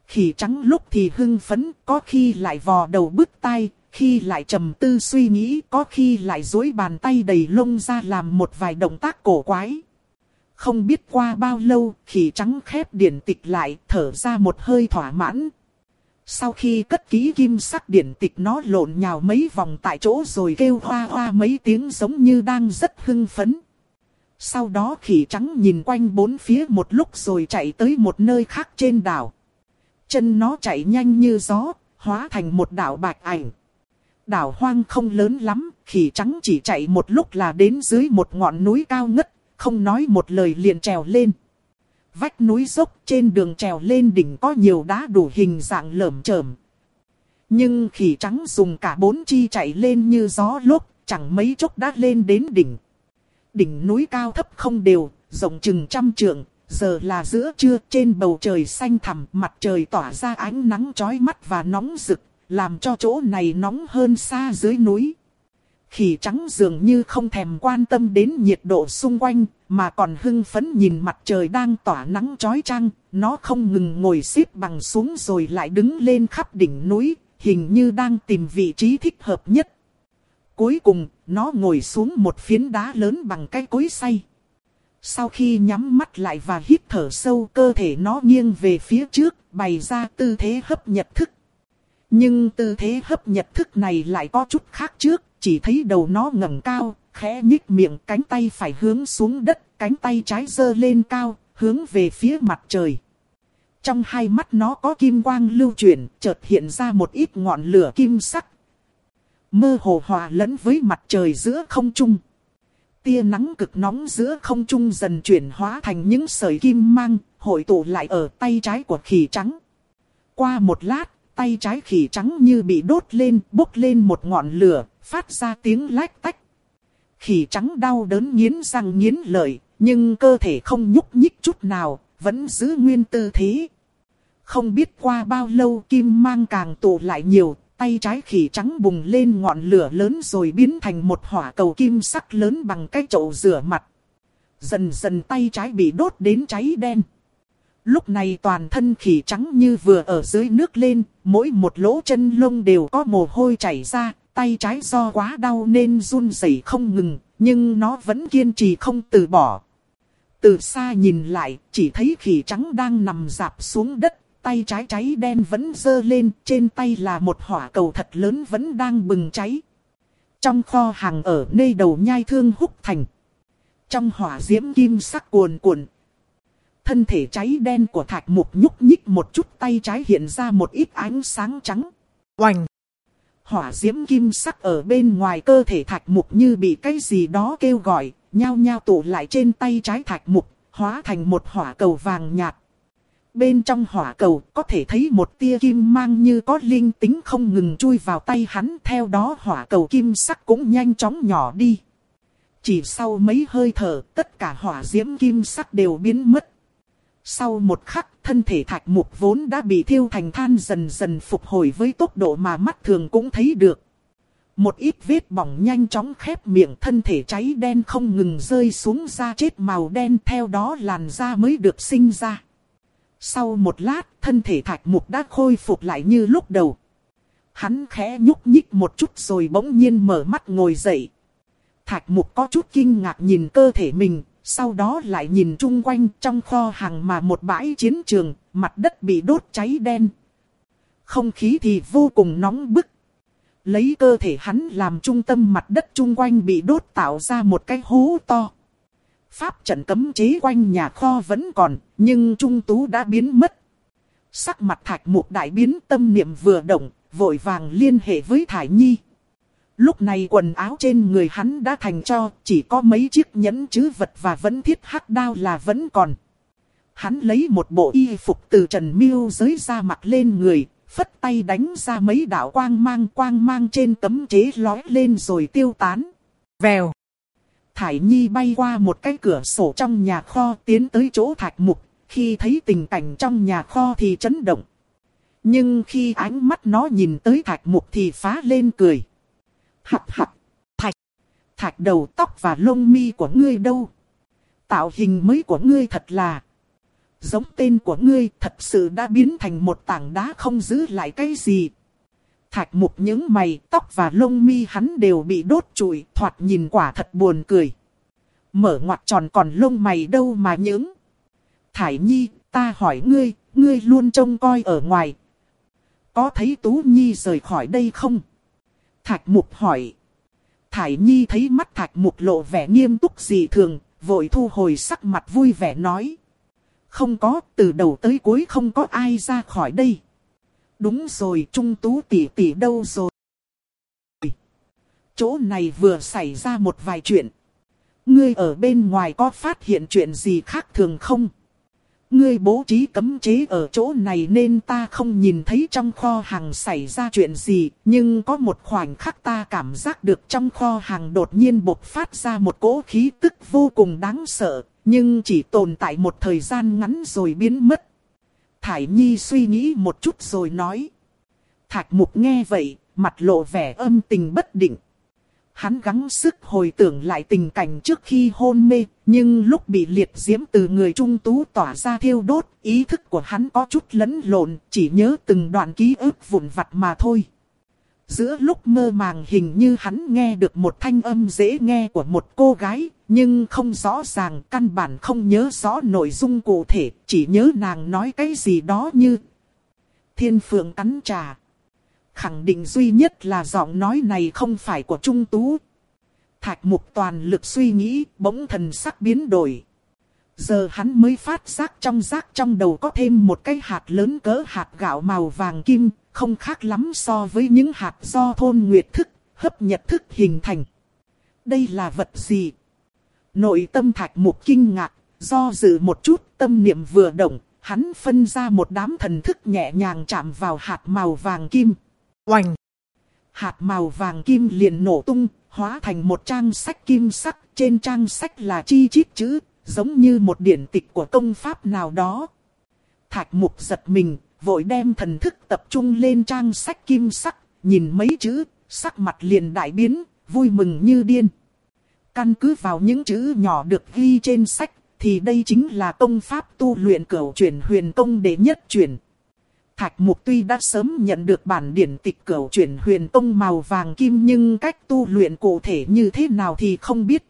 Khỉ trắng lúc thì hưng phấn, có khi lại vò đầu bứt tai, khi lại trầm tư suy nghĩ, có khi lại duỗi bàn tay đầy lông ra làm một vài động tác cổ quái. Không biết qua bao lâu, khỉ trắng khép điển tịch lại, thở ra một hơi thỏa mãn. Sau khi cất kỹ kim sắc điển tịch, nó lộn nhào mấy vòng tại chỗ rồi kêu hoa hoa mấy tiếng giống như đang rất hưng phấn. Sau đó khỉ trắng nhìn quanh bốn phía một lúc rồi chạy tới một nơi khác trên đảo. Chân nó chạy nhanh như gió, hóa thành một đảo bạch ảnh. Đảo hoang không lớn lắm, khỉ trắng chỉ chạy một lúc là đến dưới một ngọn núi cao ngất, không nói một lời liền trèo lên. Vách núi dốc, trên đường trèo lên đỉnh có nhiều đá đủ hình dạng lởm chởm. Nhưng khỉ trắng dùng cả bốn chi chạy lên như gió lốc, chẳng mấy chốc đã lên đến đỉnh. Đỉnh núi cao thấp không đều, rộng chừng trăm trượng, giờ là giữa trưa, trên bầu trời xanh thẳm, mặt trời tỏa ra ánh nắng chói mắt và nóng rực, làm cho chỗ này nóng hơn xa dưới núi. Khỉ trắng dường như không thèm quan tâm đến nhiệt độ xung quanh, mà còn hưng phấn nhìn mặt trời đang tỏa nắng chói chang. Nó không ngừng ngồi xếp bằng xuống rồi lại đứng lên khắp đỉnh núi, hình như đang tìm vị trí thích hợp nhất. Cuối cùng, nó ngồi xuống một phiến đá lớn bằng cái cối xay. Sau khi nhắm mắt lại và hít thở sâu, cơ thể nó nghiêng về phía trước, bày ra tư thế hấp nhật thức. Nhưng tư thế hấp nhật thức này lại có chút khác trước, chỉ thấy đầu nó ngẩng cao, khẽ nhích miệng, cánh tay phải hướng xuống đất, cánh tay trái giơ lên cao, hướng về phía mặt trời. Trong hai mắt nó có kim quang lưu chuyển, chợt hiện ra một ít ngọn lửa kim sắc, mơ hồ hòa lẫn với mặt trời giữa không trung. Tia nắng cực nóng giữa không trung dần chuyển hóa thành những sợi kim mang, hội tụ lại ở tay trái của khỉ trắng. Qua một lát, tay trái khỉ trắng như bị đốt lên, bốc lên một ngọn lửa, phát ra tiếng lách tách. Khỉ trắng đau đớn nghiến răng nghiến lợi, nhưng cơ thể không nhúc nhích chút nào, vẫn giữ nguyên tư thế. Không biết qua bao lâu kim mang càng tụ lại nhiều, tay trái khỉ trắng bùng lên ngọn lửa lớn rồi biến thành một hỏa cầu kim sắc lớn bằng cái chậu rửa mặt. Dần dần tay trái bị đốt đến cháy đen. Lúc này toàn thân khỉ trắng như vừa ở dưới nước lên, mỗi một lỗ chân lông đều có mồ hôi chảy ra, tay trái do quá đau nên run rẩy không ngừng, nhưng nó vẫn kiên trì không từ bỏ. Từ xa nhìn lại, chỉ thấy khỉ trắng đang nằm rạp xuống đất, tay trái cháy đen vẫn giơ lên, trên tay là một hỏa cầu thật lớn vẫn đang bừng cháy. Trong kho hàng ở nơi đầu nhai Thương Húc Thành, trong hỏa diễm kim sắc cuồn cuộn, thân thể cháy đen của Thạch Mục nhúc nhích một chút, tay trái hiện ra một ít ánh sáng trắng. Oành! Hỏa diễm kim sắc ở bên ngoài cơ thể Thạch Mục như bị cái gì đó kêu gọi, nhao nhao tụ lại trên tay trái Thạch Mục, hóa thành một hỏa cầu vàng nhạt. Bên trong hỏa cầu có thể thấy một tia kim mang như có linh tính không ngừng chui vào tay hắn, theo đó hỏa cầu kim sắc cũng nhanh chóng nhỏ đi. Chỉ sau mấy hơi thở, tất cả hỏa diễm kim sắc đều biến mất. Sau một khắc, thân thể Thạch Mục vốn đã bị thiêu thành than dần dần phục hồi với tốc độ mà mắt thường cũng thấy được. Một ít vết bỏng nhanh chóng khép miệng, thân thể cháy đen không ngừng rơi xuống da chết màu đen, theo đó làn da mới được sinh ra. Sau một lát, thân thể Thạch Mục đã khôi phục lại như lúc đầu. Hắn khẽ nhúc nhích một chút rồi bỗng nhiên mở mắt ngồi dậy. Thạch Mục có chút kinh ngạc nhìn cơ thể mình, sau đó lại nhìn chung quanh trong kho hàng mà một bãi chiến trường, mặt đất bị đốt cháy đen. Không khí thì vô cùng nóng bức. Lấy cơ thể hắn làm trung tâm, mặt đất chung quanh bị đốt tạo ra một cái hố to. Pháp trận cấm chế quanh nhà kho vẫn còn, nhưng trung tú đã biến mất. Sắc mặt Thạch Mục đại biến, tâm niệm vừa động, vội vàng liên hệ với Thải Nhi. Lúc này quần áo trên người hắn đã thành tro, chỉ có mấy chiếc nhẫn trữ vật và vẫn thiết hắc đao là vẫn còn. Hắn lấy một bộ y phục từ Trần Miêu giới ra mặc lên người, phất tay đánh ra mấy đạo quang mang, quang mang trên cấm chế lói lên rồi tiêu tán. Vèo. Thải Nhi bay qua một cái cửa sổ trong nhà kho tiến tới chỗ Thạch Mục, khi thấy tình cảnh trong nhà kho thì chấn động. Nhưng khi ánh mắt nó nhìn tới Thạch Mục thì phá lên cười. Hắc hắc, Thạch, Thạch đầu tóc và lông mi của ngươi đâu? Tạo hình mới của ngươi thật là giống tên của ngươi thật sự đã biến thành một tảng đá không giữ lại cái gì. Thạch Mục những mày, tóc và lông mi hắn đều bị đốt trụi, thoạt nhìn quả thật buồn cười. Mở ngoặc tròn còn lông mày đâu mà những. Thải Nhi, ta hỏi ngươi, ngươi luôn trông coi ở ngoài. Có thấy Tú Nhi rời khỏi đây không? Thạch Mục hỏi. Thải Nhi thấy mắt Thạch Mục lộ vẻ nghiêm túc dị thường, vội thu hồi sắc mặt vui vẻ nói. Không có, từ đầu tới cuối không có ai ra khỏi đây. Đúng rồi, Trung Tú tỷ tỷ đâu rồi? Chỗ này vừa xảy ra một vài chuyện. Ngươi ở bên ngoài có phát hiện chuyện gì khác thường không? Ngươi bố trí cấm chế ở chỗ này nên ta không nhìn thấy trong kho hàng xảy ra chuyện gì. Nhưng có một khoảnh khắc ta cảm giác được trong kho hàng đột nhiên bộc phát ra một cỗ khí tức vô cùng đáng sợ. Nhưng chỉ tồn tại một thời gian ngắn rồi biến mất. Thải Nhi suy nghĩ một chút rồi nói. Thạch Mục nghe vậy, mặt lộ vẻ âm tình bất định. Hắn gắng sức hồi tưởng lại tình cảnh trước khi hôn mê, nhưng lúc bị liệt diễm từ người Trung Tú tỏa ra thiêu đốt, ý thức của hắn có chút lẫn lộn, chỉ nhớ từng đoạn ký ức vụn vặt mà thôi. Giữa lúc mơ màng hình như hắn nghe được một thanh âm dễ nghe của một cô gái, nhưng không rõ ràng, căn bản không nhớ rõ nội dung cụ thể, chỉ nhớ nàng nói cái gì đó như Thiên Phượng cắn trà. Khẳng định duy nhất là giọng nói này không phải của Trung Tú. Thạch Mục toàn lực suy nghĩ, bỗng thần sắc biến đổi. Giờ hắn mới phát giác trong giác trong đầu có thêm một cái hạt lớn cỡ hạt gạo màu vàng kim, không khác lắm so với những hạt do thôn nguyệt thức, hấp nhật thức hình thành. Đây là vật gì? Nội tâm Thạch Mục kinh ngạc, do dự một chút, tâm niệm vừa động, hắn phân ra một đám thần thức nhẹ nhàng chạm vào hạt màu vàng kim. Oành! Hạt màu vàng kim liền nổ tung, hóa thành một trang sách kim sắc, trên trang sách là chi chít chữ, giống như một điển tịch của công pháp nào đó. Thạch Mục giật mình, vội đem thần thức tập trung lên trang sách kim sắc, nhìn mấy chữ, sắc mặt liền đại biến, vui mừng như điên. Căn cứ vào những chữ nhỏ được ghi trên sách, thì đây chính là công pháp tu luyện cửu chuyển huyền công đệ nhất chuyển. Thạch Mục tuy đã sớm nhận được bản điển tịch cửu chuyển huyền tông màu vàng kim nhưng cách tu luyện cụ thể như thế nào thì không biết.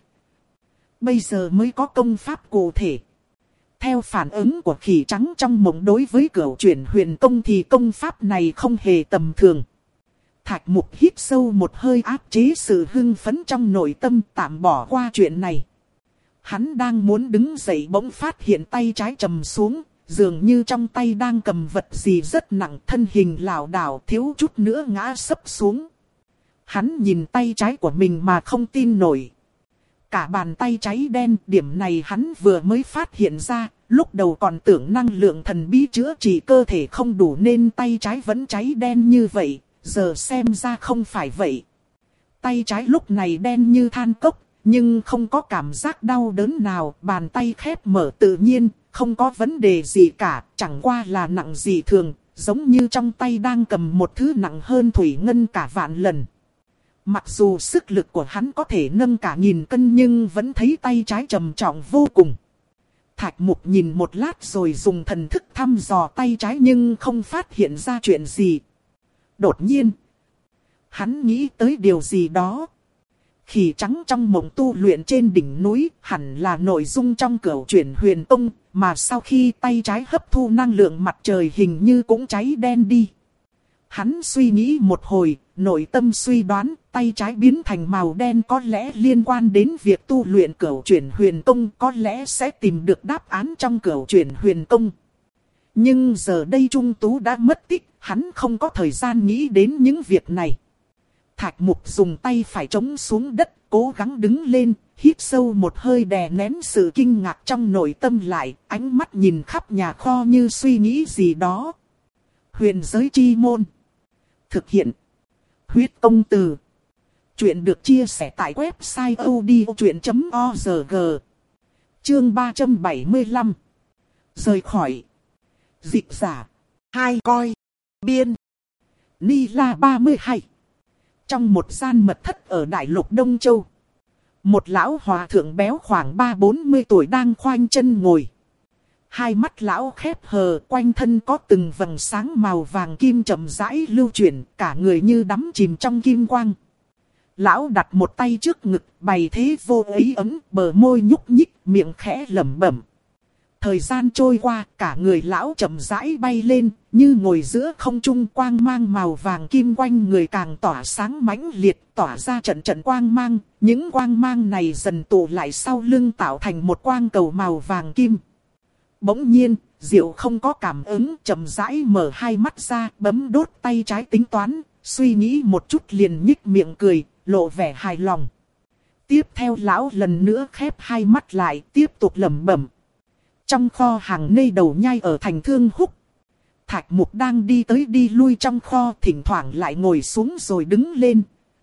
Bây giờ mới có công pháp cụ thể. Theo phản ứng của khỉ trắng trong mộng đối với cửu chuyển huyền tông thì công pháp này không hề tầm thường. Thạch Mục hít sâu một hơi áp chế sự hưng phấn trong nội tâm, tạm bỏ qua chuyện này. Hắn đang muốn đứng dậy bỗng phát hiện tay trái trầm xuống. Dường như trong tay đang cầm vật gì rất nặng, thân hình lảo đảo thiếu chút nữa ngã sấp xuống. Hắn nhìn tay trái của mình mà không tin nổi. Cả bàn tay cháy đen, điểm này hắn vừa mới phát hiện ra, lúc đầu còn tưởng năng lượng thần bí chữa trị cơ thể không đủ nên tay trái vẫn cháy đen như vậy, giờ xem ra không phải vậy. Tay trái lúc này đen như than cốc, nhưng không có cảm giác đau đớn nào, bàn tay khép mở tự nhiên. Không có vấn đề gì cả, chẳng qua là nặng dị thường, giống như trong tay đang cầm một thứ nặng hơn thủy ngân cả vạn lần. Mặc dù sức lực của hắn có thể nâng cả nghìn cân nhưng vẫn thấy tay trái trầm trọng vô cùng. Thạch Mục nhìn một lát rồi dùng thần thức thăm dò tay trái nhưng không phát hiện ra chuyện gì. Đột nhiên, hắn nghĩ tới điều gì đó. Khỉ trắng trong mộng tu luyện trên đỉnh núi hẳn là nội dung trong cửu chuyển huyền tông, mà sau khi tay trái hấp thu năng lượng mặt trời hình như cũng cháy đen đi. Hắn suy nghĩ một hồi, nội tâm suy đoán tay trái biến thành màu đen có lẽ liên quan đến việc tu luyện cửu chuyển huyền tông, có lẽ sẽ tìm được đáp án trong cửu chuyển huyền tông. Nhưng giờ đây Trung Tú đã mất tích, hắn không có thời gian nghĩ đến những việc này. Thạch Mục dùng tay phải chống xuống đất, cố gắng đứng lên, hít sâu một hơi đè nén sự kinh ngạc trong nội tâm lại, ánh mắt nhìn khắp nhà kho như suy nghĩ gì đó. Huyền giới chi môn. Thực hiện. Huyết công từ. Chuyện được chia sẻ tại website odchuyện chấm org. Chương ba trăm bảy mươi lăm. Rời khỏi. Dịch giả. Hai coi. Biên. Ni La ba mươi hai. Trong một gian mật thất ở Đại lục Đông Châu. Một lão hòa thượng béo khoảng ba bốn mươi tuổi đang khoanh chân ngồi. Hai mắt lão khép hờ, quanh thân có từng vầng sáng màu vàng kim chậm rãi lưu chuyển, cả người như đắm chìm trong kim quang. Lão đặt một tay trước ngực, bày thế vô ấy ấm, bờ môi nhúc nhích, miệng khẽ lẩm bẩm. Thời gian trôi qua, cả người lão chậm rãi bay lên, như ngồi giữa không trung, quang mang màu vàng kim quanh người càng tỏa sáng mãnh liệt, tỏa ra trận trận quang mang. Những quang mang này dần tụ lại sau lưng tạo thành một quang cầu màu vàng kim. Bỗng nhiên, Diệu không có cảm ứng, chậm rãi mở hai mắt ra, bấm đốt tay trái tính toán, suy nghĩ một chút liền nhích miệng cười, lộ vẻ hài lòng. Tiếp theo lão lần nữa khép hai mắt lại, tiếp tục lẩm bẩm. Trong kho hàng nơi đầu nhai ở thành Thương Húc, Thạch Mục đang đi tới đi lui trong kho, thỉnh thoảng lại ngồi xuống rồi đứng lên,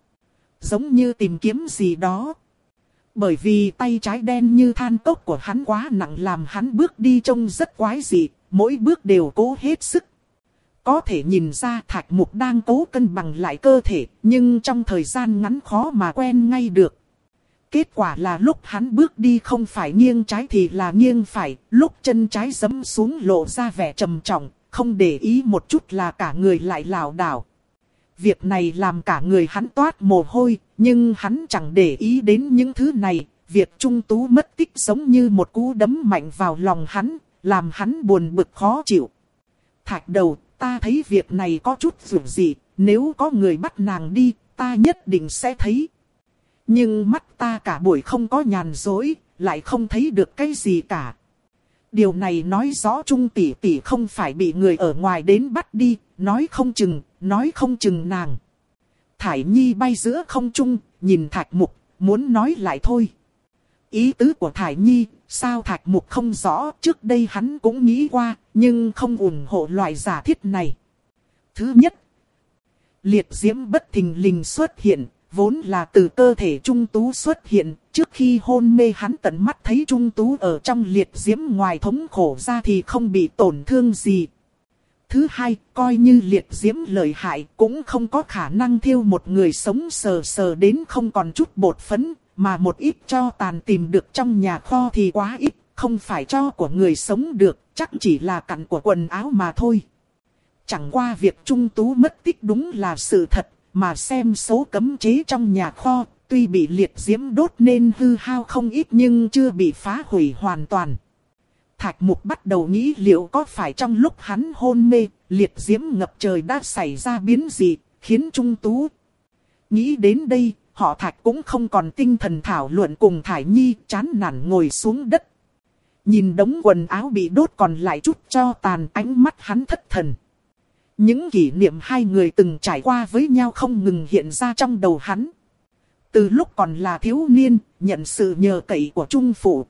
giống như tìm kiếm gì đó. Bởi vì tay trái đen như than cốc của hắn quá nặng làm hắn bước đi trông rất quái dị, mỗi bước đều cố hết sức. Có thể nhìn ra Thạch Mục đang cố cân bằng lại cơ thể, nhưng trong thời gian ngắn khó mà quen ngay được. Kết quả là lúc hắn bước đi không phải nghiêng trái thì là nghiêng phải, lúc chân trái giẫm xuống lộ ra vẻ trầm trọng, không để ý một chút là cả người lại lảo đảo. Việc này làm cả người hắn toát mồ hôi, nhưng hắn chẳng để ý đến những thứ này. Việc Trung Tú mất tích giống như một cú đấm mạnh vào lòng hắn, làm hắn buồn bực khó chịu. Thạch Đầu, ta thấy việc này có chút dù gì, nếu có người bắt nàng đi, ta nhất định sẽ thấy. Nhưng mắt ta cả buổi không có nhàn rỗi, lại không thấy được cái gì cả. Điều này nói rõ Trung tỷ tỷ không phải bị người ở ngoài đến bắt đi, nói không chừng, nói không chừng nàng. Thải Nhi bay giữa không trung, nhìn Thạch Mục, muốn nói lại thôi. Ý tứ của Thải Nhi, sao Thạch Mục không rõ, trước đây hắn cũng nghĩ qua, nhưng không ủng hộ loại giả thiết này. Thứ nhất, liệt diễm bất thình lình xuất hiện, vốn là từ cơ thể Trung Tú xuất hiện, trước khi hôn mê hắn tận mắt thấy Trung Tú ở trong liệt diễm ngoài thống khổ ra thì không bị tổn thương gì. Thứ hai, coi như liệt diễm lợi hại cũng không có khả năng thiêu một người sống sờ sờ đến không còn chút bột phấn, mà một ít tro tàn tìm được trong nhà kho thì quá ít, không phải tro của người sống được, chắc chỉ là cặn của quần áo mà thôi. Chẳng qua việc Trung Tú mất tích đúng là sự thật, mà xem số cấm chế trong nhà kho, tuy bị liệt diễm đốt nên hư hao không ít nhưng chưa bị phá hủy hoàn toàn. Thạch Mục bắt đầu nghĩ liệu có phải trong lúc hắn hôn mê, liệt diễm ngập trời đã xảy ra biến gì, khiến Trung Tú. Nghĩ đến đây, họ Thạch cũng không còn tinh thần thảo luận cùng Thải Nhi, chán nản ngồi xuống đất. Nhìn đống quần áo bị đốt còn lại chút tro tàn, ánh mắt hắn thất thần. Những kỷ niệm hai người từng trải qua với nhau không ngừng hiện ra trong đầu hắn. Từ lúc còn là thiếu niên, nhận sự nhờ cậy của Trung Phụ.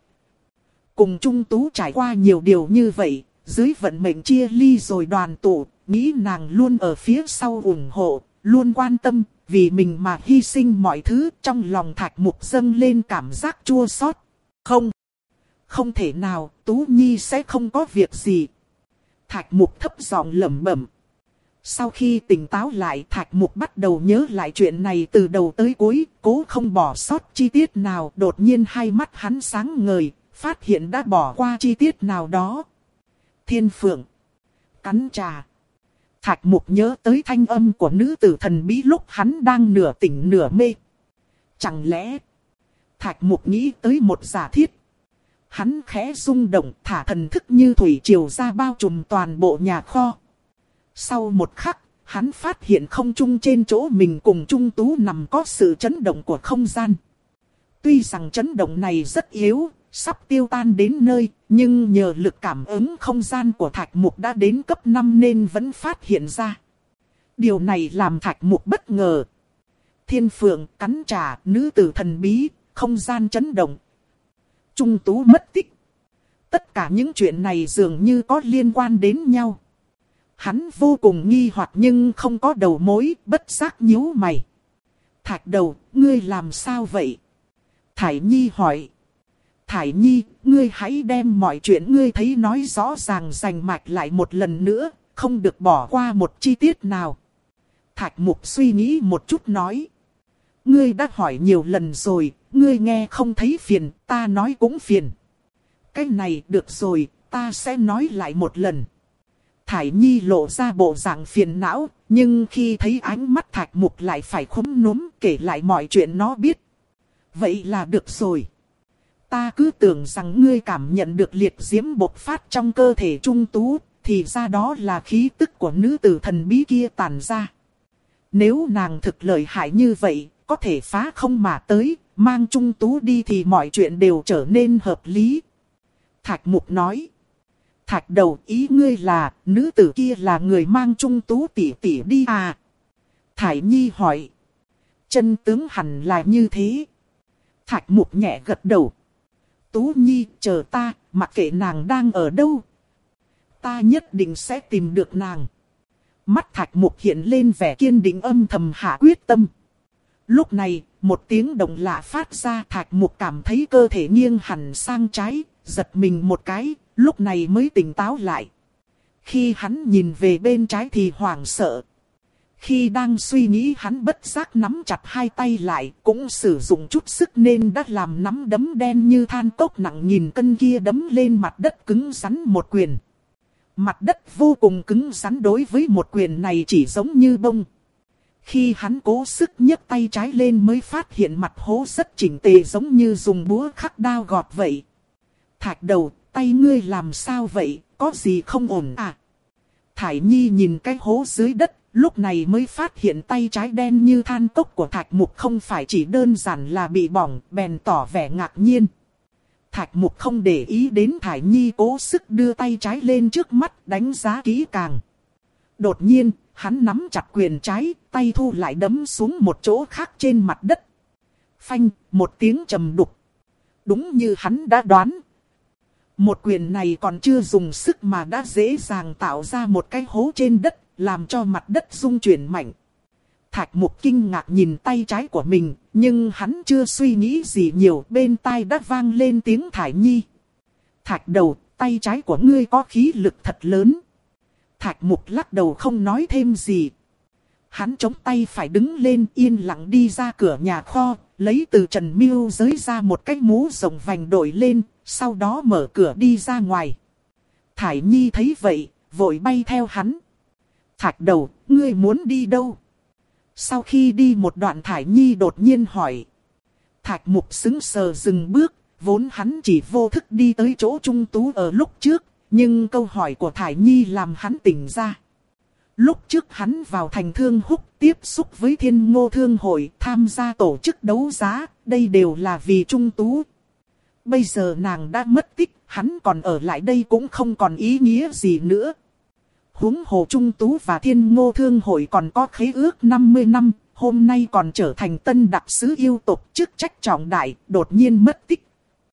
Cùng Trung Tú trải qua nhiều điều như vậy, dưới vận mệnh chia ly rồi đoàn tụ, nghĩ nàng luôn ở phía sau ủng hộ, luôn quan tâm, vì mình mà hy sinh mọi thứ. Trong lòng Thạch Mục dâng lên cảm giác chua xót. Không, không thể nào, Tú Nhi sẽ không có việc gì. Thạch Mục thấp giọng lẩm bẩm. Sau khi tỉnh táo lại, Thạch Mục bắt đầu nhớ lại chuyện này từ đầu tới cuối, cố không bỏ sót chi tiết nào. Đột nhiên hai mắt hắn sáng ngời, phát hiện đã bỏ qua chi tiết nào đó. Thiên Phượng cắn trà. Thạch Mục nhớ tới thanh âm của nữ tử thần bí lúc hắn đang nửa tỉnh nửa mê. Chẳng lẽ... Thạch Mục nghĩ tới một giả thiết. Hắn khẽ rung động, thả thần thức như thủy triều ra bao trùm toàn bộ nhà kho. Sau một khắc, hắn phát hiện không trung trên chỗ mình cùng Trung Tú nằm có sự chấn động của không gian. Tuy rằng chấn động này rất yếu, sắp tiêu tan đến nơi, nhưng nhờ lực cảm ứng không gian của Thạch Mục đã đến cấp năm nên vẫn phát hiện ra. Điều này làm Thạch Mục bất ngờ. Thiên Phượng cắn trà, nữ tử thần bí, không gian chấn động. Trung Tú mất tích. Tất cả những chuyện này dường như có liên quan đến nhau. Hắn vô cùng nghi hoặc nhưng không có đầu mối, bất giác nhíu mày. Thạch Đầu, ngươi làm sao vậy? Thải Nhi hỏi. Thải Nhi, ngươi hãy đem mọi chuyện ngươi thấy nói rõ ràng rành mạch lại một lần nữa, không được bỏ qua một chi tiết nào. Thạch Mục suy nghĩ một chút nói. Ngươi đã hỏi nhiều lần rồi, ngươi nghe không thấy phiền, ta nói cũng phiền. Cái này được rồi, ta sẽ nói lại một lần. Thải Nhi lộ ra bộ dạng phiền não, nhưng khi thấy ánh mắt Thạch Mục lại phải khúm núm kể lại mọi chuyện nó biết. Vậy là được rồi. Ta cứ tưởng rằng ngươi cảm nhận được liệt diễm bộc phát trong cơ thể Trung Tú, thì ra đó là khí tức của nữ tử thần bí kia tản ra. Nếu nàng thực lợi hại như vậy, có thể phá không mà tới, mang Trung Tú đi thì mọi chuyện đều trở nên hợp lý. Thạch Mục nói. Thạch Đầu, ý ngươi là, nữ tử kia là người mang Trung Tú tỷ tỷ đi à? Thải Nhi hỏi. Chân tướng hẳn là như thế. Thạch Mục nhẹ gật đầu. Tú Nhi, chờ ta, mặc kệ nàng đang ở đâu. Ta nhất định sẽ tìm được nàng. Mắt Thạch Mục hiện lên vẻ kiên định, âm thầm hạ quyết tâm. Lúc này, một tiếng động lạ phát ra, Thạch Mục cảm thấy cơ thể nghiêng hẳn sang trái, giật mình một cái, lúc này mới tỉnh táo lại. Khi hắn nhìn về bên trái thì hoảng sợ. Khi đang suy nghĩ hắn bất giác nắm chặt hai tay lại, cũng sử dụng chút sức nên đã làm nắm đấm đen như than cốc nặng nghìn cân kia đấm lên mặt đất cứng rắn một quyền. Mặt đất vô cùng cứng rắn, đối với một quyền này chỉ giống như bông. Khi hắn cố sức nhấc tay trái lên mới phát hiện mặt hố rất chỉnh tề, giống như dùng búa khắc đao gọt vậy. Thạch Đầu, tay ngươi làm sao vậy, có gì không ổn à? Thải Nhi nhìn cái hố dưới đất, lúc này mới phát hiện tay trái đen như than cốc của Thạch Mục không phải chỉ đơn giản là bị bỏng, bèn tỏ vẻ ngạc nhiên. Thạch Mục không để ý đến Thải Nhi cố sức đưa tay trái lên trước mắt đánh giá kỹ càng. Đột nhiên, hắn nắm chặt quyền trái, tay thu lại đấm xuống một chỗ khác trên mặt đất. Phanh, một tiếng trầm đục. Đúng như hắn đã đoán. Một quyền này còn chưa dùng sức mà đã dễ dàng tạo ra một cái hố trên đất, làm cho mặt đất rung chuyển mạnh. Thạch Mục kinh ngạc nhìn tay trái của mình, nhưng hắn chưa suy nghĩ gì nhiều, bên tai đã vang lên tiếng Thải Nhi. Thạch Đầu, tay trái của ngươi có khí lực thật lớn. Thạch Mục lắc đầu không nói thêm gì. Hắn chống tay phải đứng lên, yên lặng đi ra cửa nhà kho, lấy từ trần miêu giới ra một cái mũ rồng vành đội lên, sau đó mở cửa đi ra ngoài. Thải Nhi thấy vậy, vội bay theo hắn. Thạch Đầu, ngươi muốn đi đâu? Sau khi đi một đoạn, Thải Nhi đột nhiên hỏi. Thạch Mục sững sờ dừng bước, vốn hắn chỉ vô thức đi tới chỗ Trung Tú ở lúc trước, nhưng câu hỏi của Thải Nhi làm hắn tỉnh ra. Lúc trước hắn vào thành Thương Húc tiếp xúc với Thiên Ngô Thương Hội, tham gia tổ chức đấu giá, đây đều là vì Trung Tú. Bây giờ nàng đã mất tích, hắn còn ở lại đây cũng không còn ý nghĩa gì nữa. Huống hồ Trung Tú và Thiên Ngô Thương Hội còn có khế ước năm mươi năm, hôm nay còn trở thành tân đặc sứ yêu tộc, chức trách trọng đại, đột nhiên mất tích.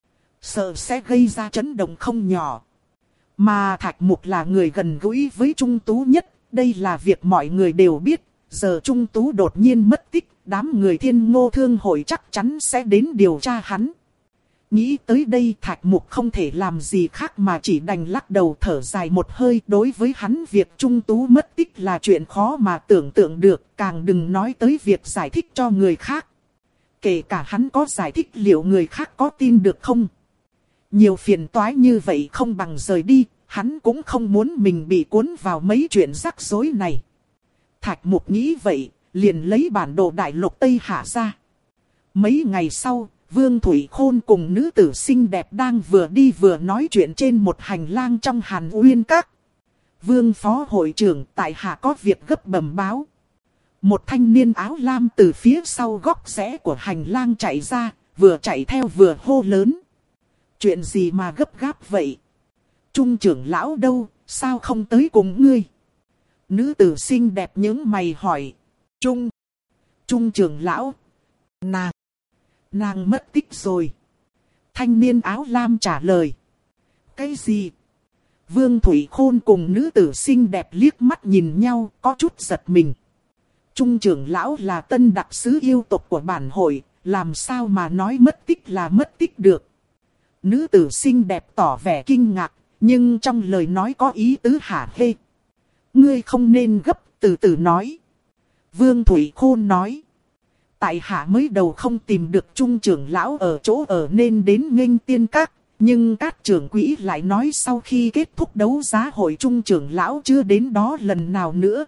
Sợ sẽ gây ra chấn động không nhỏ. Mà Thạch Mục là người gần gũi với Trung Tú nhất, đây là việc mọi người đều biết. Giờ Trung Tú đột nhiên mất tích, đám người Thiên Ngô Thương Hội chắc chắn sẽ đến điều tra hắn. Nghĩ tới đây, Thạch Mục không thể làm gì khác mà chỉ đành lắc đầu thở dài một hơi. Đối với hắn, việc Trung Tú mất tích là chuyện khó mà tưởng tượng được, càng đừng nói tới việc giải thích cho người khác. Kể cả hắn có giải thích, liệu người khác có tin được không? Nhiều phiền toái như vậy không bằng rời đi, hắn cũng không muốn mình bị cuốn vào mấy chuyện rắc rối này. Thạch Mục nghĩ vậy, liền lấy bản đồ đại lục Tây Hạ ra. Mấy ngày sau, Vương Thủy Khôn cùng nữ tử xinh đẹp đang vừa đi vừa nói chuyện trên một hành lang trong Hàn Uyên Các. Vương phó hội trưởng, tại hạ có việc gấp bẩm báo. Một thanh niên áo lam từ phía sau góc rẽ của hành lang chạy ra, vừa chạy theo vừa hô lớn. Chuyện gì mà gấp gáp vậy? Trung trưởng lão đâu, sao không tới cùng ngươi? Nữ tử xinh đẹp nhướng mày hỏi. Trung, Trung trưởng lão, nàng, nàng mất tích rồi. Thanh niên áo lam trả lời. Cái gì? Vương Thủy Khôn cùng nữ tử xinh đẹp liếc mắt nhìn nhau, có chút giật mình. Trung trưởng lão là tân đặc sứ yêu tộc của bản hội, làm sao mà nói mất tích là mất tích được? Nữ tử xinh đẹp tỏ vẻ kinh ngạc, nhưng trong lời nói có ý tứ hả hê. Ngươi không nên gấp, từ từ nói. Vương Thủy Khôn nói. Tại hạ mới đầu không tìm được Trung trưởng lão ở chỗ ở nên đến nghênh tiên các, Nhưng các trưởng quỹ lại nói sau khi kết thúc đấu giá hội trung trưởng lão chưa đến đó lần nào nữa.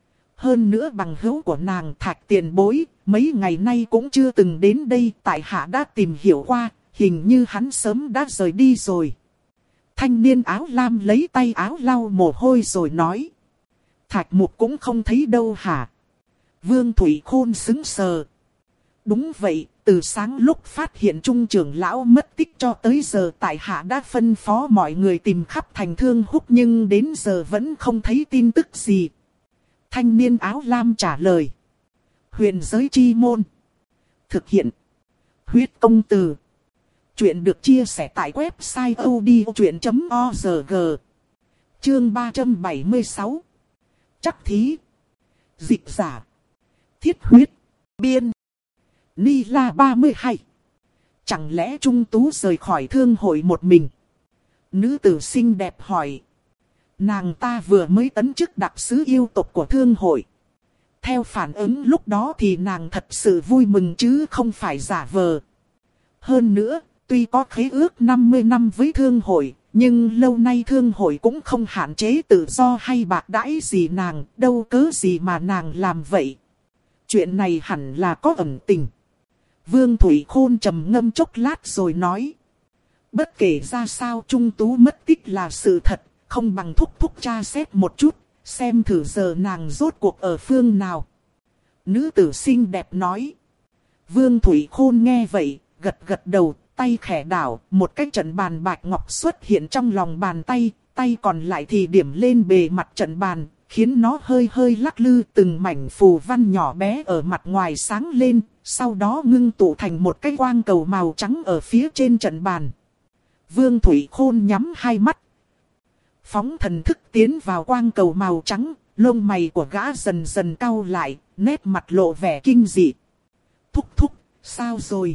Hơn nữa bằng hữu của nàng Thạch tiền bối, mấy ngày nay cũng chưa từng đến đây, tại hạ đã tìm hiểu qua, hình như hắn sớm đã rời đi rồi. Thanh niên áo lam lấy tay áo lau mồ hôi rồi nói. Thạch Mục cũng không thấy đâu hả? Vương Thủy Khôn sững sờ. Đúng vậy, từ sáng lúc phát hiện trung trưởng lão mất tích cho tới giờ tại hạ đã phân phó mọi người tìm khắp thành Thương Húc nhưng đến giờ vẫn không thấy tin tức gì. Thanh niên áo lam trả lời. Huyền giới chi môn. Thực hiện. Huyết công từ. Chuyện được chia sẻ tại website odchuyện chấm org. Chương ba trăm bảy mươi sáu. Chắc thí. Dịch giả. Thiết huyết. Biên. Ni La ba mươi hai. Chẳng lẽ Trung Tú rời khỏi thương hội một mình? Nữ tử xinh đẹp hỏi. Nàng ta vừa mới tấn chức đặc sứ yêu tộc của thương hội. Theo phản ứng lúc đó thì nàng thật sự vui mừng chứ không phải giả vờ. Hơn nữa, tuy có khế ước năm mươi năm với thương hội, nhưng lâu nay thương hội cũng không hạn chế tự do hay bạc đãi gì nàng, đâu cớ gì mà nàng làm vậy. Chuyện này hẳn là có ẩn tình. Vương Thủy Khôn trầm ngâm chốc lát rồi nói. Bất kể ra sao Trung Tú mất tích là sự thật, không bằng thúc thúc tra xét một chút, xem thử giờ nàng rốt cuộc ở phương nào. Nữ tử xinh đẹp nói. Vương Thủy Khôn nghe vậy, gật gật đầu, tay khẽ đảo, một cái trận bàn bạch ngọc xuất hiện trong lòng bàn tay, tay còn lại thì điểm lên bề mặt trận bàn, khiến nó hơi hơi lắc lư, từng mảnh phù văn nhỏ bé ở mặt ngoài sáng lên, sau đó ngưng tụ thành một cái quang cầu màu trắng ở phía trên trận bàn. Vương Thủy Khôn nhắm hai mắt. Phóng thần thức tiến vào quang cầu màu trắng, lông mày của gã dần dần cau lại, nét mặt lộ vẻ kinh dị. Thúc thúc, sao rồi?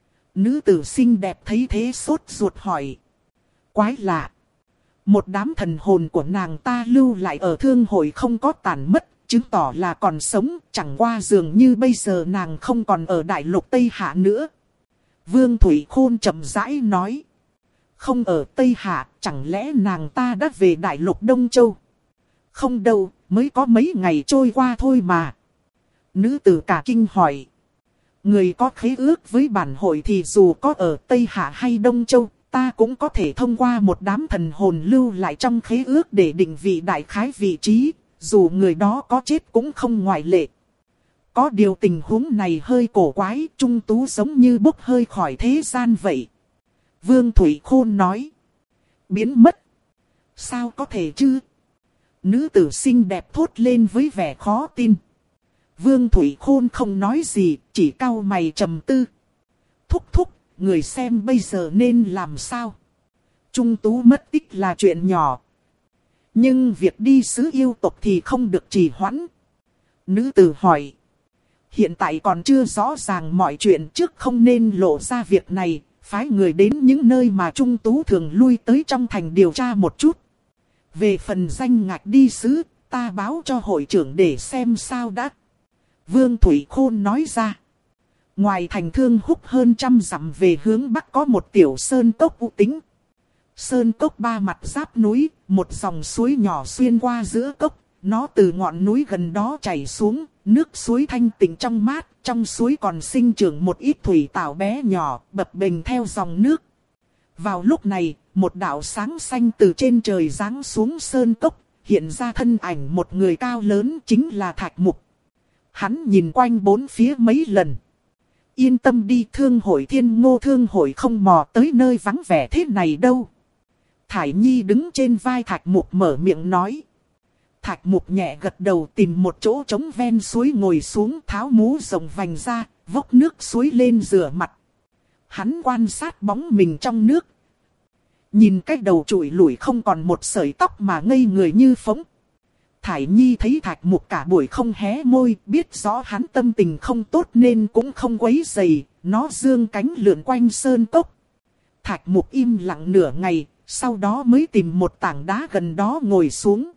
Nữ tử xinh đẹp thấy thế sốt ruột hỏi. Quái lạ. Một đám thần hồn của nàng ta lưu lại ở thương hội không có tàn mất, chứng tỏ là còn sống, chẳng qua dường như bây giờ nàng không còn ở đại lục Tây Hạ nữa. Vương Thủy Khôn chậm rãi nói. Không ở Tây Hạ, chẳng lẽ nàng ta đã về đại lục Đông Châu? Không đâu, mới có mấy ngày trôi qua thôi mà. Nữ tử cả kinh hỏi. Người có khế ước với bản hội thì dù có ở Tây Hạ hay Đông Châu, ta cũng có thể thông qua một đám thần hồn lưu lại trong khế ước để định vị đại khái vị trí, dù người đó có chết cũng không ngoại lệ. Có điều tình huống này hơi cổ quái, Trung Tú giống như bốc hơi khỏi thế gian vậy. Vương Thủy Khôn nói. Biến mất. Sao có thể chứ? Nữ tử xinh đẹp thốt lên với vẻ khó tin. Vương Thủy Khôn không nói gì, chỉ cau mày trầm tư. Thúc thúc, người xem bây giờ nên làm sao? Trung Tú mất tích là chuyện nhỏ. Nhưng việc đi xứ yêu tộc thì không được trì hoãn. Nữ tử hỏi. Hiện tại còn chưa rõ ràng mọi chuyện, trước không nên lộ ra việc này. Phái người đến những nơi mà Trung Tú thường lui tới trong thành điều tra một chút. Về phần danh ngạch đi xứ, ta báo cho hội trưởng để xem sao đã. Vương Thủy Khôn nói ra. Ngoài thành Thương Húc hơn trăm dặm về hướng bắc có một tiểu sơn cốc u tĩnh. Sơn cốc ba mặt giáp núi, một dòng suối nhỏ xuyên qua giữa cốc. Nó từ ngọn núi gần đó chảy xuống, nước suối thanh tịnh trong mát. Trong suối còn sinh trưởng một ít thủy tảo bé nhỏ, bập bềnh theo dòng nước. Vào lúc này, một đạo sáng xanh từ trên trời giáng xuống sơn cốc, hiện ra thân ảnh một người cao lớn, chính là Thạch Mục. Hắn nhìn quanh bốn phía mấy lần. Yên tâm đi, thương hội Thiên Ngô thương hội không mò tới nơi vắng vẻ thế này đâu. Thải Nhi đứng trên vai Thạch Mục mở miệng nói. Thạch Mục nhẹ gật đầu, tìm một chỗ trống ven suối ngồi xuống, tháo mũ rộng vành ra, vốc nước suối lên rửa mặt. Hắn quan sát bóng mình trong nước. Nhìn cái đầu trụi lủi không còn một sợi tóc mà ngây người như phỗng. Thải Nhi thấy Thạch Mục cả buổi không hé môi, biết rõ hắn tâm tình không tốt nên cũng không quấy rầy, nó dương cánh lượn quanh sơn cốc. Thạch Mục im lặng nửa ngày, sau đó mới tìm một tảng đá gần đó ngồi xuống.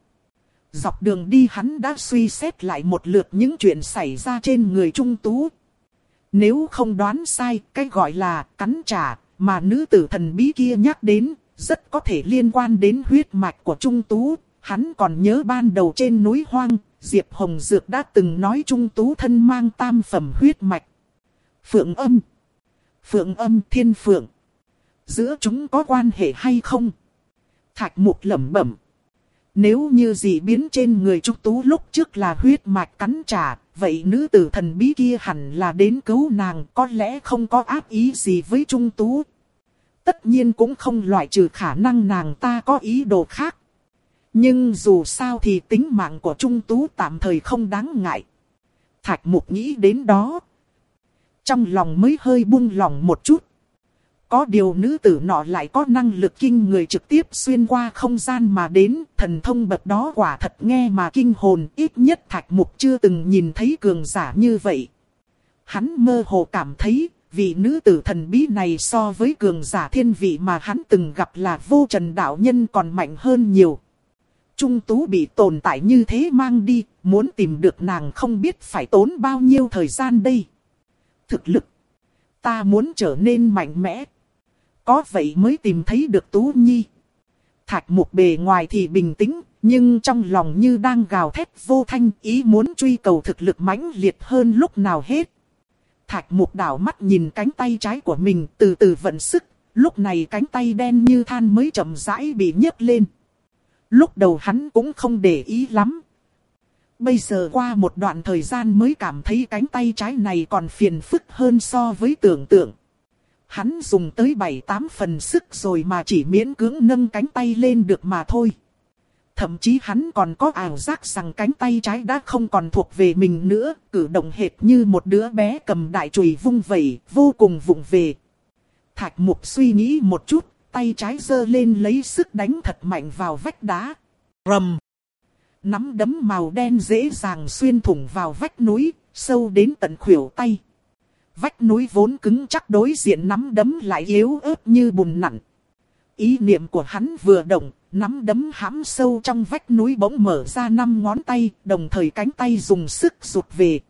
Dọc đường đi hắn đã suy xét lại một lượt những chuyện xảy ra trên người Trung Tú. Nếu không đoán sai, cái gọi là cắn trả, mà nữ tử thần bí kia nhắc đến, rất có thể liên quan đến huyết mạch của Trung Tú. Hắn còn nhớ ban đầu trên núi hoang, Diệp Hồng Dược đã từng nói Trung Tú thân mang tam phẩm huyết mạch. Phượng âm, Phượng âm thiên phượng, giữa chúng có quan hệ hay không? Thạch Mục lẩm bẩm. Nếu như dị biến trên người Trung Tú lúc trước là huyết mạch cắn trả, vậy nữ tử thần bí kia hẳn là đến cứu nàng, có lẽ không có ác ý gì với Trung Tú. Tất nhiên cũng không loại trừ khả năng nàng ta có ý đồ khác. Nhưng dù sao thì tính mạng của Trung Tú tạm thời không đáng ngại. Thạch Mục nghĩ đến đó, trong lòng mới hơi buông lòng một chút. Có điều nữ tử nọ lại có năng lực kinh người trực tiếp xuyên qua không gian mà đến, thần thông bậc đó quả thật nghe mà kinh hồn, ít nhất Thạch Mục chưa từng nhìn thấy cường giả như vậy. Hắn mơ hồ cảm thấy, vị nữ tử thần bí này so với cường giả thiên vị mà hắn từng gặp là Vô Trần đạo nhân còn mạnh hơn nhiều. Trung Tú bị tồn tại như thế mang đi, muốn tìm được nàng không biết phải tốn bao nhiêu thời gian đây. Thực lực, ta muốn trở nên mạnh mẽ. Có vậy mới tìm thấy được Tú Nhi. Thạch Mục bề ngoài thì bình tĩnh, nhưng trong lòng như đang gào thét vô thanh, ý muốn truy cầu thực lực mãnh liệt hơn lúc nào hết. Thạch Mục đảo mắt nhìn cánh tay trái của mình từ từ vận sức, lúc này cánh tay đen như than mới chậm rãi bị nhấc lên. Lúc đầu hắn cũng không để ý lắm. Bây giờ qua một đoạn thời gian mới cảm thấy cánh tay trái này còn phiền phức hơn so với tưởng tượng. Hắn dùng tới bảy tám phần sức rồi mà chỉ miễn cưỡng nâng cánh tay lên được mà thôi. Thậm chí hắn còn có ảo giác rằng cánh tay trái đã không còn thuộc về mình nữa, cử động hệt như một đứa bé cầm đại chùy vung vẩy, vô cùng vụng về. Thạch Mục suy nghĩ một chút, tay trái giơ lên lấy sức đánh thật mạnh vào vách đá. Rầm! Nắm đấm màu đen dễ dàng xuyên thủng vào vách núi, sâu đến tận khuỷu tay. Vách núi vốn cứng chắc đối diện nắm đấm lại yếu ớt như bùn nặn. Ý niệm của hắn vừa động, nắm đấm hãm sâu trong vách núi bỗng mở ra năm ngón tay, đồng thời cánh tay dùng sức rụt về.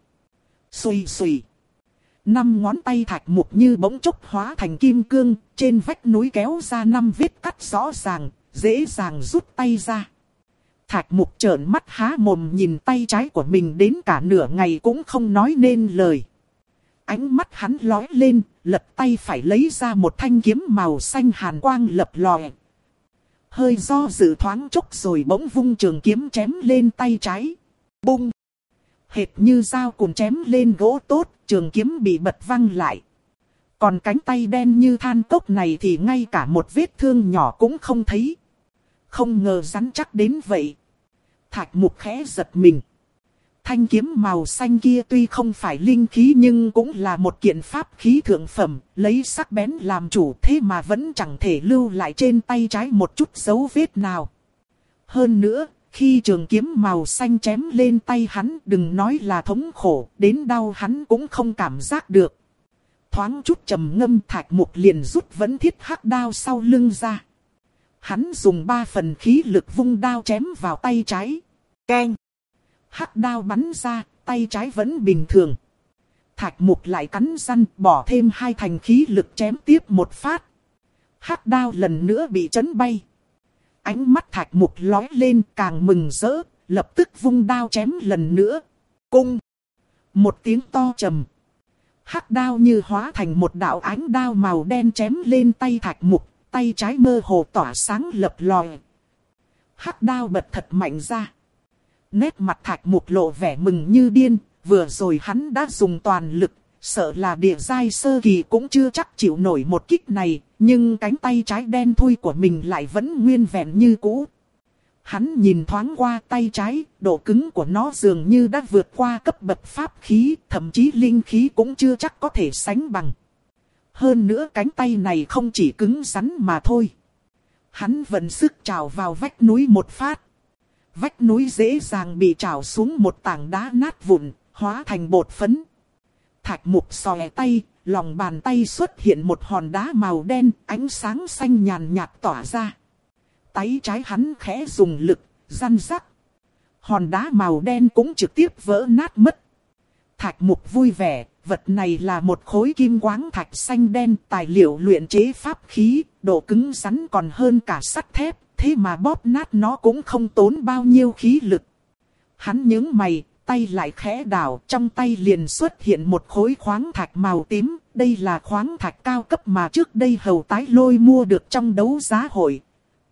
Xùy xùy. Năm ngón tay Thạch Mục như bỗng chốc hóa thành kim cương, trên vách núi kéo ra năm vết cắt rõ ràng, dễ dàng rút tay ra. Thạch Mục trợn mắt há mồm nhìn tay trái của mình đến cả nửa ngày cũng không nói nên lời. Ánh mắt hắn lóe lên, lật tay phải lấy ra một thanh kiếm màu xanh hàn quang lập lòe. Hơi do dự thoáng chốc rồi bỗng vung trường kiếm chém lên tay trái. Bung! Hệt như dao cùn chém lên gỗ tốt, trường kiếm bị bật văng lại. Còn cánh tay đen như than cốc này thì ngay cả một vết thương nhỏ cũng không thấy. Không ngờ rắn chắc đến vậy. Thạch Mục khẽ giật mình. Thanh kiếm màu xanh kia tuy không phải linh khí nhưng cũng là một kiện pháp khí thượng phẩm, lấy sắc bén làm chủ thế mà vẫn chẳng thể lưu lại trên tay trái một chút dấu vết nào. Hơn nữa, khi trường kiếm màu xanh chém lên tay hắn đừng nói là thống khổ, đến đau hắn cũng không cảm giác được. Thoáng chút trầm ngâm Thạch Mục liền rút vấn thiết hắc đao sau lưng ra. Hắn dùng ba phần khí lực vung đao chém vào tay trái. Keng! Hắc đao bắn ra, tay trái vẫn bình thường. Thạch Mục lại cắn răng bỏ thêm hai thành khí lực chém tiếp một phát. Hắc đao lần nữa bị chấn bay. Ánh mắt Thạch Mục lóe lên càng mừng rỡ, lập tức vung đao chém lần nữa. Cung! Một tiếng to trầm. Hắc đao như hóa thành một đạo ánh đao màu đen chém lên tay Thạch Mục, tay trái mơ hồ tỏa sáng lập lòe. Hắc đao bật thật mạnh ra. Nét mặt Thạch Mục lộ vẻ mừng như điên, vừa rồi hắn đã dùng toàn lực, sợ là địa giai sơ kỳ cũng chưa chắc chịu nổi một kích này, nhưng cánh tay trái đen thui của mình lại vẫn nguyên vẹn như cũ. Hắn nhìn thoáng qua tay trái, độ cứng của nó dường như đã vượt qua cấp bậc pháp khí, thậm chí linh khí cũng chưa chắc có thể sánh bằng. Hơn nữa cánh tay này không chỉ cứng rắn mà thôi. Hắn vận sức trào vào vách núi một phát. Vách núi dễ dàng bị trào xuống một tảng đá nát vụn, hóa thành bột phấn. Thạch Mục xòe tay, lòng bàn tay xuất hiện một hòn đá màu đen, ánh sáng xanh nhàn nhạt tỏa ra. Tay trái hắn khẽ dùng lực, răn rắc. Hòn đá màu đen cũng trực tiếp vỡ nát mất. Thạch Mục vui vẻ, Vật này là một khối kim quáng thạch xanh đen, tài liệu luyện chế pháp khí, độ cứng rắn còn hơn cả sắt thép, thế mà bóp nát nó cũng không tốn bao nhiêu khí lực. Hắn nhướng mày, tay lại khẽ đảo, trong tay liền xuất hiện một khối khoáng thạch màu tím. Đây là khoáng thạch cao cấp mà trước đây Hầu Tái Lôi mua được trong đấu giá hội.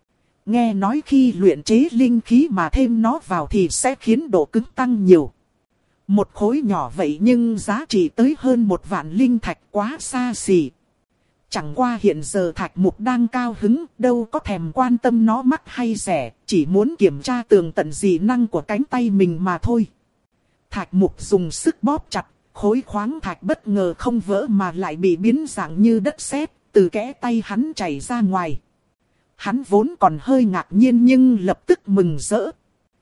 Nghe nói khi luyện chế linh khí mà thêm nó vào thì sẽ khiến độ cứng tăng nhiều. Một khối nhỏ vậy nhưng giá trị tới hơn một vạn linh thạch, quá xa xỉ. Chẳng qua hiện giờ Thạch Mục đang cao hứng, đâu có thèm quan tâm nó mắc hay rẻ, chỉ muốn kiểm tra tường tận dị năng của cánh tay mình mà thôi. Thạch Mục dùng sức bóp chặt, khối khoáng thạch bất ngờ không vỡ mà lại bị biến dạng như đất sét, từ kẽ tay hắn chảy ra ngoài. Hắn vốn còn hơi ngạc nhiên nhưng lập tức mừng rỡ.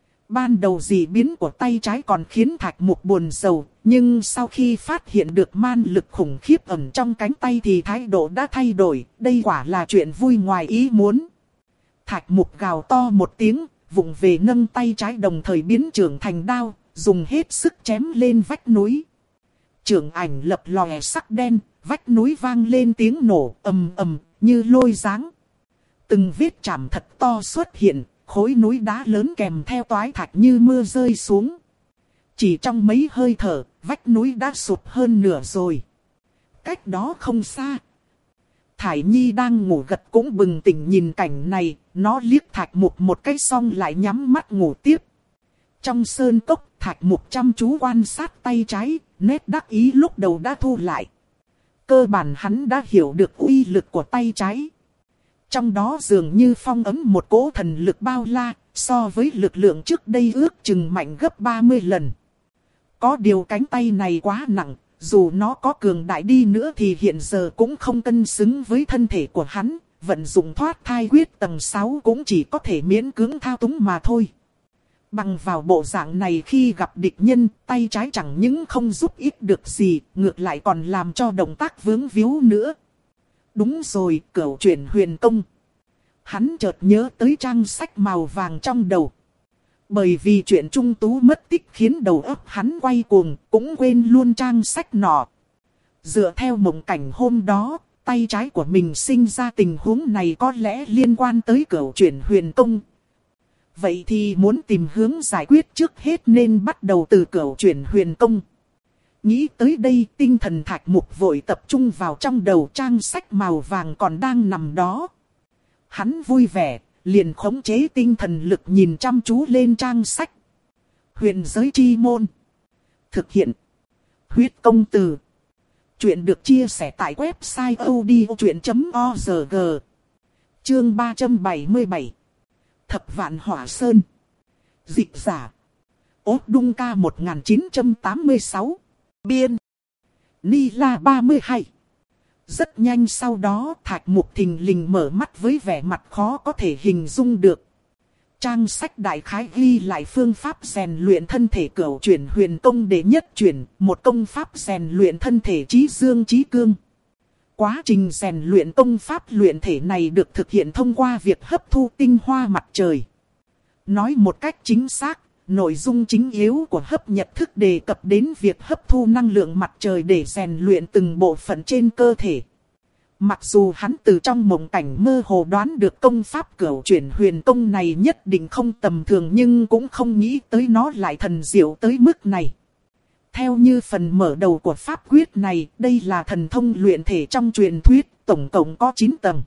Ban đầu dị biến của tay trái còn khiến Thạch Mục buồn rầu, nhưng sau khi phát hiện được man lực khủng khiếp ẩn trong cánh tay thì thái độ đã thay đổi, đây quả là chuyện vui ngoài ý muốn. Thạch Mục gào to một tiếng, vụng về nâng tay trái đồng thời biến trưởng thành đao, dùng hết sức chém lên vách núi. Trưởng ảnh lập lòe sắc đen, vách núi vang lên tiếng nổ ầm ầm như lôi giáng. Từng vết chạm thật to xuất hiện, khối núi đá lớn kèm theo toái thạch như mưa rơi xuống. Chỉ trong mấy hơi thở, vách núi đã sụp hơn nửa rồi. Cách đó không xa, Thải Nhi đang ngủ gật cũng bừng tỉnh nhìn cảnh này, nó liếc Thạch Mục một cái xong lại nhắm mắt ngủ tiếp. Trong sơn cốc, Thạch Mục chăm chú quan sát tay trái, nét đắc ý lúc đầu đã thu lại. Cơ bản hắn đã hiểu được uy lực của tay trái. Trong đó dường như phong ấn một cỗ thần lực bao la, so với lực lượng trước đây ước chừng mạnh gấp ba mươi lần. Có điều cánh tay này quá nặng, dù nó có cường đại đi nữa thì hiện giờ cũng không cân xứng với thân thể của hắn. Vận dụng thoát thai quyết tầng sáu cũng chỉ có thể miễn cưỡng thao túng mà thôi. Bằng vào bộ dạng này khi gặp địch nhân, tay trái chẳng những không giúp ích được gì, ngược lại còn làm cho động tác vướng víu nữa. Đúng rồi, Cửu Chuyển Huyền Công. Hắn chợt nhớ tới trang sách màu vàng trong đầu. Bởi vì chuyện Trung Tú mất tích khiến đầu óc hắn quay cuồng, cũng quên luôn trang sách nọ. Dựa theo mộng cảnh hôm đó, tay trái của mình sinh ra tình huống này có lẽ liên quan tới Cửu Chuyển Huyền Công. Vậy thì muốn tìm hướng giải quyết trước hết nên bắt đầu từ Cửu Chuyển Huyền Công. Nghĩ tới đây, tinh thần Thạch Mục vội tập trung vào trong đầu, trang sách màu vàng còn đang nằm đó. Hắn vui vẻ, liền khống chế tinh thần lực nhìn chăm chú lên trang sách. Huyền giới chi môn. Thực hiện. Huyết công từ. Chuyện được chia sẻ tại website odchuyện chấm org. Chương ba trăm bảy mươi bảy. Thập Vạn Hỏa Sơn. Dịch giả. Ốt Đung Ca một nghìn chín trăm tám mươi sáu. Biên. Ni La ba mươi hai. Rất nhanh sau đó Thạch Mục thình lình mở mắt với vẻ mặt khó có thể hình dung được. Trang sách đại khái ghi lại phương pháp rèn luyện thân thể Cửu Chuyển Huyền Công đệ nhất chuyển, một công pháp rèn luyện thân thể trí dương trí cương. Quá trình rèn luyện công pháp luyện thể này được thực hiện thông qua việc hấp thu tinh hoa mặt trời. Nói một cách chính xác, nội dung chính yếu của hấp nhật thức đề cập đến việc hấp thu năng lượng mặt trời để rèn luyện từng bộ phận trên cơ thể. Mặc dù hắn từ trong mộng cảnh mơ hồ đoán được công pháp Cửu Chuyển Huyền Công này nhất định không tầm thường nhưng cũng không nghĩ tới nó lại thần diệu tới mức này. Theo như phần mở đầu của pháp quyết này, đây là thần thông luyện thể trong truyền thuyết, tổng cộng có chín tầng.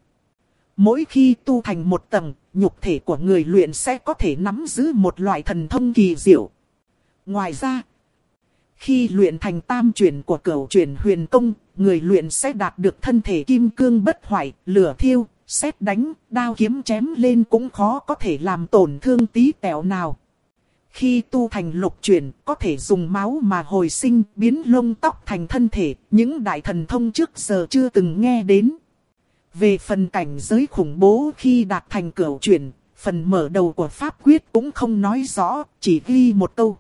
Mỗi khi tu thành một tầng, nhục thể của người luyện sẽ có thể nắm giữ một loại thần thông kỳ diệu. Ngoài ra, khi luyện thành tam chuyển của Cửu Chuyển Huyền Công, người luyện sẽ đạt được thân thể kim cương bất hoại, lửa thiêu, sét đánh, đao kiếm chém lên cũng khó có thể làm tổn thương tí tẹo nào. Khi tu thành lục chuyển, có thể dùng máu mà hồi sinh, biến lông tóc thành thân thể, những đại thần thông trước giờ chưa từng nghe đến. Về phần cảnh giới khủng bố khi đạt thành Cửu Chuyển, phần mở đầu của pháp quyết cũng không nói rõ, chỉ ghi một câu.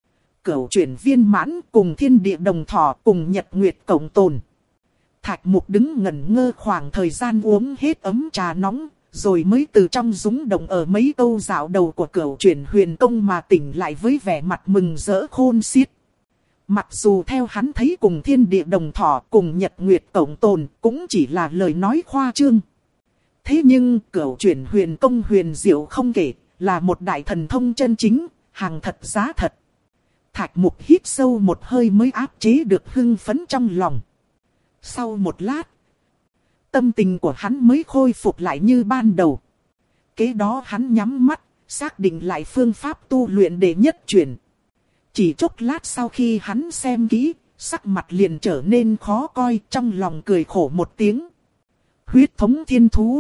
Cửu Chuyển viên mãn, cùng thiên địa đồng thọ, cùng nhật nguyệt cộng tồn. Thạch Mục đứng ngẩn ngơ khoảng thời gian uống hết ấm trà nóng, rồi mới từ trong rúng động ở mấy câu dạo đầu của Cửu Chuyển Huyền Công mà tỉnh lại với vẻ mặt mừng rỡ khôn xiết. Mặc dù theo hắn thấy cùng thiên địa đồng thọ, cùng nhật nguyệt cộng tồn, cũng chỉ là lời nói khoa trương. Thế nhưng cửu chuyển huyền công huyền diệu không kể, là một đại thần thông chân chính, hàng thật giá thật. Thạch Mục hít sâu một hơi mới áp chế được hưng phấn trong lòng. Sau một lát, tâm tình của hắn mới khôi phục lại như ban đầu. Kế đó hắn nhắm mắt, xác định lại phương pháp tu luyện để nhất chuyển. Chỉ chốc lát sau khi hắn xem kỹ, sắc mặt liền trở nên khó coi, trong lòng cười khổ một tiếng. Huyết thống thiên thú.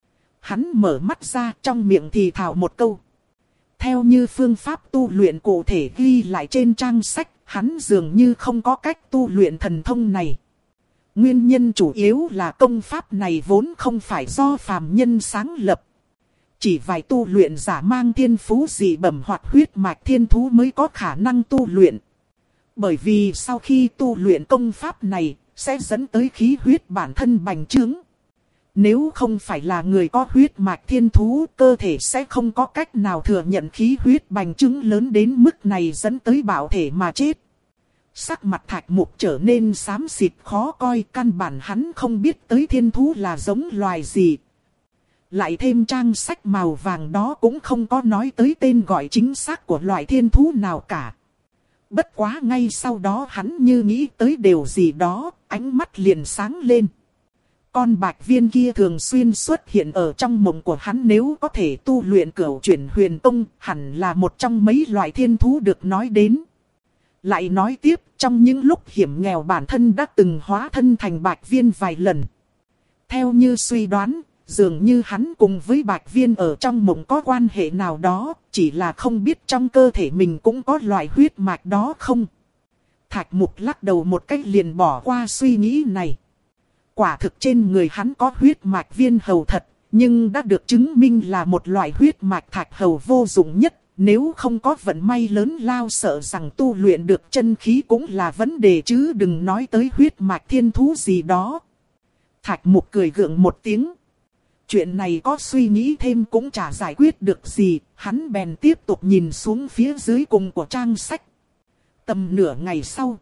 Hắn mở mắt ra, trong miệng thì thào một câu. Theo như phương pháp tu luyện cụ thể ghi lại trên trang sách, hắn dường như không có cách tu luyện thần thông này. Nguyên nhân chủ yếu là công pháp này vốn không phải do phàm nhân sáng lập. Chỉ vài tu luyện giả mang thiên phú dị bẩm hoặc huyết mạch thiên thú mới có khả năng tu luyện. Bởi vì sau khi tu luyện công pháp này, sẽ dẫn tới khí huyết bản thân bành trướng. Nếu không phải là người có huyết mạch thiên thú, cơ thể sẽ không có cách nào thừa nhận khí huyết bành trướng lớn đến mức này dẫn tới bạo thể mà chết. Sắc mặt Thạch Mục trở nên xám xịt khó coi, căn bản hắn không biết tới thiên thú là giống loài gì. Lại thêm trang sách màu vàng đó cũng không có nói tới tên gọi chính xác của loại thiên thú nào cả. Bất quá ngay sau đó hắn như nghĩ tới điều gì đó, ánh mắt liền sáng lên. Con bạch viên kia thường xuyên xuất hiện ở trong mộng của hắn, nếu có thể tu luyện cửu chuyển huyền tông, hẳn là một trong mấy loại thiên thú được nói đến. Lại nói tiếp, trong những lúc hiểm nghèo bản thân đã từng hóa thân thành bạch viên vài lần. Theo như suy đoán, dường như hắn cùng với bạch viên ở trong mộng có quan hệ nào đó, chỉ là không biết trong cơ thể mình cũng có loại huyết mạch đó không. Thạch Mục lắc đầu một cách liền bỏ qua suy nghĩ này. Quả thực trên người hắn có huyết mạch viên hầu thật, nhưng đã được chứng minh là một loại huyết mạch thạch hầu vô dụng nhất. Nếu không có vận may lớn lao sợ rằng tu luyện được chân khí cũng là vấn đề chứ đừng nói tới huyết mạch thiên thú gì đó. Thạch Mục cười gượng một tiếng. Chuyện này có suy nghĩ thêm cũng chả giải quyết được gì, hắn bèn tiếp tục nhìn xuống phía dưới cùng của trang sách. Tầm nửa ngày sau,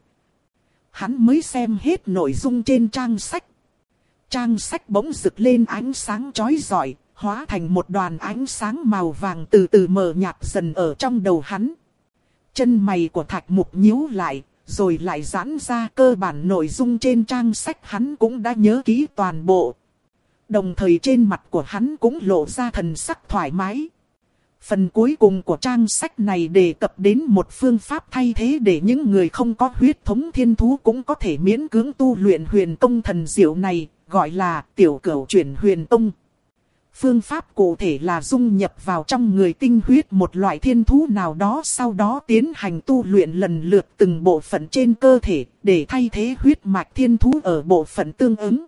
hắn mới xem hết nội dung trên trang sách. Trang sách bỗng rực lên ánh sáng chói rọi, hóa thành một đoàn ánh sáng màu vàng từ từ mờ nhạt dần ở trong đầu hắn. Chân mày của Thạch Mục nhíu lại, rồi lại giãn ra, cơ bản nội dung trên trang sách hắn cũng đã nhớ kỹ toàn bộ. Đồng thời trên mặt của hắn cũng lộ ra thần sắc thoải mái. Phần cuối cùng của trang sách này đề cập đến một phương pháp thay thế để những người không có huyết thống thiên thú cũng có thể miễn cưỡng tu luyện huyền công thần diệu này, gọi là tiểu cửu chuyển huyền tông. Phương pháp cụ thể là dung nhập vào trong người tinh huyết một loại thiên thú nào đó, sau đó tiến hành tu luyện lần lượt từng bộ phận trên cơ thể để thay thế huyết mạch thiên thú ở bộ phận tương ứng.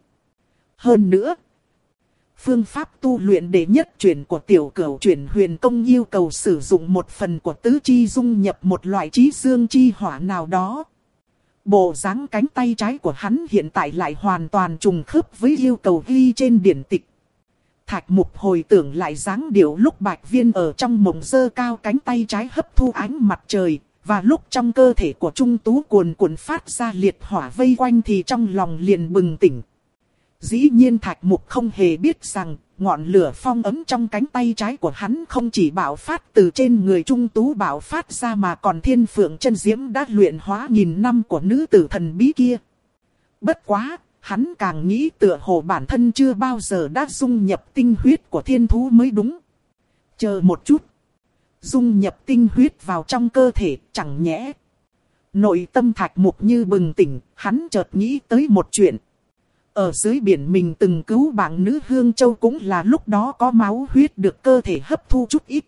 Hơn nữa, phương pháp tu luyện đệ nhất chuyển của tiểu cửu chuyển huyền công yêu cầu sử dụng một phần của tứ chi dung nhập một loại trí dương chi hỏa nào đó. Bộ dáng cánh tay trái của hắn hiện tại lại hoàn toàn trùng khớp với yêu cầu ghi trên điển tịch. Thạch Mục hồi tưởng lại dáng điệu lúc bạch viên ở trong mộng giơ cao cánh tay trái hấp thu ánh mặt trời, và lúc trong cơ thể của Trung Tú cuồn cuộn phát ra liệt hỏa vây quanh thì trong lòng liền bừng tỉnh. Dĩ nhiên Thạch Mục không hề biết rằng, ngọn lửa phong ấm trong cánh tay trái của hắn không chỉ bạo phát từ trên người Trung Tú bạo phát ra mà còn thiên phượng chân diễm đã luyện hóa nghìn năm của nữ tử thần bí kia. Bất quá, hắn càng nghĩ tựa hồ bản thân chưa bao giờ đã dung nhập tinh huyết của thiên thú mới đúng. Chờ một chút. Dung nhập tinh huyết vào trong cơ thể chẳng nhẽ. Nội tâm Thạch Mục như bừng tỉnh, hắn chợt nghĩ tới một chuyện. Ở dưới biển mình từng cứu bạn nữ Hương Châu cũng là lúc đó có máu huyết được cơ thể hấp thu chút ít.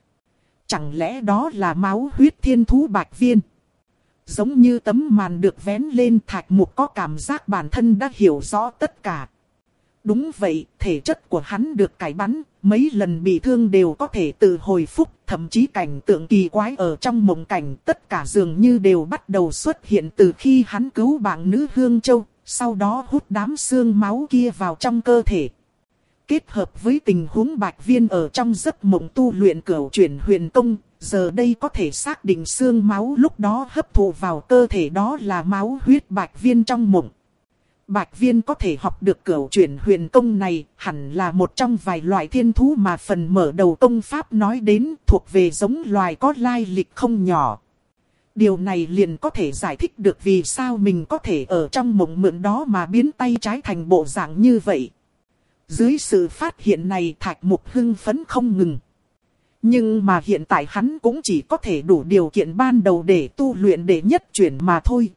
Chẳng lẽ đó là máu huyết thiên thú bạch viên? Giống như tấm màn được vén lên, Thạch Mục có cảm giác bản thân đã hiểu rõ tất cả. Đúng vậy, thể chất của hắn được cải bắn, mấy lần bị thương đều có thể tự hồi phục, thậm chí cảnh tượng kỳ quái ở trong mộng cảnh tất cả dường như đều bắt đầu xuất hiện từ khi hắn cứu bạn nữ Hương Châu, sau đó hút đám xương máu kia vào trong cơ thể. Kết hợp với tình huống bạch viên ở trong giấc mộng tu luyện cửu chuyển huyền công, giờ đây có thể xác định xương máu lúc đó hấp thụ vào cơ thể đó là máu huyết Bạch Viên trong mộng. Bạch Viên có thể học được cửu chuyển huyền công này, hẳn là một trong vài loại thiên thú mà phần mở đầu công pháp nói đến, thuộc về giống loài có lai lịch không nhỏ. Điều này liền có thể giải thích được vì sao mình có thể ở trong mộng mượn đó mà biến tay trái thành bộ dạng như vậy. Dưới sự phát hiện này, Thạch Mục hưng phấn không ngừng. Nhưng mà hiện tại hắn cũng chỉ có thể đủ điều kiện ban đầu để tu luyện đệ nhất chuyển mà thôi.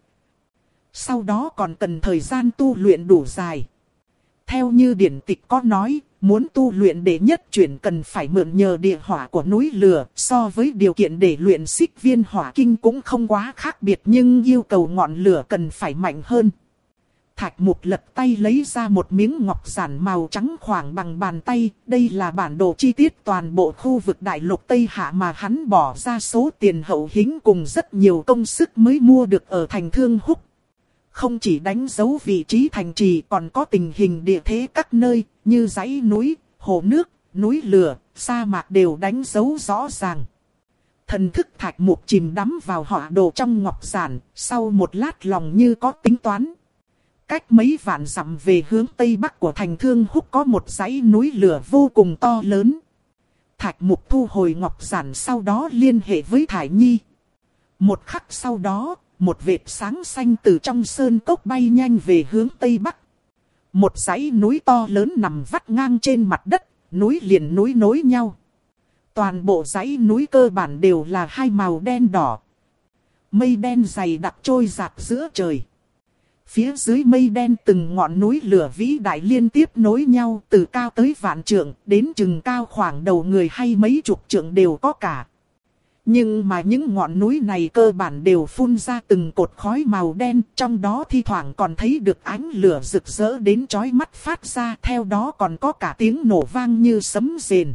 Sau đó còn cần thời gian tu luyện đủ dài. Theo như điển tịch có nói, muốn tu luyện đệ nhất chuyển cần phải mượn nhờ địa hỏa của núi lửa. So với điều kiện để luyện xích viên hỏa kinh cũng không quá khác biệt, nhưng yêu cầu ngọn lửa cần phải mạnh hơn. Thạch Mục lật tay lấy ra một miếng ngọc giản màu trắng khoảng bằng bàn tay. Đây là bản đồ chi tiết toàn bộ khu vực đại lục Tây Hạ mà hắn bỏ ra số tiền hậu hĩnh cùng rất nhiều công sức mới mua được ở thành Thương Húc. Không chỉ đánh dấu vị trí thành trì, còn có tình hình địa thế các nơi như dãy núi, hồ nước, núi lửa, sa mạc đều đánh dấu rõ ràng. Thần thức Thạch Mục chìm đắm vào họa đồ trong ngọc giản, sau một lát lòng như có tính toán. Cách mấy vạn dặm về hướng tây bắc của thành Thương Húc có một dãy núi lửa vô cùng to lớn. Thạch Mục thu hồi ngọc giản, sau đó liên hệ với Thải Nhi. Một khắc sau đó, một vệt sáng xanh từ trong sơn cốc bay nhanh về hướng tây bắc. Một dãy núi to lớn nằm vắt ngang trên mặt đất, núi liền núi nối nhau. Toàn bộ dãy núi cơ bản đều là hai màu đen đỏ. Mây đen dày đặc trôi dạt giữa trời. Phía dưới mây đen từng ngọn núi lửa vĩ đại liên tiếp nối nhau, từ cao tới vạn trượng, đến chừng cao khoảng đầu người hay mấy chục trượng đều có cả. Nhưng mà những ngọn núi này cơ bản đều phun ra từng cột khói màu đen, trong đó thi thoảng còn thấy được ánh lửa rực rỡ đến chói mắt phát ra, theo đó còn có cả tiếng nổ vang như sấm rền.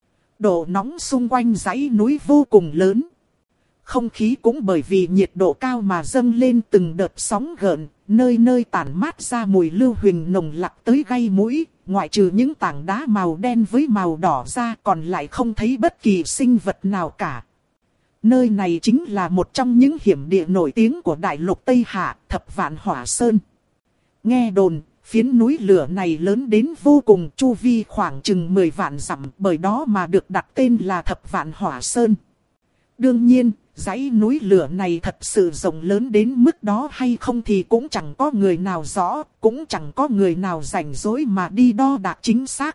Độ nóng xung quanh dãy núi vô cùng lớn. Không khí cũng bởi vì nhiệt độ cao mà dâng lên từng đợt sóng gợn, nơi nơi tản mát ra mùi lưu huỳnh nồng nặc tới gây mũi, ngoại trừ những tảng đá màu đen với màu đỏ ra còn lại không thấy bất kỳ sinh vật nào cả. Nơi này chính là một trong những hiểm địa nổi tiếng của đại lục Tây Hạ, Thập Vạn Hỏa Sơn. Nghe đồn, phiến núi lửa này lớn đến vô cùng, chu vi khoảng chừng mười vạn dặm, bởi đó mà được đặt tên là Thập Vạn Hỏa Sơn. Đương nhiên, dãy núi lửa này thật sự rộng lớn đến mức đó hay không thì cũng chẳng có người nào rõ, cũng chẳng có người nào rảnh rỗi mà đi đo đạc chính xác.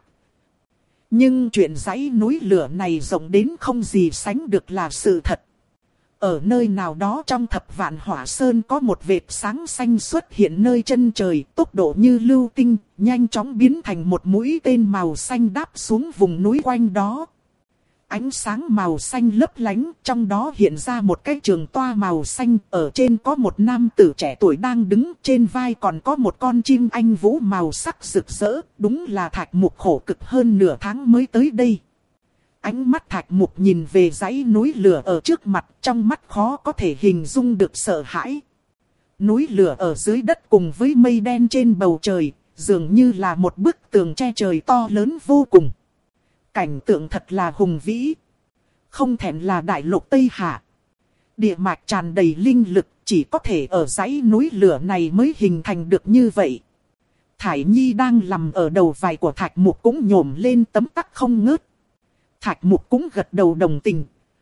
Nhưng chuyện dãy núi lửa này rộng đến không gì sánh được là sự thật. Ở nơi nào đó trong Thập Vạn Hỏa Sơn có một vệt sáng xanh xuất hiện nơi chân trời, tốc độ như lưu tinh, nhanh chóng biến thành một mũi tên màu xanh đáp xuống vùng núi quanh đó. Ánh sáng màu xanh lấp lánh, trong đó hiện ra một cái trường toa màu xanh, ở trên có một nam tử trẻ tuổi đang đứng, trên vai còn có một con chim anh vũ màu sắc rực rỡ, đúng là Thạch Mục khổ cực hơn nửa tháng mới tới đây. Ánh mắt Thạch Mục nhìn về dãy núi lửa ở trước mặt, trong mắt khó có thể hình dung được sợ hãi. Núi lửa ở dưới đất cùng với mây đen trên bầu trời, dường như là một bức tường che trời to lớn vô cùng. Cảnh tượng thật là hùng vĩ. Không thẹn là đại lục Tây Hạ. Địa mạch tràn đầy linh lực, chỉ có thể ở dãy núi lửa này mới hình thành được như vậy. Thải Nhi đang nằm ở đầu vai của Thạch Mục cũng nhổm lên tấm tắc không ngớt. Thạch Mục cũng gật đầu đồng tình.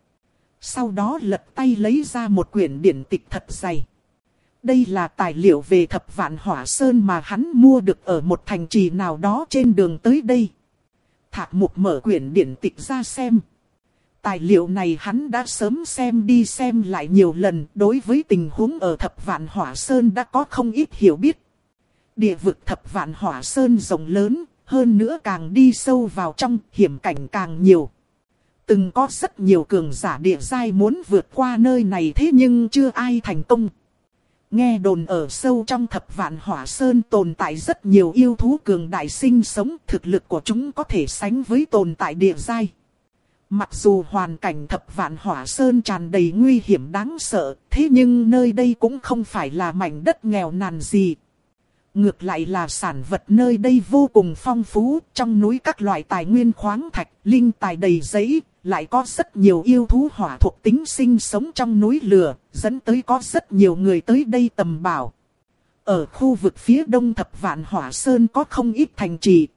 Sau đó lật tay lấy ra một quyển điển tịch thật dày. Đây là tài liệu về Thập Vạn Hỏa Sơn mà hắn mua được ở một thành trì nào đó trên đường tới đây. Thạch Mục mở quyển điển tịch ra xem. Tài liệu này hắn đã sớm xem đi xem lại nhiều lần, đối với tình huống ở Thập Vạn Hỏa Sơn đã có không ít hiểu biết. Địa vực Thập Vạn Hỏa Sơn rộng lớn, hơn nữa càng đi sâu vào trong, hiểm cảnh càng nhiều. Từng có rất nhiều cường giả địa giai muốn vượt qua nơi này thế nhưng chưa ai thành công. Nghe đồn ở sâu trong Thập Vạn Hỏa Sơn tồn tại rất nhiều yêu thú cường đại sinh sống, thực lực của chúng có thể sánh với tồn tại địa giai. Mặc dù hoàn cảnh Thập Vạn Hỏa Sơn tràn đầy nguy hiểm đáng sợ, thế nhưng nơi đây cũng không phải là mảnh đất nghèo nàn gì. Ngược lại là sản vật nơi đây vô cùng phong phú, trong núi các loại tài nguyên khoáng thạch, linh tài đầy giấy, lại có rất nhiều yêu thú hỏa thuộc tính sinh sống trong núi lửa, dẫn tới có rất nhiều người tới đây tầm bảo. Ở khu vực phía đông Thập Vạn Hỏa Sơn có không ít thành trì.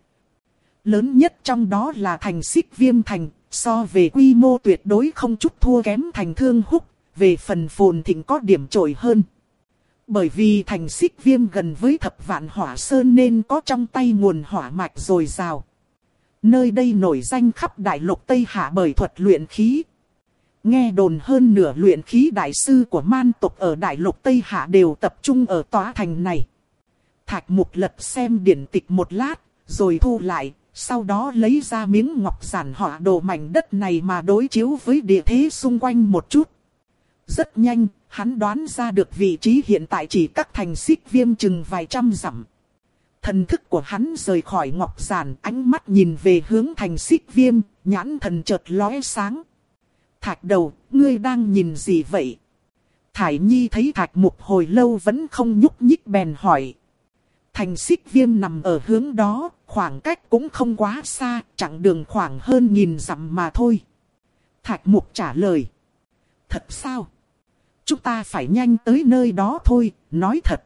Lớn nhất trong đó là thành Xích Viêm Thành, so về quy mô tuyệt đối không chút thua kém thành Thương Húc, về phần phồn thịnh có điểm trội hơn. Bởi vì thành Xích Viêm gần với Thập Vạn Hỏa Sơn nên có trong tay nguồn hỏa mạch dồi dào. Nơi đây nổi danh khắp đại lục Tây Hạ bởi thuật luyện khí. Nghe đồn hơn nửa luyện khí đại sư của man tộc ở đại lục Tây Hạ đều tập trung ở tòa thành này. Thạch Mục lật xem điển tịch một lát, rồi thu lại, sau đó lấy ra miếng ngọc giản họa đồ mảnh đất này mà đối chiếu với địa thế xung quanh một chút. Rất nhanh, hắn đoán ra được vị trí hiện tại chỉ cách thành Xích Viêm chừng vài trăm dặm. Thần thức của hắn rời khỏi ngọc giản, ánh mắt nhìn về hướng thành Xích Viêm, nhãn thần chợt lóe sáng. Thạch Đầu, ngươi đang nhìn gì vậy? Thải Nhi thấy Thạch Mục hồi lâu vẫn không nhúc nhích bèn hỏi. Thành Xích Viêm nằm ở hướng đó, khoảng cách cũng không quá xa, chặng đường khoảng hơn nghìn dặm mà thôi. Thạch Mục trả lời. Thật sao? Chúng ta phải nhanh tới nơi đó thôi, nói thật.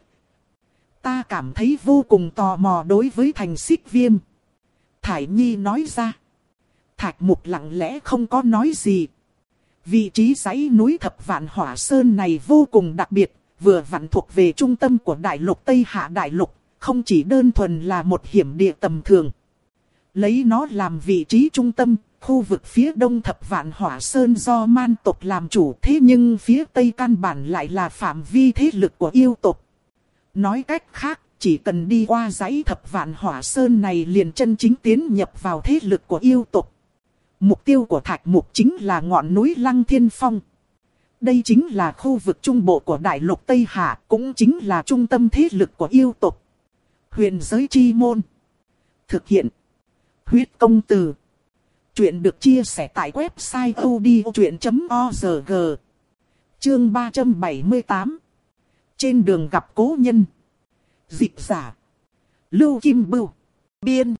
Ta cảm thấy vô cùng tò mò đối với thành Xích Viêm. Thải Nhi nói ra. Thạch Mục lặng lẽ không có nói gì. Vị trí dãy núi Thập Vạn Hỏa Sơn này vô cùng đặc biệt, vừa vặn thuộc về trung tâm của đại lục Tây Hạ đại lục, không chỉ đơn thuần là một hiểm địa tầm thường. Lấy nó làm vị trí trung tâm, khu vực phía đông Thập Vạn Hỏa Sơn do man tộc làm chủ, thế nhưng phía tây căn bản lại là phạm vi thế lực của yêu tộc. Nói cách khác, chỉ cần đi qua dãy Thập Vạn Hỏa Sơn này liền chân chính tiến nhập vào thế lực của yêu tộc. Mục tiêu của Thạch Mục chính là ngọn núi Lăng Thiên Phong. Đây chính là khu vực trung bộ của đại lục Tây Hạ, cũng chính là trung tâm thế lực của yêu tộc. Huyền Giới Chi Môn. Thực hiện. Huyết Công Từ. Chuyện được chia sẻ tại website odchuyện chấm org. Chương ba trăm bảy mươi tám. Trên đường gặp cố nhân. Dịch giả. Lưu Kim Bưu. Biên.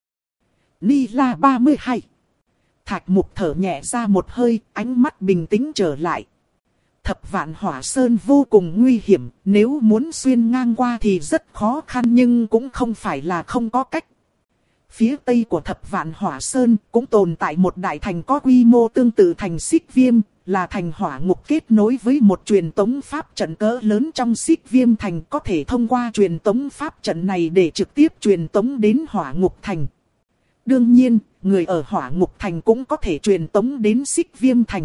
Ni La ba mươi hai. Thạch Mục thở nhẹ ra một hơi, ánh mắt bình tĩnh trở lại. Thập Vạn Hỏa Sơn vô cùng nguy hiểm, nếu muốn xuyên ngang qua thì rất khó khăn nhưng cũng không phải là không có cách. Phía tây của Thập Vạn Hỏa Sơn cũng tồn tại một đại thành có quy mô tương tự thành Xích Viêm, là thành hỏa ngục kết nối với một truyền tống pháp trận cỡ lớn trong Xích Viêm thành, có thể thông qua truyền tống pháp trận này để trực tiếp truyền tống đến hỏa ngục thành. Đương nhiên, người ở hỏa ngục thành cũng có thể truyền tống đến Xích Viêm thành.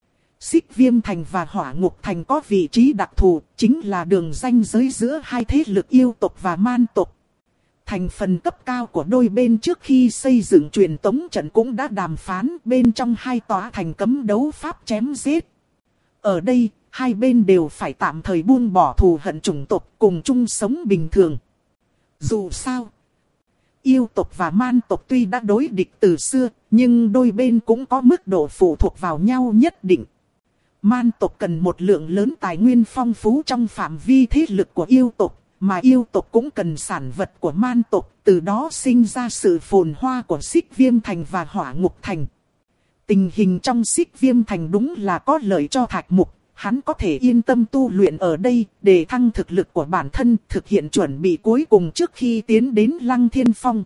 Xích Viêm thành và hỏa ngục thành có vị trí đặc thù, chính là đường ranh giới giữa hai thế lực yêu tộc và man tộc. Thành phần cấp cao của đôi bên trước khi xây dựng truyền tống trận cũng đã đàm phán, bên trong hai tòa thành cấm đấu pháp chém giết. Ở đây, hai bên đều phải tạm thời buông bỏ thù hận chủng tộc, cùng chung sống bình thường. Dù sao, yêu tộc và man tộc tuy đã đối địch từ xưa, nhưng đôi bên cũng có mức độ phụ thuộc vào nhau nhất định. Man tộc cần một lượng lớn tài nguyên phong phú trong phạm vi thế lực của yêu tộc, mà yêu tộc cũng cần sản vật của man tộc, từ đó sinh ra sự phồn hoa của Xích Viêm thành và hỏa ngục thành. Tình hình trong Xích Viêm thành đúng là có lợi cho Thạch Mục, hắn có thể yên tâm tu luyện ở đây, để thăng thực lực của bản thân, thực hiện chuẩn bị cuối cùng trước khi tiến đến Lăng Thiên Phong.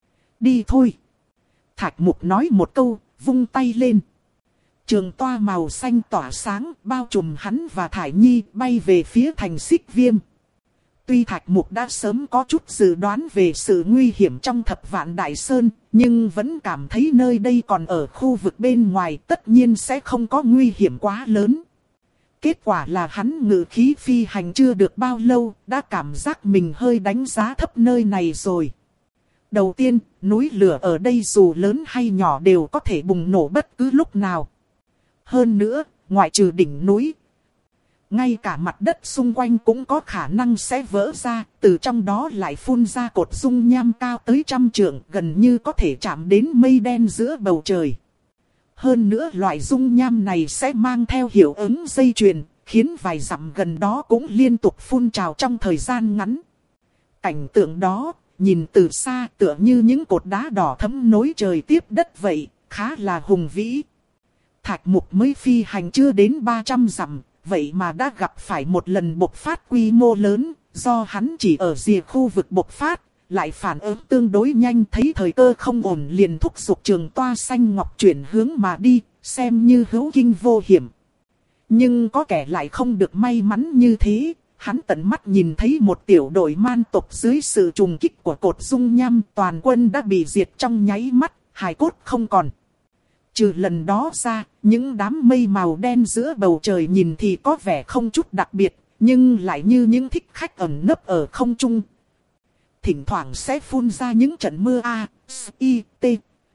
Đi thôi. Thạch Mục nói một câu, vung tay lên. Trường toa màu xanh tỏa sáng, bao trùm hắn và Thải Nhi, bay về phía thành Xích Viêm. Tuy Thạch Mục đã sớm có chút dự đoán về sự nguy hiểm trong Thập Vạn Đại Sơn, nhưng vẫn cảm thấy nơi đây còn ở khu vực bên ngoài, tất nhiên sẽ không có nguy hiểm quá lớn. Kết quả là hắn ngự khí phi hành chưa được bao lâu, đã cảm giác mình hơi đánh giá thấp nơi này rồi. Đầu tiên, núi lửa ở đây dù lớn hay nhỏ đều có thể bùng nổ bất cứ lúc nào. Hơn nữa, ngoại trừ đỉnh núi, ngay cả mặt đất xung quanh cũng có khả năng sẽ vỡ ra, từ trong đó lại phun ra cột dung nham cao tới trăm trượng, gần như có thể chạm đến mây đen giữa bầu trời. Hơn nữa loại dung nham này sẽ mang theo hiệu ứng dây chuyền, khiến vài dặm gần đó cũng liên tục phun trào trong thời gian ngắn. Cảnh tượng đó, nhìn từ xa tựa như những cột đá đỏ thẫm nối trời tiếp đất vậy, khá là hùng vĩ. Thạch Mục mới phi hành chưa đến ba trăm dặm, vậy mà đã gặp phải một lần bộc phát quy mô lớn, do hắn chỉ ở rìa khu vực bộc phát, lại phản ứng tương đối nhanh, thấy thời cơ không ổn liền thúc giục trường toa xanh ngọc chuyển hướng mà đi, xem như hữu kinh vô hiểm. Nhưng có kẻ lại không được may mắn như thế, hắn tận mắt nhìn thấy một tiểu đội man tộc dưới sự trùng kích của cột dung nham, toàn quân đã bị diệt trong nháy mắt, hài cốt không còn. Trừ lần đó ra, những đám mây màu đen giữa bầu trời nhìn thì có vẻ không chút đặc biệt, nhưng lại như những thích khách ẩn nấp ở không trung. Thỉnh thoảng sẽ phun ra những trận mưa A, S, I, T.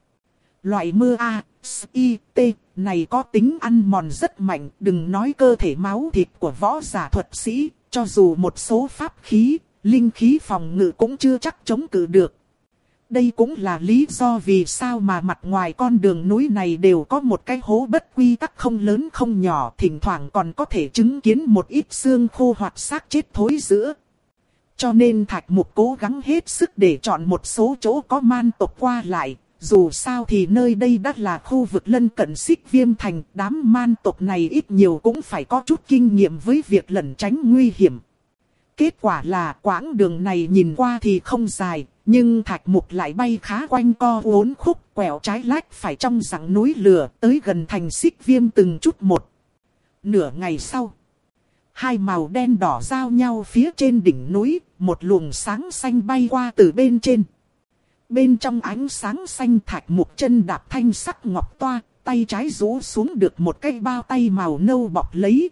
Loại mưa A, S, I, T này có tính ăn mòn rất mạnh, đừng nói cơ thể máu thịt của võ giả thuật sĩ, cho dù một số pháp khí, linh khí phòng ngự cũng chưa chắc chống cự được. Đây cũng là lý do vì sao mà mặt ngoài con đường núi này đều có một cái hố bất quy tắc không lớn không nhỏ, thỉnh thoảng còn có thể chứng kiến một ít xương khô hoặc xác chết thối rữa. Cho nên Thạch Mục cố gắng hết sức để chọn một số chỗ có man tộc qua lại, dù sao thì nơi đây đã là khu vực lân cận Xích Viêm Thành, đám man tộc này ít nhiều cũng phải có chút kinh nghiệm với việc lẩn tránh nguy hiểm. Kết quả là quãng đường này nhìn qua thì không dài, nhưng Thạch Mục lại bay khá quanh co uốn khúc, quẹo trái lách phải trong rặng núi lửa, tới gần thành Xích Viêm từng chút một. Nửa ngày sau, hai màu đen đỏ giao nhau phía trên đỉnh núi, một luồng sáng xanh bay qua từ bên trên. Bên trong ánh sáng xanh, Thạch Mục chân đạp thanh sắc ngọc toa, tay trái rũ xuống được một cái bao tay màu nâu bọc lấy.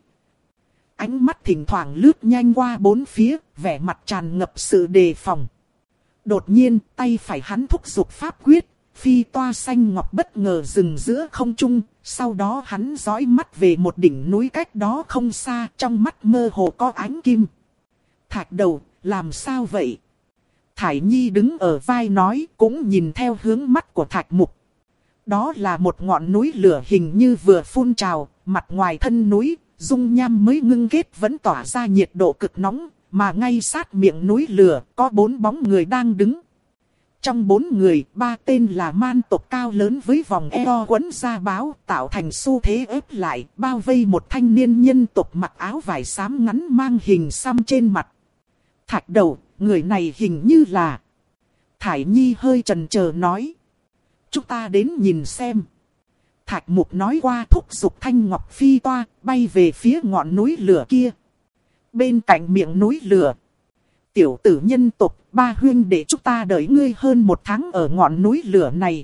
Ánh mắt thỉnh thoảng lướt nhanh qua bốn phía, vẻ mặt tràn ngập sự đề phòng. Đột nhiên, tay phải hắn thúc giục pháp quyết, phi toa xanh ngọc bất ngờ dừng giữa không trung, sau đó hắn dõi mắt về một đỉnh núi cách đó không xa, trong mắt mơ hồ có ánh kim. Thạch đầu, làm sao vậy? Thải Nhi đứng ở vai nói, cũng nhìn theo hướng mắt của Thạch Mục. Đó là một ngọn núi lửa hình như vừa phun trào, mặt ngoài thân núi, dung nham mới ngưng kết vẫn tỏa ra nhiệt độ cực nóng, mà ngay sát miệng núi lửa có bốn bóng người đang đứng. Trong bốn người, ba tên là man tộc cao lớn với vòng eo quấn da báo, tạo thành xu thế ép lại, bao vây một thanh niên nhân tộc mặc áo vải xám ngắn mang hình xăm trên mặt. Thạch đầu, người này hình như là... Thải Nhi hơi chần chờ nói. Chúng ta đến nhìn xem. Thạch Mục nói qua thúc giục thanh ngọc phi toa, bay về phía ngọn núi lửa kia. Bên cạnh miệng núi lửa. Tiểu tử nhân tộc, ba huynh để chúng ta đợi ngươi hơn một tháng ở ngọn núi lửa này.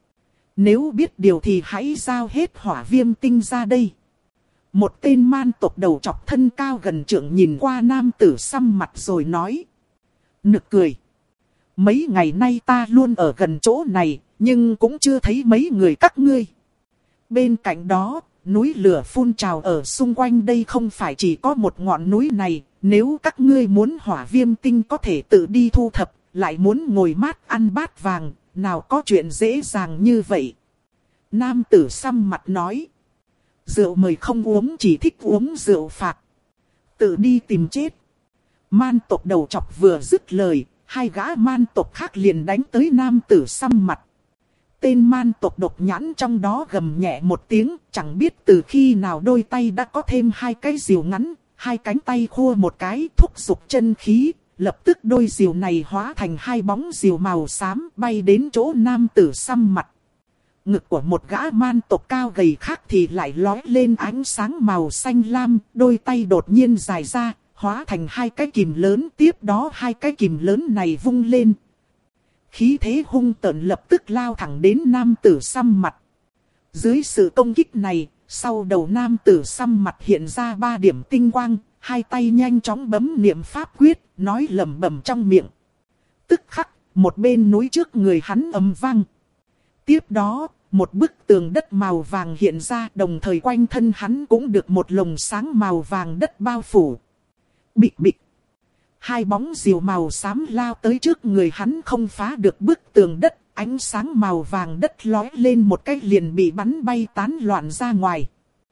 Nếu biết điều thì hãy giao hết hỏa viêm tinh ra đây. Một tên man tộc đầu trọc thân cao gần trượng nhìn qua nam tử xăm mặt rồi nói. Nực cười. Mấy ngày nay ta luôn ở gần chỗ này, nhưng cũng chưa thấy mấy người các ngươi. Bên cạnh đó, núi lửa phun trào ở xung quanh đây không phải chỉ có một ngọn núi này. Nếu các ngươi muốn hỏa viêm tinh có thể tự đi thu thập, lại muốn ngồi mát ăn bát vàng, nào có chuyện dễ dàng như vậy. Nam tử xăm mặt nói. Rượu mời không uống, chỉ thích uống rượu phạt. Tự đi tìm chết. Man tộc đầu trọc vừa dứt lời, hai gã man tộc khác liền đánh tới nam tử xăm mặt. Tên man tộc độc nhãn trong đó gầm nhẹ một tiếng, chẳng biết từ khi nào đôi tay đã có thêm hai cái rìu ngắn, hai cánh tay khua một cái, thúc giục chân khí, lập tức đôi rìu này hóa thành hai bóng rìu màu xám bay đến chỗ nam tử xăm mặt. Ngực của một gã man tộc cao gầy khác thì lại lói lên ánh sáng màu xanh lam, đôi tay đột nhiên dài ra, hóa thành hai cái kìm lớn, tiếp đó hai cái kìm lớn này vung lên. Khí thế hung tợn lập tức lao thẳng đến nam tử xăm mặt. Dưới sự công kích này, sau đầu nam tử xăm mặt hiện ra ba điểm tinh quang, hai tay nhanh chóng bấm niệm pháp quyết, nói lẩm bẩm trong miệng. Tức khắc, một bên núi trước người hắn ầm vang. Tiếp đó, một bức tường đất màu vàng hiện ra, đồng thời quanh thân hắn cũng được một lồng sáng màu vàng đất bao phủ. Bịch bịch. Hai bóng rìu màu xám lao tới trước người hắn không phá được bức tường đất, ánh sáng màu vàng đất lói lên một cái liền bị bắn bay tán loạn ra ngoài.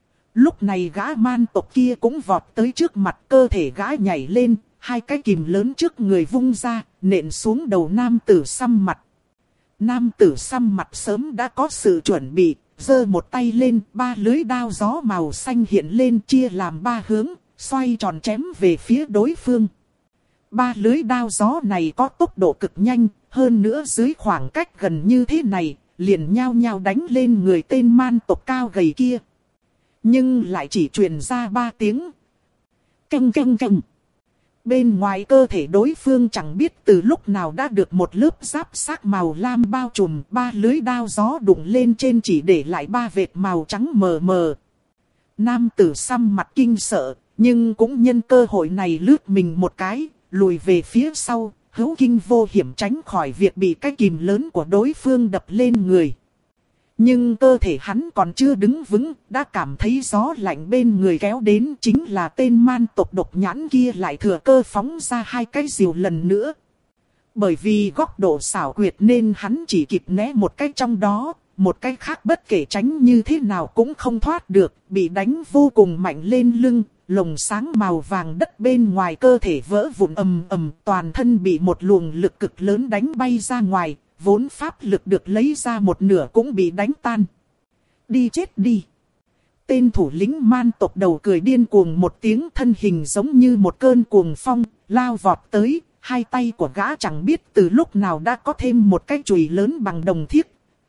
Lúc này gã man tộc kia cũng vọt tới trước mặt, cơ thể gã nhảy lên, hai cái kìm lớn trước người vung ra, nện xuống đầu nam tử xăm mặt. Nam tử xăm mặt sớm đã có sự chuẩn bị, giơ một tay lên, ba lưới đao gió màu xanh hiện lên chia làm ba hướng, xoay tròn chém về phía đối phương. Ba lưới đao gió này có tốc độ cực nhanh, hơn nữa dưới khoảng cách gần như thế này, liền nhao nhao đánh lên người tên man tộc cao gầy kia. Nhưng lại chỉ truyền ra ba tiếng. Canh canh canh. Bên ngoài cơ thể đối phương chẳng biết từ lúc nào đã được một lớp giáp xác màu lam bao trùm, ba lưới đao gió đụng lên trên chỉ để lại ba vệt màu trắng mờ mờ. Nam tử xăm mặt kinh sợ, nhưng cũng nhân cơ hội này lướt mình một cái, lùi về phía sau, hữu kinh vô hiểm tránh khỏi việc bị cái kìm lớn của đối phương đập lên người. Nhưng cơ thể hắn còn chưa đứng vững, đã cảm thấy gió lạnh bên người kéo đến, chính là tên man tộc độc nhãn kia lại thừa cơ phóng ra hai cái rìu lần nữa. Bởi vì góc độ xảo quyệt nên hắn chỉ kịp né một cái trong đó, một cái khác bất kể tránh như thế nào cũng không thoát được, bị đánh vô cùng mạnh lên lưng, lồng sáng màu vàng đất bên ngoài cơ thể vỡ vụn ầm ầm, toàn thân bị một luồng lực cực lớn đánh bay ra ngoài. Vốn pháp lực được lấy ra một nửa cũng bị đánh tan. Đi chết đi. Tên thủ lĩnh man tộc đầu cười điên cuồng một tiếng, thân hình giống như một cơn cuồng phong, lao vọt tới. Hai tay của gã chẳng biết từ lúc nào đã có thêm một cái chùy lớn bằng đồng thiết.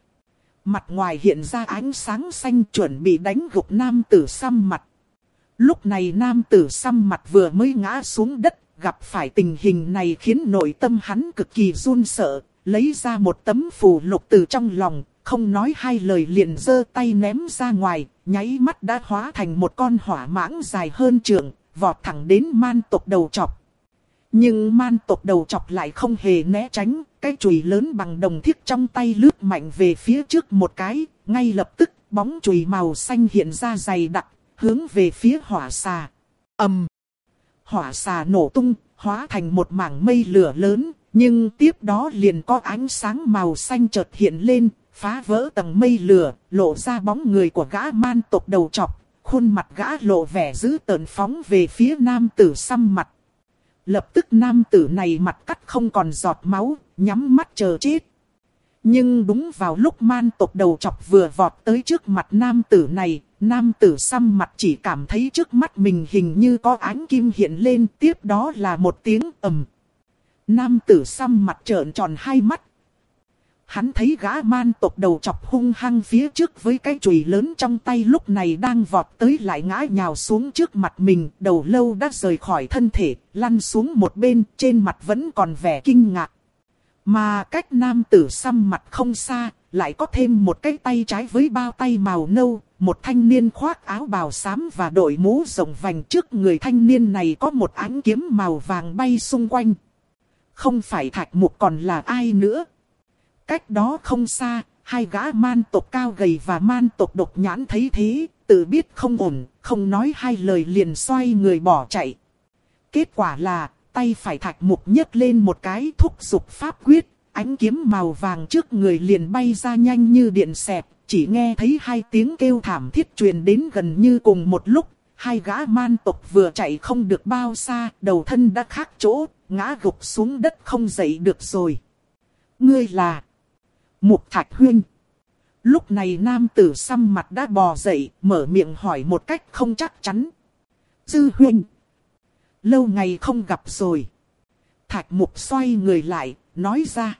Mặt ngoài hiện ra ánh sáng xanh chuẩn bị đánh gục nam tử xăm mặt. Lúc này nam tử xăm mặt vừa mới ngã xuống đất, gặp phải tình hình này khiến nội tâm hắn cực kỳ run sợ. Lấy ra một tấm phù lục từ trong lòng, không nói hai lời liền giơ tay ném ra ngoài, nháy mắt đã hóa thành một con hỏa mãng dài hơn trượng, vọt thẳng đến man tộc đầu chọc. Nhưng man tộc đầu chọc lại không hề né tránh, cái chùy lớn bằng đồng thiết trong tay lướt mạnh về phía trước một cái, ngay lập tức bóng chùy màu xanh hiện ra dày đặc, hướng về phía hỏa xà. Ầm! Hỏa xà nổ tung, hóa thành một mảng mây lửa lớn. Nhưng tiếp đó liền có ánh sáng màu xanh chợt hiện lên, phá vỡ tầng mây lửa, lộ ra bóng người của gã man tộc đầu trọc, khuôn mặt gã lộ vẻ dữ tợn phóng về phía nam tử xăm mặt. Lập tức nam tử này mặt cắt không còn giọt máu, nhắm mắt chờ chết. Nhưng đúng vào lúc man tộc đầu trọc vừa vọt tới trước mặt nam tử này, nam tử xăm mặt chỉ cảm thấy trước mắt mình hình như có ánh kim hiện lên, tiếp đó là một tiếng ầm. Nam tử xăm mặt trợn tròn hai mắt. Hắn thấy gã man tộc đầu chọc hung hăng phía trước với cái chùy lớn trong tay lúc này đang vọt tới lại ngã nhào xuống trước mặt mình. Đầu lâu đã rời khỏi thân thể, lăn xuống một bên, trên mặt vẫn còn vẻ kinh ngạc. Mà cách nam tử xăm mặt không xa, lại có thêm một cái tay trái với bao tay màu nâu. Một thanh niên khoác áo bào xám và đội mũ rộng vành, trước người thanh niên này có một ánh kiếm màu vàng bay xung quanh. Không phải Thạch Mục còn là ai nữa. Cách đó không xa, hai gã man tộc cao gầy và man tộc độc nhãn thấy thế, tự biết không ổn, không nói hai lời liền xoay người bỏ chạy. Kết quả là, tay phải Thạch Mục nhấc lên một cái thúc giục pháp quyết, ánh kiếm màu vàng trước người liền bay ra nhanh như điện xẹt, chỉ nghe thấy hai tiếng kêu thảm thiết truyền đến gần như cùng một lúc. Hai gã man tộc vừa chạy không được bao xa, đầu thân đã khác chỗ, ngã gục xuống đất không dậy được rồi. Ngươi là Mục Thạch Huynh. Lúc này nam tử xăm mặt đã bò dậy, mở miệng hỏi một cách không chắc chắn. Dư Huynh, lâu ngày không gặp rồi. Thạch Mục xoay người lại, nói ra.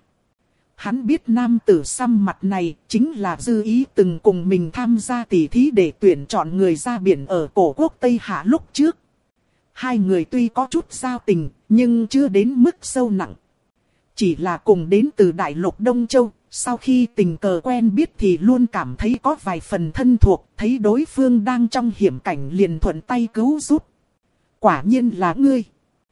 Hắn biết nam tử xăm mặt này chính là Dư Ý từng cùng mình tham gia tỷ thí để tuyển chọn người ra biển ở cổ quốc Tây Hạ lúc trước. Hai người tuy có chút giao tình, nhưng chưa đến mức sâu nặng. Chỉ là cùng đến từ Đại Lục Đông Châu, sau khi tình cờ quen biết thì luôn cảm thấy có vài phần thân thuộc, thấy đối phương đang trong hiểm cảnh liền thuận tay cứu giúp. Quả nhiên là ngươi.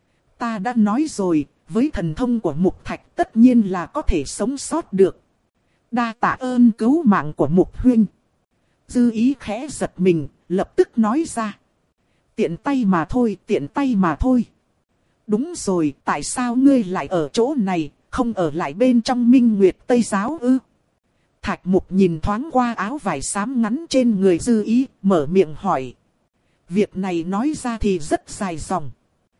Ta đã nói rồi, với thần thông của Mục Thạch tất nhiên là có thể sống sót được. Đa tạ ơn cứu mạng của Mục Huynh. Dư Ý khẽ giật mình, lập tức nói ra. Tiện tay mà thôi, tiện tay mà thôi. Đúng rồi, tại sao ngươi lại ở chỗ này, không ở lại bên trong Minh Nguyệt Tây Giáo ư? Thạch Mục nhìn thoáng qua áo vải xám ngắn trên người Dư Ý, mở miệng hỏi. Việc này nói ra thì rất dài dòng.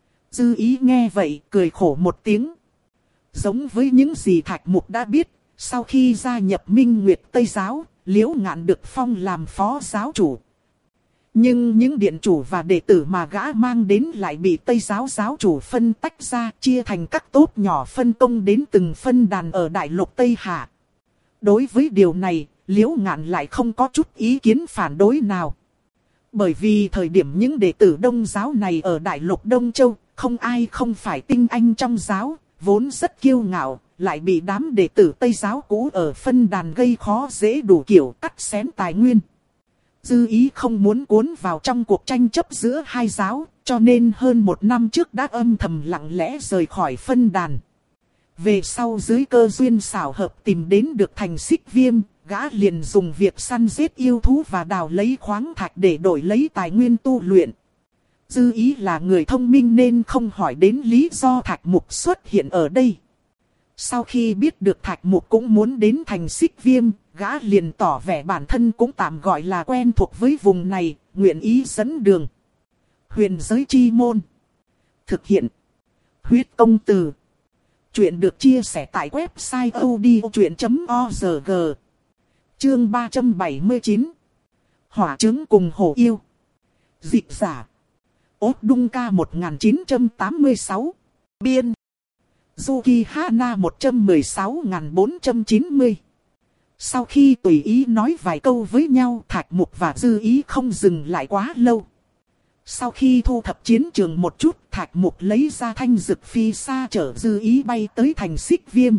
Dư Ý nghe vậy, cười khổ một tiếng. Giống với những gì Thạch Mục đã biết, sau khi gia nhập Minh Nguyệt Tây Giáo, Liễu Ngạn được phong làm phó giáo chủ. Nhưng những điện chủ và đệ tử mà gã mang đến lại bị Tây giáo giáo chủ phân tách ra, chia thành các tốp nhỏ phân công đến từng phân đàn ở đại lục Tây Hạ. Đối với điều này, Liễu Ngạn lại không có chút ý kiến phản đối nào. Bởi vì thời điểm những đệ tử Đông giáo này ở đại lục Đông Châu, không ai không phải tinh anh trong giáo, vốn rất kiêu ngạo, lại bị đám đệ tử Tây giáo cũ ở phân đàn gây khó dễ đủ kiểu cắt xén tài nguyên. Dư Ý không muốn cuốn vào trong cuộc tranh chấp giữa hai giáo, cho nên hơn một năm trước đã âm thầm lặng lẽ rời khỏi phân đàn. Về sau dưới cơ duyên xảo hợp tìm đến được thành Xích Viêm, gã liền dùng việc săn giết yêu thú và đào lấy khoáng thạch để đổi lấy tài nguyên tu luyện. Dư Ý là người thông minh nên không hỏi đến lý do Thạch Mục xuất hiện ở đây. Sau khi biết được Thạch Mục cũng muốn đến thành Xích Viêm, gã liền tỏ vẻ bản thân cũng tạm gọi là quen thuộc với vùng này, nguyện ý dẫn đường. Huyền giới chi môn. Thực hiện. Huyết công từ. Chuyện được chia sẻ tại website odchuyện chấm org. Chương ba trăm bảy mươi chín. Hỏa trứng cùng hổ yêu. Dịch giả. Ốt Đung Ca một nghìn chín trăm tám mươi sáu. Biên. Yuki Hana một trăm mười sáu nghìn bốn trăm chín mươi. Sau khi tùy ý nói vài câu với nhau, Thạch Mục và Dư Ý không dừng lại quá lâu. Sau khi thu thập chiến trường một chút, Thạch Mục lấy ra thanh dực phi xa chở Dư Ý bay tới thành Xích Viêm.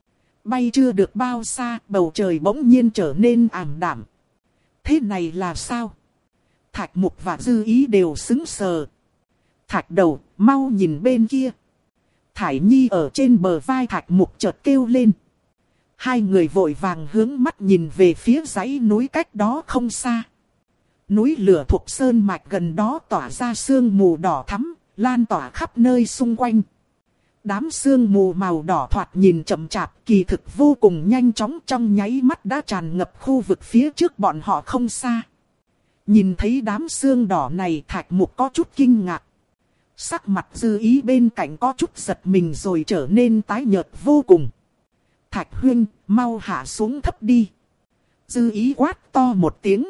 Bay chưa được bao xa, bầu trời bỗng nhiên trở nên ảm đạm. Thế này là sao? Thạch Mục và Dư Ý đều sững sờ. Thạch Đầu, mau nhìn bên kia. Thải Nhi ở trên bờ vai Thạch Mục chợt kêu lên. Hai người vội vàng hướng mắt nhìn về phía dãy núi cách đó không xa. Núi lửa thuộc sơn mạch gần đó tỏa ra sương mù đỏ thắm, lan tỏa khắp nơi xung quanh. Đám sương mù màu đỏ thoạt nhìn chậm chạp, kỳ thực vô cùng nhanh chóng, trong nháy mắt đã tràn ngập khu vực phía trước bọn họ không xa. Nhìn thấy đám sương đỏ này, Thạch Mục có chút kinh ngạc. Sắc mặt Dư Ý bên cạnh có chút giật mình rồi trở nên tái nhợt vô cùng. Thạch huynh, mau hạ xuống thấp đi. Dư Ý quát to một tiếng.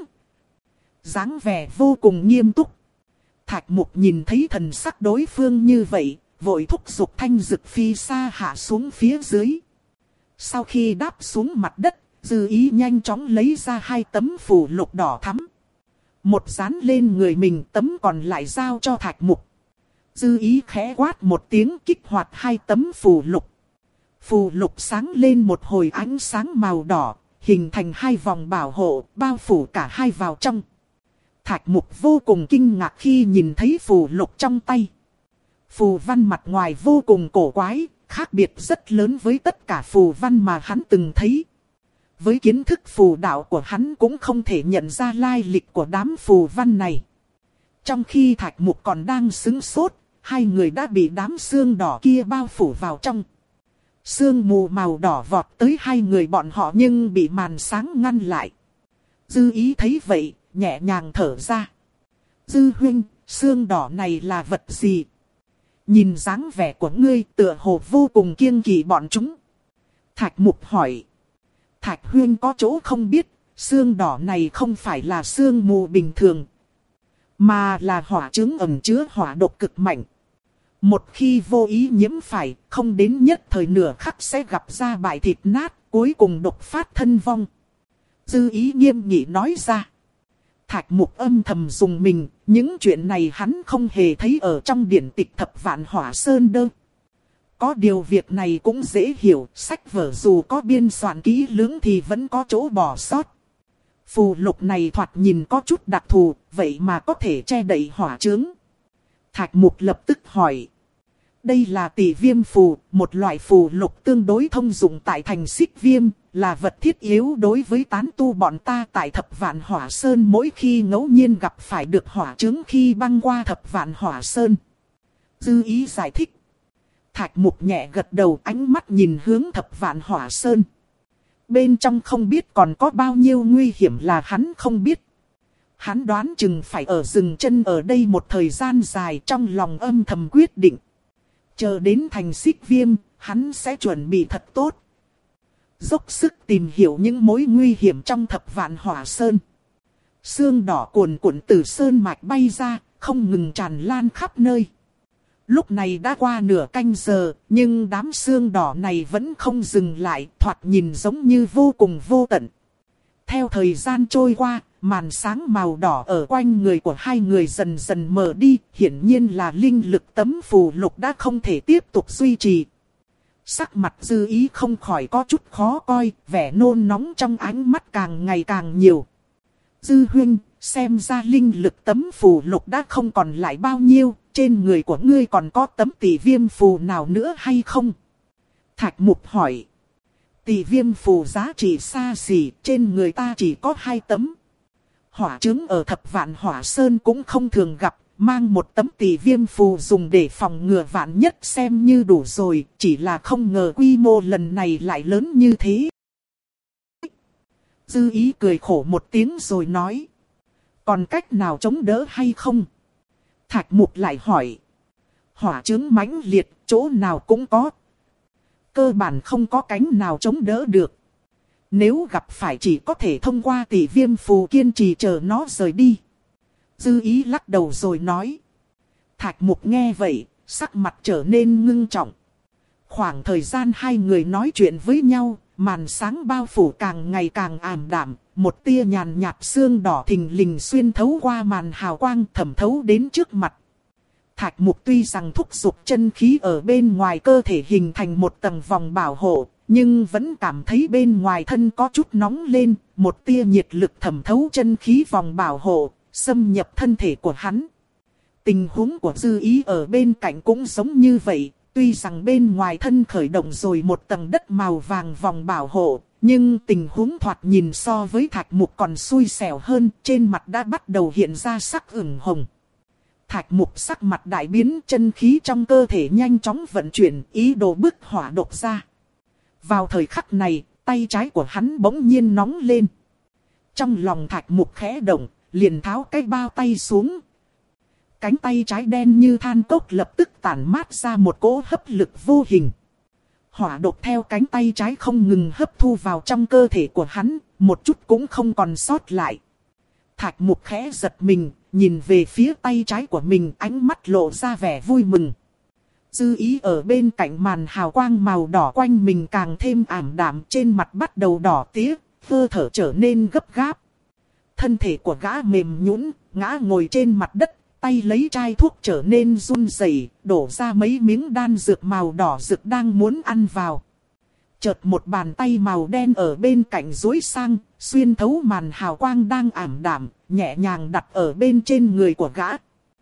Dáng vẻ vô cùng nghiêm túc. Thạch Mục nhìn thấy thần sắc đối phương như vậy, vội thúc giục thanh dực phi xa hạ xuống phía dưới. Sau khi đáp xuống mặt đất, Dư Ý nhanh chóng lấy ra hai tấm phù lục đỏ thắm. Một dán lên người mình, tấm còn lại giao cho Thạch Mục. Dư Ý khẽ quát một tiếng, kích hoạt hai tấm phù lục. Phù lục sáng lên một hồi ánh sáng màu đỏ, hình thành hai vòng bảo hộ, bao phủ cả hai vào trong. Thạch Mục vô cùng kinh ngạc khi nhìn thấy phù lục trong tay. Phù văn mặt ngoài vô cùng cổ quái, khác biệt rất lớn với tất cả phù văn mà hắn từng thấy. Với kiến thức phù đạo của hắn cũng không thể nhận ra lai lịch của đám phù văn này. Trong khi Thạch Mục còn đang sững sốt, hai người đã bị đám sương đỏ kia bao phủ vào trong. Sương mù màu đỏ vọt tới hai người bọn họ nhưng bị màn sáng ngăn lại. Dư Ý thấy vậy, nhẹ nhàng thở ra. Dư huynh, sương đỏ này là vật gì? Nhìn dáng vẻ của ngươi tựa hồ vô cùng kiêng kỵ bọn chúng. Thạch Mục hỏi. Thạch huynh có chỗ không biết, sương đỏ này không phải là sương mù bình thường, mà là hỏa trứng ẩn chứa hỏa độc cực mạnh. Một khi vô ý nhiễm phải, không đến nhất thời nửa khắc sẽ gặp ra bại thịt nát, cuối cùng độc phát thân vong. Dư Ý nghiêm nghị nói ra. Thạch Mục âm thầm dùng mình, những chuyện này hắn không hề thấy ở trong điển tịch Thập Vạn Hỏa Sơn đâu. Có điều việc này cũng dễ hiểu, sách vở dù có biên soạn kỹ lưỡng thì vẫn có chỗ bỏ sót. Phù lục này thoạt nhìn có chút đặc thù, vậy mà có thể che đậy hỏa chướng. Thạch Mục lập tức hỏi. Đây là Tỷ Viêm phù, một loại phù lục tương đối thông dụng tại thành Xích Viêm, là vật thiết yếu đối với tán tu bọn ta tại Thập Vạn Hỏa Sơn mỗi khi ngẫu nhiên gặp phải được hỏa chướng khi băng qua Thập Vạn Hỏa Sơn. Dư Ý giải thích. Thạch Mục nhẹ gật đầu, ánh mắt nhìn hướng Thập Vạn Hỏa Sơn. Bên trong không biết còn có bao nhiêu nguy hiểm là hắn không biết. Hắn đoán chừng phải ở dừng chân ở đây một thời gian dài, trong lòng âm thầm quyết định. Chờ đến thành Xích Viêm, hắn sẽ chuẩn bị thật tốt. dốc sức tìm hiểu những mối nguy hiểm trong thập vạn hỏa sơn. Sương đỏ cuồn cuộn từ sơn mạch bay ra, không ngừng tràn lan khắp nơi. Lúc này đã qua nửa canh giờ, nhưng đám sương đỏ này vẫn không dừng lại, thoạt nhìn giống như vô cùng vô tận. Theo thời gian trôi qua, màn sáng màu đỏ ở quanh người của hai người dần dần mờ đi, hiển nhiên là linh lực tấm phù lục đã không thể tiếp tục duy trì. Sắc mặt Dư Ý không khỏi có chút khó coi, vẻ nôn nóng trong ánh mắt càng ngày càng nhiều. Dư huynh, xem ra linh lực tấm phù lục đã không còn lại bao nhiêu, trên người của ngươi còn có tấm tỷ viêm phù nào nữa hay không? Thạch Mục hỏi. Tỷ viêm phù giá trị xa xỉ, trên người ta chỉ có hai tấm. Hỏa chứng ở thập vạn hỏa sơn cũng không thường gặp, mang một tấm tỷ viêm phù dùng để phòng ngừa vạn nhất xem như đủ rồi, chỉ là không ngờ quy mô lần này lại lớn như thế. Dư Ý cười khổ một tiếng rồi nói. Còn cách nào chống đỡ hay không? Thạch Mục lại hỏi. Hỏa chứng mãnh liệt, chỗ nào cũng có. Cơ bản không có cánh nào chống đỡ được. Nếu gặp phải chỉ có thể thông qua tỷ viêm phù kiên trì chờ nó rời đi. Dư Ý lắc đầu rồi nói. Thạch Mục nghe vậy, sắc mặt trở nên ngưng trọng. Khoảng thời gian hai người nói chuyện với nhau, màn sáng bao phủ càng ngày càng ảm đạm, một tia nhàn nhạt sương đỏ thình lình xuyên thấu qua màn hào quang thẩm thấu đến trước mặt. Thạch Mục tuy rằng thúc giục chân khí ở bên ngoài cơ thể hình thành một tầng vòng bảo hộ, nhưng vẫn cảm thấy bên ngoài thân có chút nóng lên, một tia nhiệt lực thẩm thấu chân khí vòng bảo hộ, xâm nhập thân thể của hắn. Tình huống của Dư Ý ở bên cạnh cũng giống như vậy, tuy rằng bên ngoài thân khởi động rồi một tầng đất màu vàng vòng bảo hộ, nhưng tình huống thoạt nhìn so với Thạch Mục còn xui xẻo hơn, trên mặt đã bắt đầu hiện ra sắc ửng hồng. Thạch Mục sắc mặt đại biến, chân khí trong cơ thể nhanh chóng vận chuyển, ý đồ bức hỏa độc ra. Vào thời khắc này, tay trái của hắn bỗng nhiên nóng lên. Trong lòng Thạch Mục khẽ động, liền tháo cái bao tay xuống. Cánh tay trái đen như than cốc lập tức tản mát ra một cỗ hấp lực vô hình. Hỏa độc theo cánh tay trái không ngừng hấp thu vào trong cơ thể của hắn, một chút cũng không còn sót lại. Thạch Mục khẽ giật mình, nhìn về phía tay trái của mình, ánh mắt lộ ra vẻ vui mừng. Dư Ý ở bên cạnh màn hào quang màu đỏ quanh mình càng thêm ảm đạm, trên mặt bắt đầu đỏ tía, hơi thở trở nên gấp gáp. Thân thể của gã mềm nhũn, ngã ngồi trên mặt đất, tay lấy chai thuốc trở nên run rẩy, đổ ra mấy miếng đan dược màu đỏ rực đang muốn ăn vào. Chợt một bàn tay màu đen ở bên cạnh duỗi sang, xuyên thấu màn hào quang đang ảm đạm, nhẹ nhàng đặt ở bên trên người của gã.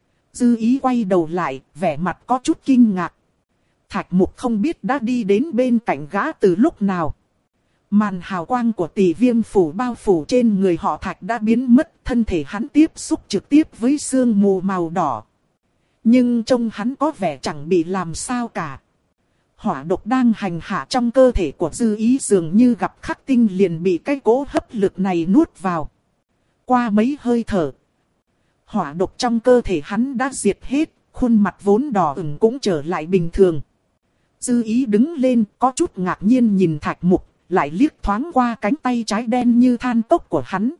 Dư Ý quay đầu lại, vẻ mặt có chút kinh ngạc. Thạch Mục không biết đã đi đến bên cạnh gã từ lúc nào. Màn hào quang của tỷ viêm phủ bao phủ trên người họ Thạch đã biến mất, thân thể hắn tiếp xúc trực tiếp với sương mù màu đỏ. Nhưng trông hắn có vẻ chẳng bị làm sao cả. Hỏa độc đang hành hạ trong cơ thể của Dư Ý dường như gặp khắc tinh liền bị cái cỗ hấp lực này nuốt vào. Qua mấy hơi thở, hỏa độc trong cơ thể hắn đã diệt hết, khuôn mặt vốn đỏ ửng cũng trở lại bình thường. Dư Ý đứng lên, có chút ngạc nhiên nhìn Thạch Mục, lại liếc thoáng qua cánh tay trái đen như than cốc của hắn.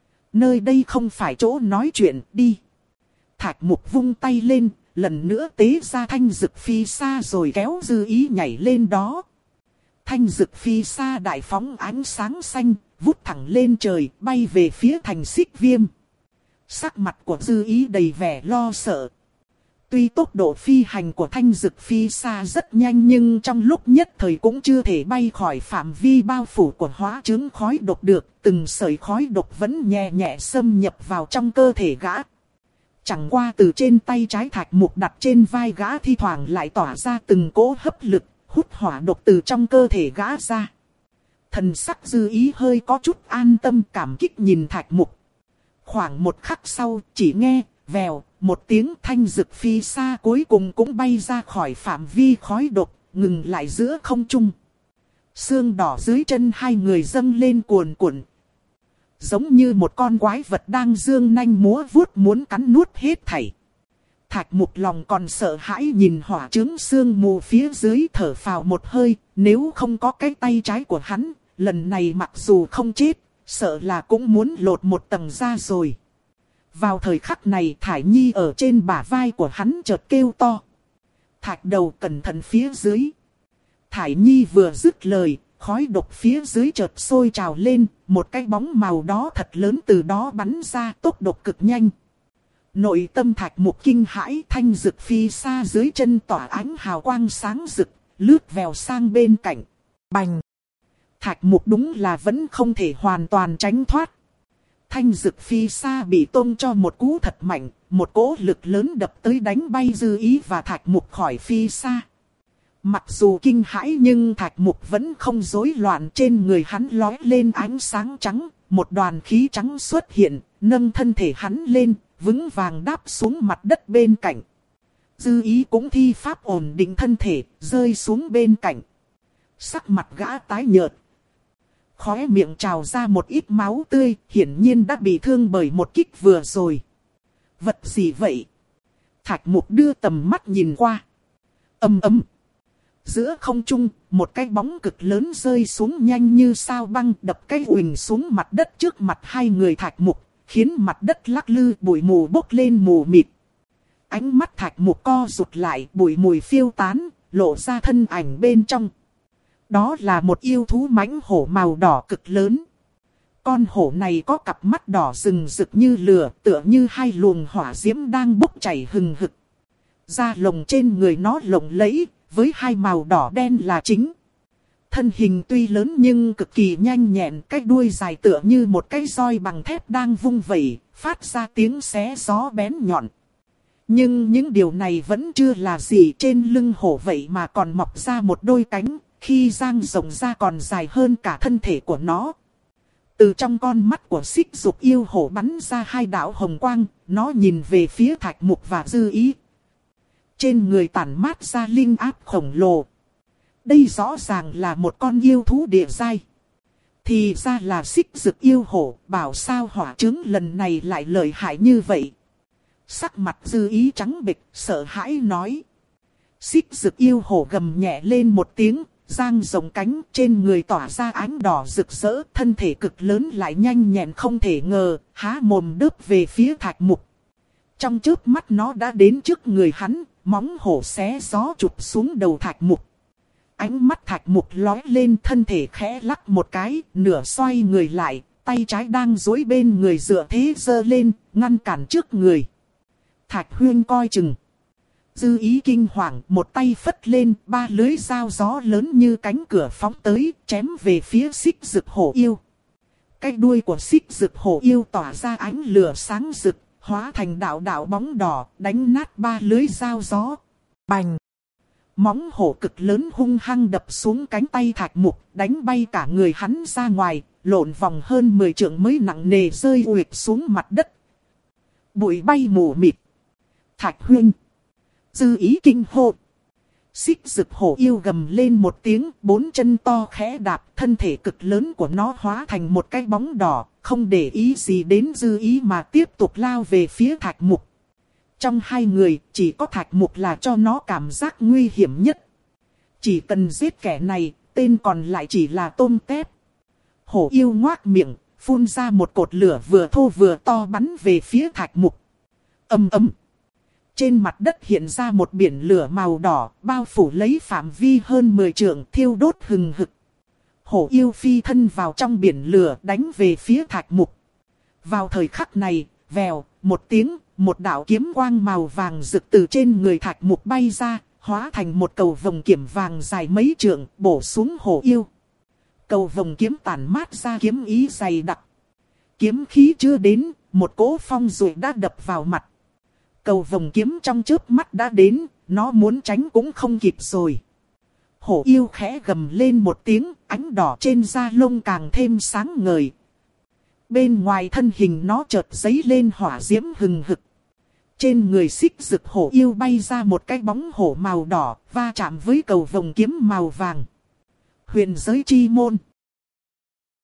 Nơi đây không phải chỗ nói chuyện, đi. Thạch Mục vung tay lên, lần nữa tế ra thanh dực phi sa rồi kéo Dư Ý nhảy lên đó. Thanh dực phi sa đại phóng ánh sáng xanh, vút thẳng lên trời, bay về phía thành Xích Viêm. Sắc mặt của Dư Ý đầy vẻ lo sợ. Tuy tốc độ phi hành của thanh dực phi sa rất nhanh nhưng trong lúc nhất thời cũng chưa thể bay khỏi phạm vi bao phủ của hóa chứng khói độc được. Từng sợi khói độc vẫn nhẹ nhẹ xâm nhập vào trong cơ thể gã. Chẳng qua từ trên tay trái Thạch Mục đặt trên vai gã thi thoảng lại tỏa ra từng cỗ hấp lực, hút hỏa độc từ trong cơ thể gã ra. Thần sắc Dư Ý hơi có chút an tâm cảm kích nhìn Thạch Mục. Khoảng một khắc sau chỉ nghe vèo, một tiếng thanh dực phi sa cuối cùng cũng bay ra khỏi phạm vi khói độc, ngừng lại giữa không trung. Sương đỏ dưới chân hai người dâng lên cuồn cuộn. Giống như một con quái vật đang giương nanh múa vuốt muốn cắn nuốt hết thảy. Thạch Mục lòng còn sợ hãi nhìn hỏa chứng sương mù phía dưới thở phào một hơi, nếu không có cái tay trái của hắn, lần này mặc dù không chết, sợ là cũng muốn lột một tầng ra rồi. Vào thời khắc này Thải Nhi ở trên bả vai của hắn chợt kêu to. Thạch đầu cẩn thận phía dưới. Thải Nhi vừa dứt lời, khói độc phía dưới chợt sôi trào lên, một cái bóng màu đó thật lớn từ đó bắn ra, tốc độ cực nhanh. Nội tâm Thạch Mục kinh hãi, thanh dực phi xa dưới chân tỏa ánh hào quang sáng rực, lướt vèo sang bên cạnh. Bành! Thạch Mục đúng là vẫn không thể hoàn toàn tránh thoát. Thanh dực phi xa bị tông cho một cú thật mạnh, một cỗ lực lớn đập tới đánh bay Dư Ý và Thạch Mục khỏi phi xa. Mặc dù kinh hãi nhưng Thạch Mục vẫn không rối loạn, trên người hắn lóe lên ánh sáng trắng, một đoàn khí trắng xuất hiện, nâng thân thể hắn lên, vững vàng đáp xuống mặt đất bên cạnh. Dư Ý cũng thi pháp ổn định thân thể, rơi xuống bên cạnh. Sắc mặt gã tái nhợt. Khóe miệng trào ra một ít máu tươi, hiển nhiên đã bị thương bởi một kích vừa rồi. Vật gì vậy? Thạch Mục đưa tầm mắt nhìn qua. Ầm ầm. Giữa không trung, một cái bóng cực lớn rơi xuống nhanh như sao băng, đập cái uỳnh xuống mặt đất trước mặt hai người Thạch Mục, khiến mặt đất lắc lư, bụi mù bốc lên mù mịt. Ánh mắt Thạch Mục co rụt lại, bụi mùi phiêu tán, lộ ra thân ảnh bên trong. Đó là một yêu thú mãnh hổ màu đỏ cực lớn. Con hổ này có cặp mắt đỏ rừng rực như lửa, tựa như hai luồng hỏa diễm đang bốc chảy hừng hực. Da lồng trên người nó lộng lẫy, với hai màu đỏ đen là chính. Thân hình tuy lớn nhưng cực kỳ nhanh nhẹn, cái đuôi dài tựa như một cái roi bằng thép đang vung vẩy, phát ra tiếng xé gió bén nhọn. Nhưng những điều này vẫn chưa là gì, trên lưng hổ vậy mà còn mọc ra một đôi cánh, khi dang rộng ra còn dài hơn cả thân thể của nó. Từ trong con mắt của Xích Dục yêu hổ bắn ra hai đạo hồng quang, nó nhìn về phía Thạch Mục và Dư Ý. Trên người tản mát ra linh áp khổng lồ. Đây rõ ràng là một con yêu thú địa giai. Thì ra là Xích Dực yêu hổ, bảo sao hỏa trướng lần này lại lợi hại như vậy. Sắc mặt Dư Ý trắng bệch, sợ hãi nói. Xích Dực yêu hổ gầm nhẹ lên một tiếng, giang rộng cánh, trên người tỏa ra ánh đỏ rực rỡ, thân thể cực lớn lại nhanh nhẹn không thể ngờ, há mồm đớp về phía Thạch Mục. Trong chớp mắt nó đã đến trước người hắn, móng hổ xé gió chụp xuống đầu Thạch Mục. Ánh mắt Thạch Mục lóe lên, thân thể khẽ lắc một cái, nửa xoay người lại, tay trái đang duỗi bên người dựa thế giơ lên, ngăn cản trước người. Thạch Huyên coi chừng. Dư Ý kinh hoàng, một tay phất lên, ba lưới dao gió lớn như cánh cửa phóng tới, chém về phía Xích Dực hổ yêu. Cái đuôi của Xích Dực hổ yêu tỏa ra ánh lửa sáng rực, hóa thành đạo đạo bóng đỏ, đánh nát ba lưới dao gió. Bành! Móng hổ cực lớn hung hăng đập xuống cánh tay Thạch Mục, đánh bay cả người hắn ra ngoài, lộn vòng hơn mười trượng mới nặng nề rơi uỵch xuống mặt đất. Bụi bay mù mịt. Thạch Huynh! Dư Ý kinh hô. Xích Dực hổ yêu gầm lên một tiếng, bốn chân to khẽ đạp, thân thể cực lớn của nó hóa thành một cái bóng đỏ, không để ý gì đến Dư Ý mà tiếp tục lao về phía Thạch Mục. Trong hai người, chỉ có Thạch Mục là cho nó cảm giác nguy hiểm nhất. Chỉ cần giết kẻ này, tên còn lại chỉ là tôm tép. Hổ yêu ngoác miệng, phun ra một cột lửa vừa thô vừa to bắn về phía Thạch Mục. Ầm ầm. Trên mặt đất hiện ra một biển lửa màu đỏ, bao phủ lấy phạm vi hơn mười trượng, thiêu đốt hừng hực. Hổ yêu phi thân vào trong biển lửa, đánh về phía Thạch Mục. Vào thời khắc này, vèo, một tiếng, một đạo kiếm quang màu vàng rực từ trên người Thạch Mục bay ra, hóa thành một cầu vồng kiếm vàng dài mấy trượng, bổ xuống hổ yêu. Cầu vồng kiếm tản mát ra kiếm ý dày đặc. Kiếm khí chưa đến, một cỗ phong rụi đã đập vào mặt. Cầu vồng kiếm trong chớp mắt đã đến, nó muốn tránh cũng không kịp rồi. Hổ yêu khẽ gầm lên một tiếng, ánh đỏ trên da lông càng thêm sáng ngời. Bên ngoài thân hình nó chợt giấy lên hỏa diễm hừng hực. Trên người Xích Dực hổ yêu bay ra một cái bóng hổ màu đỏ, va chạm với cầu vồng kiếm màu vàng. Huyền giới chi môn.